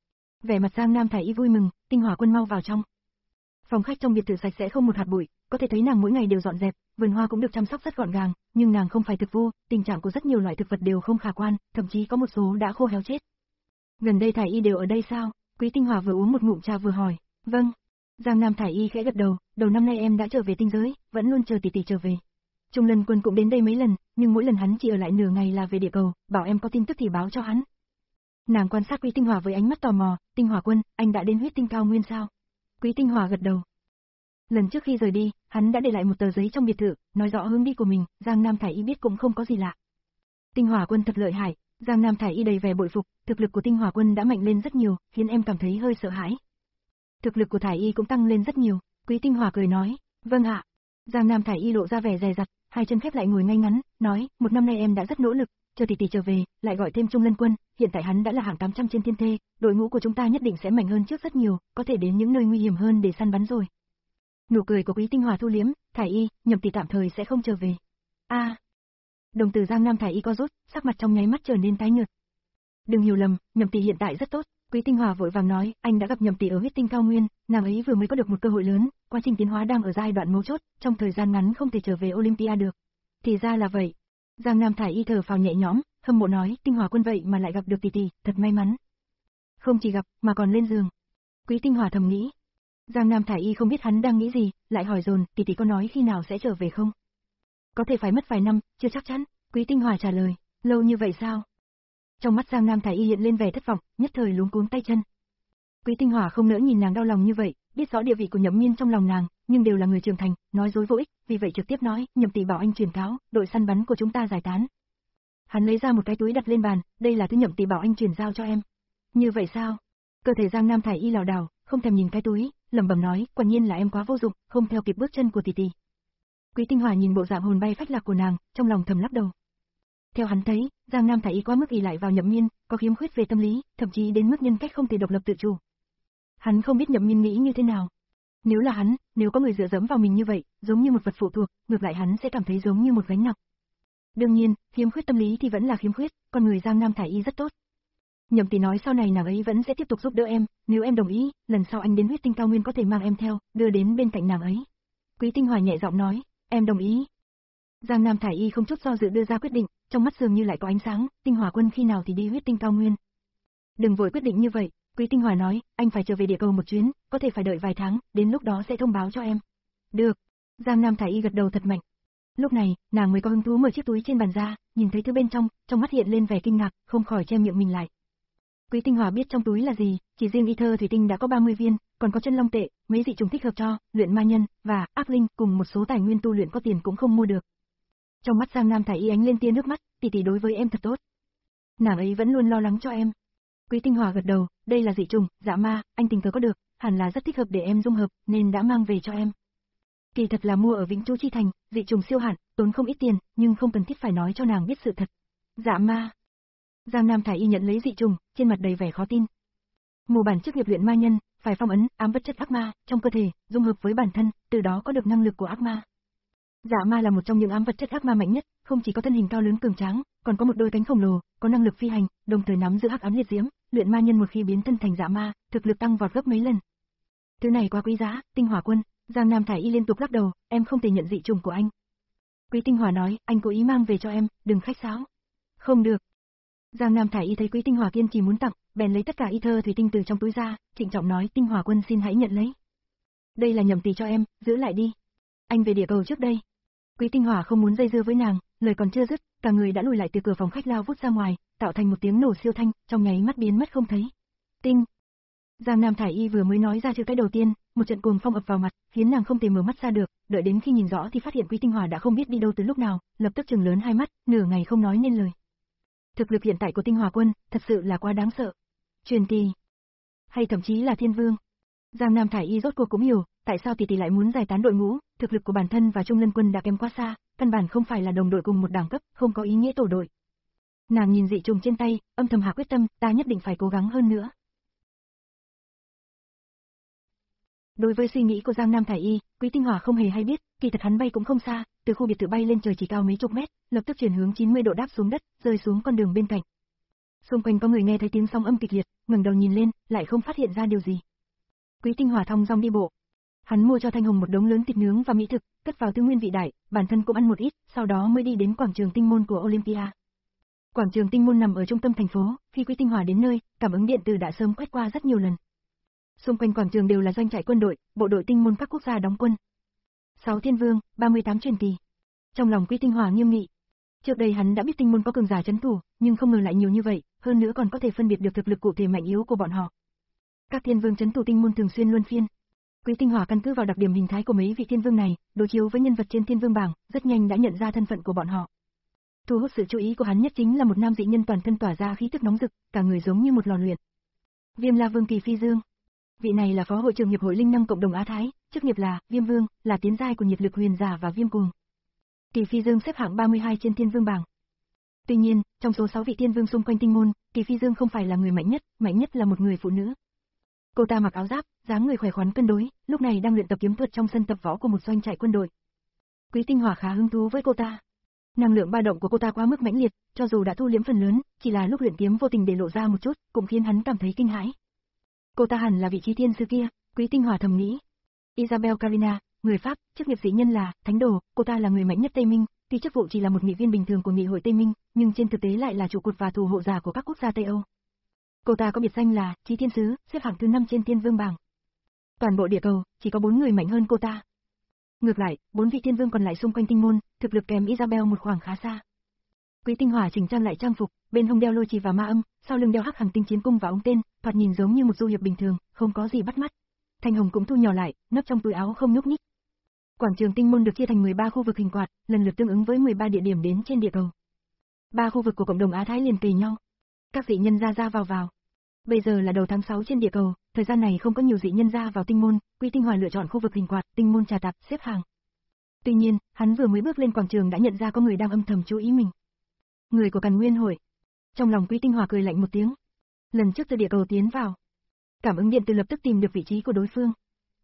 Vẻ mặt Giang Nam Thải Y vui mừng, Tinh Hỏa Quân mau vào trong. Phòng khách trong biệt thự sạch sẽ không một hạt bụi, có thể thấy nàng mỗi ngày đều dọn dẹp, vườn hoa cũng được chăm sóc rất gọn gàng, nhưng nàng không phải thực vu, tình trạng của rất nhiều loại thực vật đều không khả quan, thậm chí có một số đã khô héo chết. Gần đây Thải Y đều ở đây sao? Quý Tinh Hỏa vừa uống một ngụm trà vừa hỏi. Vâng. Giang Nam Thải Y khẽ gật đầu, đầu năm nay em đã trở về tinh giới, vẫn luôn chờ tỷ tỷ trở về. Trung Lân Quân cũng đến đây mấy lần, nhưng mỗi lần hắn chỉ ở lại nửa ngày là về địa cầu, bảo em có tin tức thì báo cho hắn. Nàng quan sát Quý Tinh Hỏa với ánh mắt tò mò, Tinh Hỏa Quân, anh đã đến huyết tinh cao nguyên sao? Quý Tinh Hỏa gật đầu. Lần trước khi rời đi, hắn đã để lại một tờ giấy trong biệt thự, nói rõ hướng đi của mình, Giang Nam Thải Y biết cũng không có gì lạ. Tinh Hỏa Quân thật lợi hại, Giang Nam Thải Y đầy vẻ bội phục, thực lực của Tinh Hỏa Quân đã mạnh lên rất nhiều, khiến em cảm thấy hơi sợ hãi. Thực lực của Thải Y cũng tăng lên rất nhiều, Quý Tinh Hỏa cười nói, vâng ạ. Giang Nam Thải Y lộ ra vẻ dè dặt, hai chân khép lại ngồi ngay ngắn, nói, một năm nay em đã rất nỗ lực, chờ tỷ tỷ trở về, lại gọi thêm Trung Lân Quân, hiện tại hắn đã là hạng tám trăm trên thiên thê, đội ngũ của chúng ta nhất định sẽ mạnh hơn trước rất nhiều, có thể đến những nơi nguy hiểm hơn để săn bắn rồi. Nụ cười của Quý Tinh Hỏa thu liếm, Thải Y, Nhậm tỷ tạm thời sẽ không trở về. A. À. Đồng tử Giang Nam Thải Y co rút, sắc mặt trong nháy mắt trở nên tái nhợt. Đừng hiểu lầm, Nhậm tỷ hiện tại rất tốt. Quý Tinh Hỏa vội vàng nói, anh đã gặp Nhậm tỷ ở huyết tinh cao nguyên, nàng ấy vừa mới có được một cơ hội lớn, quá trình tiến hóa đang ở giai đoạn mấu chốt, trong thời gian ngắn không thể trở về Olympia được. Thì ra là vậy. Giang Nam Thải Y thở phào nhẹ nhõm, hâm mộ nói, Tinh Hỏa Quân vậy mà lại gặp được tỷ tỷ, thật may mắn. Không chỉ gặp, mà còn lên giường. Quý Tinh Hỏa thầm nghĩ. Giang Nam Thải Y không biết hắn đang nghĩ gì, lại hỏi dồn, tỷ tỷ có nói khi nào sẽ trở về không? Có thể phải mất vài năm, chưa chắc chắn. Quý Tinh Hỏa trả lời, lâu như vậy sao? Trong mắt Giang Nam Thải Y hiện lên vẻ thất vọng, nhất thời luống cuống tay chân. Quý Tinh Hỏa không nỡ nhìn nàng đau lòng như vậy, biết rõ địa vị của Nhậm Miên trong lòng nàng, nhưng đều là người trưởng thành, nói dối vô ích, vì vậy trực tiếp nói, Nhậm tỷ bảo anh truyền cáo, đội săn bắn của chúng ta giải tán. Hắn lấy ra một cái túi đặt lên bàn, đây là thứ Nhậm tỷ bảo anh chuyển giao cho em. Như vậy sao? Cơ thể Giang Nam Thải Y lảo đảo, không thèm nhìn cái túi, lẩm bẩm nói, quả nhiên là em quá vô dụng, không theo kịp bước chân của tỷ tỷ. Quý Tinh Hỏa nhìn bộ dạng hồn bay phách lạc của nàng, trong lòng thầm lắc đầu. Theo hắn thấy, Giang Nam Thải Y quá mức ỷ lại vào Nhậm Miên, có khiếm khuyết về tâm lý, thậm chí đến mức nhân cách không thể độc lập tự chủ. Hắn không biết Nhậm Miên nghĩ như thế nào. Nếu là hắn, nếu có người dựa dẫm vào mình như vậy, giống như một vật phụ thuộc, ngược lại hắn sẽ cảm thấy giống như một gánh nặng. Đương nhiên, khiếm khuyết tâm lý thì vẫn là khiếm khuyết, con người Giang Nam Thải Y rất tốt. Nhậm tỷ nói sau này nàng ấy vẫn sẽ tiếp tục giúp đỡ em, nếu em đồng ý, lần sau anh đến huyết tinh cao nguyên có thể mang em theo, đưa đến bên cạnh nàng ấy. Quý Tinh Hỏa nhẹ giọng nói, em đồng ý. Giang Nam Thải Y không chút do dự đưa ra quyết định, trong mắt dường như lại có ánh sáng, Tinh Hỏa Quân khi nào thì đi huyết tinh cao nguyên. Đừng vội quyết định như vậy, Quý Tinh Hỏa nói, anh phải trở về địa cầu một chuyến, có thể phải đợi vài tháng, đến lúc đó sẽ thông báo cho em. Được. Giang Nam Thải Y gật đầu thật mạnh. Lúc này, nàng mới có hứng thú mở chiếc túi trên bàn ra, nhìn thấy thứ bên trong, trong mắt hiện lên vẻ kinh ngạc, không khỏi che miệng mình lại. Quý Tinh Hỏa biết trong túi là gì, chỉ riêng y thơ thủy tinh đã có ba mươi viên, còn có chân long tệ, mấy dị trùng thích hợp cho luyện ma nhân và ác linh cùng một số tài nguyên tu luyện có tiền cũng không mua được. Trong mắt Giang Nam Thải Y ánh lên tia nước mắt, tỷ tỷ đối với em thật tốt. Nàng ấy vẫn luôn lo lắng cho em. Quý Tinh Hỏa gật đầu, đây là dị trùng, dạ ma, anh tình cờ có được, hẳn là rất thích hợp để em dung hợp, nên đã mang về cho em. Kỳ thật là mua ở Vĩnh Chu Chi Thành, dị trùng siêu hạn, tốn không ít tiền, nhưng không cần thiết phải nói cho nàng biết sự thật. Dạ ma. Giang Nam Thải Y nhận lấy dị trùng, trên mặt đầy vẻ khó tin. Mù bản chức nghiệp luyện ma nhân, phải phong ấn ám vật chất ác ma trong cơ thể, dung hợp với bản thân, từ đó có được năng lực của ác ma. Dạ ma là một trong những ám vật chất ác ma mạnh nhất, không chỉ có thân hình cao lớn cường tráng, còn có một đôi cánh khổng lồ, có năng lực phi hành, đồng thời nắm giữ hắc ám liệt diễm, luyện ma nhân một khi biến thân thành dạ ma, thực lực tăng vọt gấp mấy lần. Thứ này quá quý giá, Tinh Hỏa Quân, Giang Nam Thải Y liên tục lắc đầu, em không thể nhận dị trùng của anh. Quý Tinh Hỏa nói, anh cố ý mang về cho em, đừng khách sáo. Không được. Giang Nam Thải Y thấy Quý Tinh Hỏa kiên trì muốn tặng, bèn lấy tất cả y thơ thủy tinh từ trong túi ra, trịnh trọng nói, Tinh Hỏa Quân xin hãy nhận lấy. Đây là nhầm tỷ cho em, giữ lại đi. Anh về địa cầu trước đây. Quý Tinh Hỏa không muốn dây dưa với nàng, lời còn chưa dứt, cả người đã lùi lại từ cửa phòng khách lao vút ra ngoài, tạo thành một tiếng nổ siêu thanh, trong nháy mắt biến mất không thấy. Tinh. Giang Nam Thải Y vừa mới nói ra chữ cái đầu tiên, một trận cuồng phong ập vào mặt, khiến nàng không thể mở mắt ra được, đợi đến khi nhìn rõ thì phát hiện Quý Tinh Hỏa đã không biết đi đâu từ lúc nào, lập tức trừng lớn hai mắt, nửa ngày không nói nên lời. Thực lực hiện tại của Tinh Hỏa Quân, thật sự là quá đáng sợ. Truyền kỳ, hay thậm chí là thiên vương. Giang Nam Thải Y rốt cuộc cũng hiểu, tại sao tỷ tỷ lại muốn giải tán đội ngũ, thực lực của bản thân và Trung Lân Quân đã kém quá xa, căn bản không phải là đồng đội cùng một đẳng cấp, không có ý nghĩa tổ đội. Nàng nhìn dị trùng trên tay, âm thầm hạ quyết tâm, ta nhất định phải cố gắng hơn nữa. Đối với suy nghĩ của Giang Nam Thải Y, Quý Tinh Hỏa không hề hay biết, kỳ thật hắn bay cũng không xa, từ khu biệt thự bay lên trời chỉ cao mấy chục mét, lập tức chuyển hướng chín mươi độ đáp xuống đất, rơi xuống con đường bên cạnh. Xung quanh có người nghe thấy tiếng sóng âm kịch liệt, ngẩng đầu nhìn lên, lại không phát hiện ra điều gì. Quý Tinh Hỏa thong dong đi bộ. Hắn mua cho Thanh Hồng một đống lớn thịt nướng và mỹ thực, cất vào tư nguyên vị đại, bản thân cũng ăn một ít, sau đó mới đi đến quảng trường tinh môn của Olympia. Quảng trường tinh môn nằm ở trung tâm thành phố, khi Quý Tinh Hỏa đến nơi, cảm ứng điện tử đã sớm quét qua rất nhiều lần. Xung quanh quảng trường đều là doanh trại quân đội, bộ đội tinh môn các quốc gia đóng quân. sáu thiên vương, ba mươi tám truyền kỳ. Trong lòng Quý Tinh Hỏa nghiêm nghị. Trước đây hắn đã biết tinh môn có cường giả trấn thủ, nhưng không ngờ lại nhiều như vậy, hơn nữa còn có thể phân biệt được thực lực cụ thể mạnh yếu của bọn họ. Các thiên vương trấn thủ tinh môn thường xuyên luân phiên. Quý Tinh Hỏa căn cứ vào đặc điểm hình thái của mấy vị thiên vương này, đối chiếu với nhân vật trên thiên vương bảng, rất nhanh đã nhận ra thân phận của bọn họ. Thu hút sự chú ý của hắn nhất chính là một nam dị nhân toàn thân tỏa ra khí tức nóng rực, cả người giống như một lò luyện. Viêm La Vương Kỳ Phi Dương. Vị này là phó hội trưởng hiệp hội linh năng cộng đồng Á Thái, chức nghiệp là Viêm Vương, là tiến giai của nhiệt lực huyền giả và viêm cuồng. Kỳ Phi Dương xếp hạng ba mươi hai trên thiên vương bảng. Tuy nhiên, trong số sáu vị thiên vương xung quanh tinh môn, Kỳ Phi Dương không phải là người mạnh nhất, mạnh nhất là một người phụ nữ. Cô ta mặc áo giáp, dáng người khỏe khoắn cân đối, lúc này đang luyện tập kiếm thuật trong sân tập võ của một doanh trại quân đội. Quý Tinh Hỏa khá hứng thú với cô ta. Năng lượng ba động của cô ta quá mức mãnh liệt, cho dù đã thu liễm phần lớn, chỉ là lúc luyện kiếm vô tình để lộ ra một chút, cũng khiến hắn cảm thấy kinh hãi. Cô ta hẳn là vị trí thiên sư kia, Quý Tinh Hỏa thầm nghĩ. Isabel Carina, người Pháp, chức nghiệp dị nhân là Thánh Đồ, cô ta là người mạnh nhất Tây Minh, tuy chức vụ chỉ là một nghị viên bình thường của nghị hội Tây Minh, nhưng trên thực tế lại là trụ cột và thủ hộ giả của các quốc gia Tây Âu. Cô ta có biệt danh là Chí Thiên Sứ, xếp hạng thứ năm trên thiên vương bảng. Toàn bộ địa cầu, chỉ có bốn người mạnh hơn cô ta. Ngược lại, bốn vị thiên vương còn lại xung quanh tinh môn, thực lực kém Isabel một khoảng khá xa. Quý Tinh Hỏa chỉnh trang lại trang phục, bên hông đeo lôi trì và ma âm, sau lưng đeo hắc hàng tinh chiến cung và ống tên, thoạt nhìn giống như một du hiệp bình thường, không có gì bắt mắt. Thanh Hồng cũng thu nhỏ lại, nấp trong túi áo không nhúc nhích. Quảng trường tinh môn được chia thành mười ba khu vực hình quạt, lần lượt tương ứng với mười ba địa điểm đến trên địa cầu. Ba khu vực của cộng đồng Á Thái liền kề nhau. Các dị nhân ra ra vào vào. Bây giờ là đầu tháng sáu trên địa cầu, thời gian này không có nhiều dị nhân ra vào tinh môn, Quý Tinh Hỏa lựa chọn khu vực hình quạt, tinh môn trà tạp, xếp hàng. Tuy nhiên, hắn vừa mới bước lên quảng trường đã nhận ra có người đang âm thầm chú ý mình. Người của Càn Nguyên hội. Trong lòng Quý Tinh Hỏa cười lạnh một tiếng. Lần trước từ địa cầu tiến vào, cảm ứng điện từ lập tức tìm được vị trí của đối phương.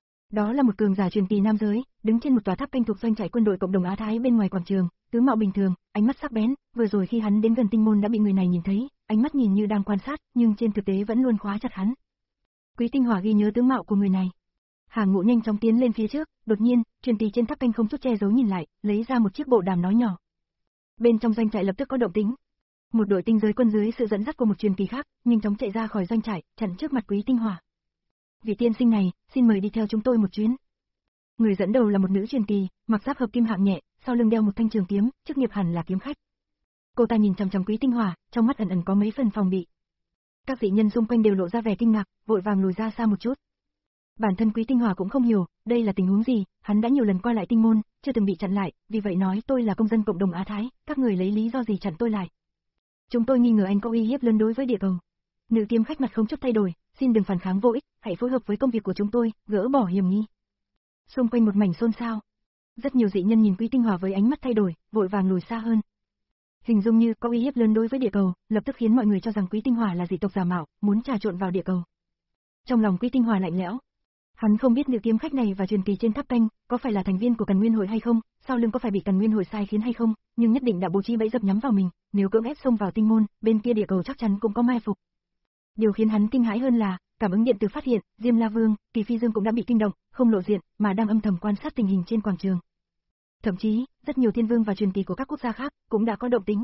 Đó là một cường giả truyền kỳ nam giới, đứng trên một tòa tháp canh thuộc doanh trại quân đội cộng đồng Á Thái bên ngoài quảng trường, tướng mạo bình thường, ánh mắt sắc bén, vừa rồi khi hắn đến gần tinh môn đã bị người này nhìn thấy, ánh mắt nhìn như đang quan sát, nhưng trên thực tế vẫn luôn khóa chặt hắn. Quý Tinh Hỏa ghi nhớ tướng mạo của người này. Hàng ngũ nhanh chóng tiến lên phía trước, đột nhiên, truyền kỳ trên tháp canh không chút che giấu nhìn lại, lấy ra một chiếc bộ đàm nói nhỏ. Bên trong doanh trại lập tức có động tĩnh. Một đội tinh giới quân dưới sự dẫn dắt của một truyền kỳ khác, nhanh chóng chạy ra khỏi doanh trại, chặn trước mặt Quý Tinh Hỏa. Vị tiên sinh này, xin mời đi theo chúng tôi một chuyến. Người dẫn đầu là một nữ truyền kỳ, mặc giáp hợp kim hạng nhẹ, sau lưng đeo một thanh trường kiếm, chức nghiệp hẳn là kiếm khách. Cô ta nhìn chằm chằm Quý Tinh Hỏa, trong mắt ẩn ẩn có mấy phần phòng bị. Các dị nhân xung quanh đều lộ ra vẻ kinh ngạc, vội vàng lùi ra xa một chút. Bản thân Quý Tinh Hỏa cũng không hiểu, đây là tình huống gì, hắn đã nhiều lần qua lại tinh môn, chưa từng bị chặn lại, vì vậy nói tôi là công dân cộng đồng Á Thái, các người lấy lý do gì chặn tôi lại? Chúng tôi nghi ngờ anh có uy hiếp lớn đối với địa cầu. Nữ kiếm khách mặt không chút thay đổi, xin đừng phản kháng vô ích, hãy phối hợp với công việc của chúng tôi, gỡ bỏ hiểm nghi. Xung quanh một mảnh xôn xao. Rất nhiều dị nhân nhìn Quý Tinh Hỏa với ánh mắt thay đổi, vội vàng lùi xa hơn. Hình dung như có uy hiếp lớn đối với địa cầu, lập tức khiến mọi người cho rằng Quý Tinh Hỏa là dị tộc giả mạo, muốn trà trộn vào địa cầu. Trong lòng Quý Tinh Hỏa lạnh lẽo. Hắn không biết nữ kiếm khách này và truyền kỳ trên tháp canh có phải là thành viên của Càn Nguyên hội hay không, sau lưng có phải bị Càn Nguyên Hội sai khiến hay không, nhưng nhất định đã bố trí bẫy dập nhắm vào mình, nếu cưỡng ép xông vào tinh môn, bên kia địa cầu chắc chắn cũng có mai phục. Điều khiến hắn kinh hãi hơn là, cảm ứng điện tử phát hiện, Diêm La Vương, Kỳ Phi Dương cũng đã bị kinh động, không lộ diện, mà đang âm thầm quan sát tình hình trên quảng trường. Thậm chí, rất nhiều thiên vương và truyền kỳ của các quốc gia khác cũng đã có động tĩnh.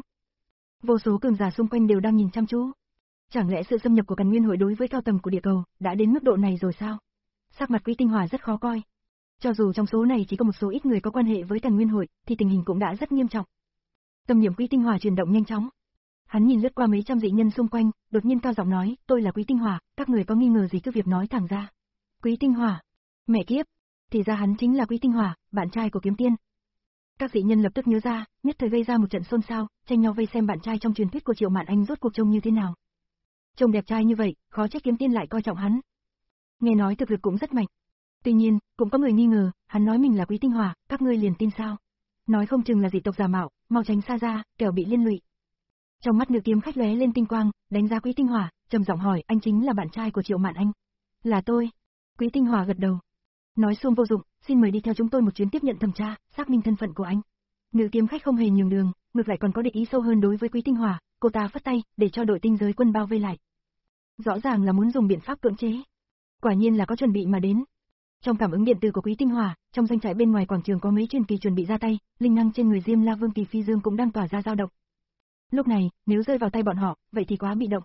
Vô số cường giả xung quanh đều đang nhìn chăm chú. Chẳng lẽ sự xâm nhập của Càn Nguyên Hội đối với cao tầng của địa cầu đã đến mức độ này rồi sao? Sắc mặt Quý Tinh Hỏa rất khó coi. Cho dù trong số này chỉ có một số ít người có quan hệ với Càn Nguyên Hội, thì tình hình cũng đã rất nghiêm trọng. Tâm niệm Quý Tinh Hỏa chuyển động nhanh chóng. Hắn nhìn lướt qua mấy trăm dị nhân xung quanh, đột nhiên cao giọng nói, tôi là Quý Tinh Hỏa, các người có nghi ngờ gì cứ việc nói thẳng ra. Quý Tinh Hỏa, mẹ kiếp, thì ra hắn chính là Quý Tinh Hỏa, bạn trai của Kiếm Tiên. Các dị nhân lập tức nhớ ra, nhất thời gây ra một trận xôn xao, tranh nhau vây xem bạn trai trong truyền thuyết của Triệu Mạn Anh rốt cuộc trông như thế nào. Trông đẹp trai như vậy, khó trách Kiếm Tiên lại coi trọng hắn. Nghe nói thực lực cũng rất mạnh. Tuy nhiên, cũng có người nghi ngờ, hắn nói mình là Quý Tinh Hỏa, các ngươi liền tin sao? Nói không chừng là dị tộc giả mạo, mau tránh xa ra, kẻo bị liên lụy. Trong mắt Nữ Kiếm Khách lóe lên tinh quang, đánh giá Quý Tinh Hỏa, trầm giọng hỏi, anh chính là bạn trai của Triệu Mạn Anh? Là tôi. Quý Tinh Hỏa gật đầu. Nói xuông vô dụng, xin mời đi theo chúng tôi một chuyến tiếp nhận thẩm tra, xác minh thân phận của anh. Nữ Kiếm Khách không hề nhường đường, ngược lại còn có địch ý sâu hơn đối với Quý Tinh Hỏa, cô ta phất tay, để cho đội tinh giới quân bao vây lại. Rõ ràng là muốn dùng biện pháp cưỡng chế. Quả nhiên là có chuẩn bị mà đến. Trong cảm ứng điện tử của Quý Tinh Hỏa, trong doanh trại bên ngoài quảng trường có mấy truyền kỳ chuẩn bị ra tay, linh năng trên người Diêm La Vương Kỳ Phi Dương cũng đang tỏa ra dao động. Lúc này, nếu rơi vào tay bọn họ, vậy thì quá bị động.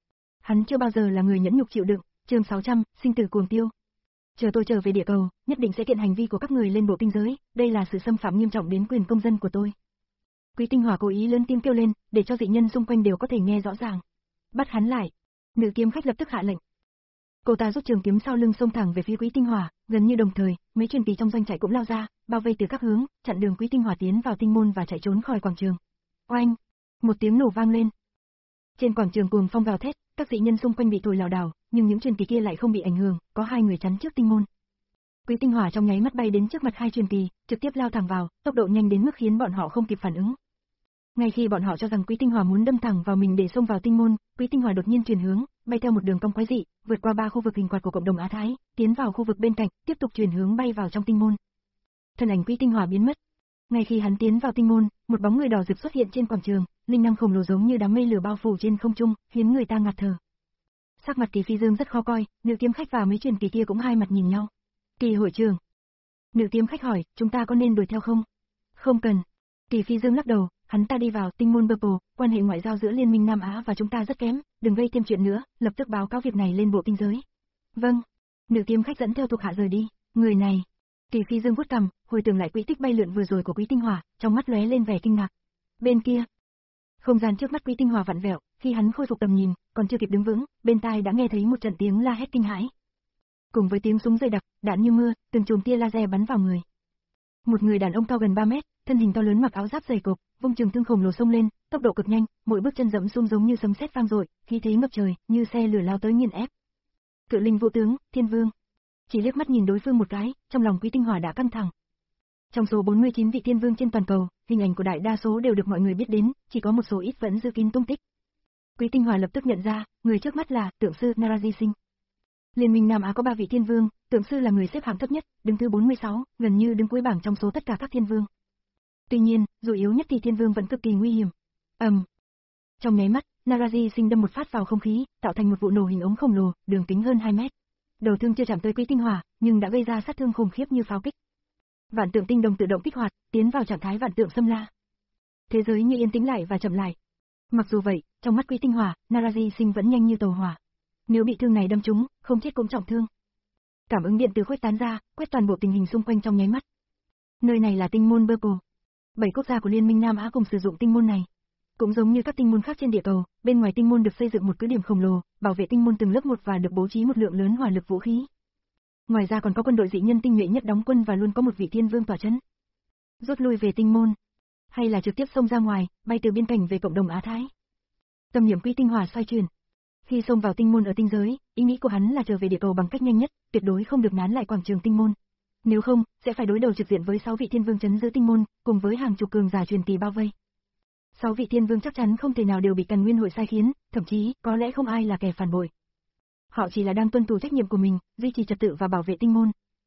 Hắn chưa bao giờ là người nhẫn nhục chịu đựng, chương sáu trăm, sinh tử cuồng tiêu. Chờ tôi trở về địa cầu, nhất định sẽ kiện hành vi của các người lên bộ tinh giới, đây là sự xâm phạm nghiêm trọng đến quyền công dân của tôi. Quý Tinh Hỏa cố ý lớn tiếng kêu lên, để cho dị nhân xung quanh đều có thể nghe rõ ràng. Bắt hắn lại. Nữ Kiếm Khách lập tức hạ lệnh. Cô ta rút trường kiếm sau lưng xông thẳng về phía Quý Tinh Hỏa, gần như đồng thời, mấy truyền kỳ trong doanh trại cũng lao ra, bao vây từ các hướng, chặn đường Quý Tinh Hỏa tiến vào tinh môn và chạy trốn khỏi quảng trường. Oanh! Một tiếng nổ vang lên. Trên quảng trường cuồng phong gào thét, các dị nhân xung quanh bị thổi lảo đảo, nhưng những truyền kỳ kia lại không bị ảnh hưởng, có hai người chắn trước tinh môn. Quý Tinh Hỏa trong nháy mắt bay đến trước mặt hai truyền kỳ, trực tiếp lao thẳng vào, tốc độ nhanh đến mức khiến bọn họ không kịp phản ứng. Ngay khi bọn họ cho rằng Quý Tinh Hỏa muốn đâm thẳng vào mình để xông vào tinh môn, Quý Tinh Hỏa đột nhiên chuyển hướng, bay theo một đường cong quái dị, vượt qua ba khu vực hình quạt của cộng đồng Á Thái, tiến vào khu vực bên cạnh, tiếp tục chuyển hướng bay vào trong tinh môn. Thân ảnh Quý Tinh Hỏa biến mất. Ngay khi hắn tiến vào tinh môn, một bóng người đỏ rực xuất hiện trên quảng trường, linh năng khổng lồ giống như đám mây lửa bao phủ trên không trung, khiến người ta ngạt thở. Sắc mặt Kỳ Phi Dương rất khó coi, Nữ Kiếm Khách và mấy truyền kỳ kia cũng hai mặt nhìn nhau. Kỳ hội trưởng. Nữ Kiếm Khách hỏi, chúng ta có nên đuổi theo không? Không cần. Kỳ Phi Dương lắc đầu, hắn ta đi vào tinh môn Purple, quan hệ ngoại giao giữa Liên minh Nam Á và chúng ta rất kém, đừng gây thêm chuyện nữa, lập tức báo cáo việc này lên bộ tinh giới. Vâng. Nữ Kiếm Khách dẫn theo thuộc hạ rời đi. Người này. Kỳ Phi Dương vuốt cằm, hồi tưởng lại quỹ tích bay lượn vừa rồi của Quý Tinh Hỏa, trong mắt lóe lên vẻ kinh ngạc. Bên kia, không gian trước mắt Quý Tinh Hỏa vặn vẹo, khi hắn khôi phục tầm nhìn, còn chưa kịp đứng vững, bên tai đã nghe thấy một trận tiếng la hét kinh hãi. Cùng với tiếng súng dày đặc, đạn như mưa, từng chùm tia laser bắn vào người. Một người đàn ông cao gần ba mét, thân hình to lớn mặc áo giáp dày cộp, vung trường thương khổng lồ xông lên, tốc độ cực nhanh, mỗi bước chân dẫm xuống giống như sấm sét vang dội, khí thế ngập trời, như xe lửa lao tới nghiền ép. Cự linh vũ tướng, Thiên Vương. Chỉ liếc mắt nhìn đối phương một cái, trong lòng Quý Tinh Hỏa đã căng thẳng. Trong số bốn mươi chín vị thiên vương trên toàn cầu, hình ảnh của đại đa số đều được mọi người biết đến, chỉ có một số ít vẫn giữ kín tung tích. Quý Tinh Hỏa lập tức nhận ra, người trước mắt là Tượng sư Naraji Singh. Liên minh Nam Á có ba vị thiên vương, Tượng sư là người xếp hạng thấp nhất, đứng thứ bốn mươi sáu, gần như đứng cuối bảng trong số tất cả các thiên vương. Tuy nhiên, dù yếu nhất thì thiên vương vẫn cực kỳ nguy hiểm. Ầm. Um. Trong nháy mắt, Naraji Singh đâm một phát vào không khí, tạo thành một vụ nổ hình ống khổng lồ, đường kính hơn hai mét. Đầu thương chưa chạm tới Quý Tinh Hỏa, nhưng đã gây ra sát thương khủng khiếp như pháo kích. Vạn tượng tinh đồng tự động kích hoạt, tiến vào trạng thái vạn tượng xâm la. Thế giới như yên tĩnh lại và chậm lại. Mặc dù vậy, trong mắt Quý Tinh Hỏa, Naraji Singh vẫn nhanh như tàu hỏa. Nếu bị thương này đâm trúng, không chết cũng trọng thương. Cảm ứng điện từ khuếch tán ra, quét toàn bộ tình hình xung quanh trong nháy mắt. Nơi này là tinh môn Purple. Bảy quốc gia của Liên minh Nam Á cùng sử dụng tinh môn này. Cũng giống như các tinh môn khác trên địa cầu, bên ngoài tinh môn được xây dựng một cứ điểm khổng lồ, bảo vệ tinh môn từng lớp một và được bố trí một lượng lớn hỏa lực vũ khí. Ngoài ra còn có quân đội dị nhân tinh nhuệ nhất đóng quân và luôn có một vị thiên vương tỏa chấn. Rút lui về tinh môn, hay là trực tiếp xông ra ngoài, bay từ biên cảnh về cộng đồng Á Thái. Tâm niệm Quý Tinh Hỏa xoay chuyển. Khi xông vào tinh môn ở tinh giới, ý nghĩ của hắn là trở về địa cầu bằng cách nhanh nhất, tuyệt đối không được nán lại quảng trường tinh môn. Nếu không, sẽ phải đối đầu trực diện với sáu vị thiên vương trấn giữ tinh môn, cùng với hàng chục cường giả truyền kỳ bao vây. Sáu vị thiên vương chắc chắn không thể nào đều bị Càn Nguyên hội sai khiến, thậm chí có lẽ không ai là kẻ phản bội. Họ chỉ là đang tuân thủ trách nhiệm của mình, duy trì trật tự và bảo vệ tinh môn.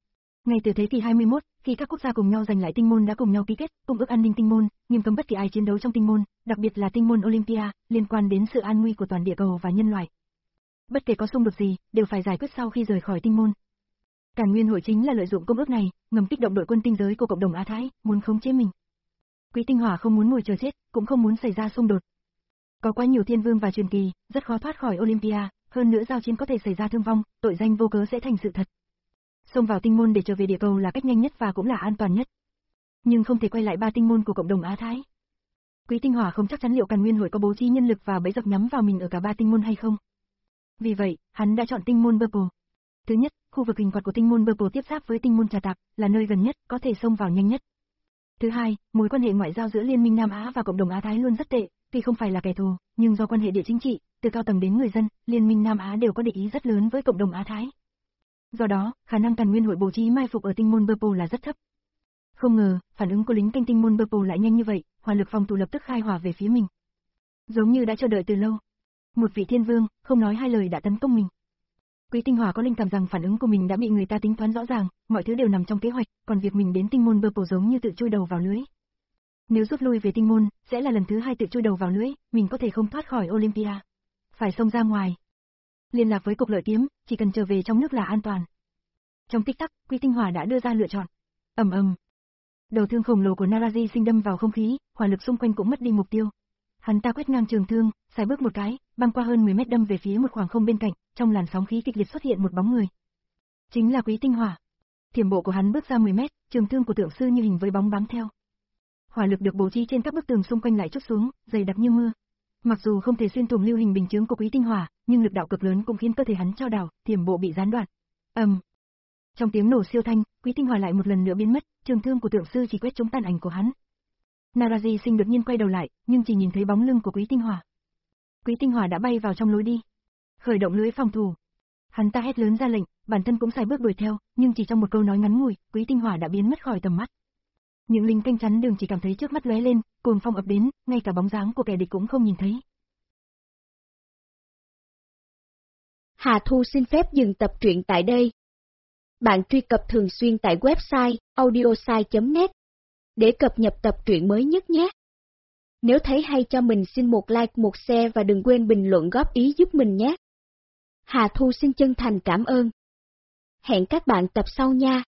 Ngay từ thế kỷ hai mươi mốt, khi các quốc gia cùng nhau giành lại tinh môn đã cùng nhau ký kết Công ước An ninh Tinh môn, nghiêm cấm bất kỳ ai chiến đấu trong tinh môn, đặc biệt là tinh môn Olympia, liên quan đến sự an nguy của toàn địa cầu và nhân loại. Bất kể có xung đột gì, đều phải giải quyết sau khi rời khỏi tinh môn. Càn Nguyên Hội chính là lợi dụng công ước này, ngầm kích động đội quân tinh giới của cộng đồng Á Thái, muốn khống chế mình. Quý Tinh Hỏa không muốn ngồi chờ chết, cũng không muốn xảy ra xung đột. Có quá nhiều thiên vương và truyền kỳ, rất khó thoát khỏi Olympia, hơn nữa giao chiến có thể xảy ra thương vong, tội danh vô cớ sẽ thành sự thật. Xông vào tinh môn để trở về địa cầu là cách nhanh nhất và cũng là an toàn nhất. Nhưng không thể quay lại ba tinh môn của cộng đồng Á Thái. Quý Tinh Hỏa không chắc chắn liệu Càn Nguyên Hội có bố trí nhân lực và bẫy dập nhắm vào mình ở cả ba tinh môn hay không. Vì vậy, hắn đã chọn tinh môn Purple. Thứ nhất, khu vực hình quạt của tinh môn Purple tiếp giáp với tinh môn Trà Tạp, là nơi gần nhất, có thể xông vào nhanh nhất. Thứ hai, mối quan hệ ngoại giao giữa Liên minh Nam Á và cộng đồng Á Thái luôn rất tệ, tuy không phải là kẻ thù, nhưng do quan hệ địa chính trị, từ cao tầng đến người dân, Liên minh Nam Á đều có địch ý rất lớn với cộng đồng Á Thái. Do đó, khả năng Càn Nguyên Hội bố trí mai phục ở tinh môn Purple là rất thấp. Không ngờ, phản ứng của lính canh tinh môn Purple lại nhanh như vậy, hỏa lực phòng thủ lập tức khai hỏa về phía mình. Giống như đã chờ đợi từ lâu. Một vị thiên vương, không nói hai lời đã tấn công mình. Quý Tinh Hỏa có linh cảm rằng phản ứng của mình đã bị người ta tính toán rõ ràng, mọi thứ đều nằm trong kế hoạch, còn việc mình đến tinh môn Purple giống như tự chui đầu vào lưới. Nếu rút lui về tinh môn, sẽ là lần thứ hai tự chui đầu vào lưới, mình có thể không thoát khỏi Olympia. Phải xông ra ngoài. Liên lạc với cục lợi kiếm, chỉ cần trở về trong nước là an toàn. Trong tích tắc, Quý Tinh Hỏa đã đưa ra lựa chọn. Ầm ầm. Đầu thương khổng lồ của Naraji sinh đâm vào không khí, hỏa lực xung quanh cũng mất đi mục tiêu. Hắn ta quét ngang trường thương, xài bước một cái, băng qua hơn mười mét đâm về phía một khoảng không bên cạnh, trong làn sóng khí kịch liệt xuất hiện một bóng người. Chính là Quý Tinh Hỏa. Thiểm bộ của hắn bước ra mười mét, trường thương của tượng sư như hình với bóng bám theo. Hỏa lực được bố trí trên các bức tường xung quanh lại trút xuống, dày đặc như mưa. Mặc dù không thể xuyên thủng lưu hình bình chướng của Quý Tinh Hỏa, nhưng lực đạo cực lớn cũng khiến cơ thể hắn chao đảo, thiểm bộ bị gián đoạn. Ầm. Um. Trong tiếng nổ siêu thanh, Quý Tinh Hỏa lại một lần nữa biến mất, trường thương của tượng sư chỉ quét trúng tàn ảnh của hắn. Naraji Sinh đột nhiên quay đầu lại, nhưng chỉ nhìn thấy bóng lưng của Quý Tinh Hỏa. Quý Tinh Hỏa đã bay vào trong lối đi, khởi động lưới phòng thủ. Hắn ta hét lớn ra lệnh, bản thân cũng xài bước đuổi theo, nhưng chỉ trong một câu nói ngắn ngủi, Quý Tinh Hỏa đã biến mất khỏi tầm mắt. Những lính canh chắn đường chỉ cảm thấy trước mắt lóe lên, cuồng phong ập đến, ngay cả bóng dáng của kẻ địch cũng không nhìn thấy. Hà Thu xin phép dừng tập truyện tại đây. Bạn truy cập thường xuyên tại website audiosai chấm net để cập nhật tập truyện mới nhất nhé. Nếu thấy hay cho mình xin một like, một share và đừng quên bình luận góp ý giúp mình nhé. Hà Thu xin chân thành cảm ơn. Hẹn các bạn tập sau nha.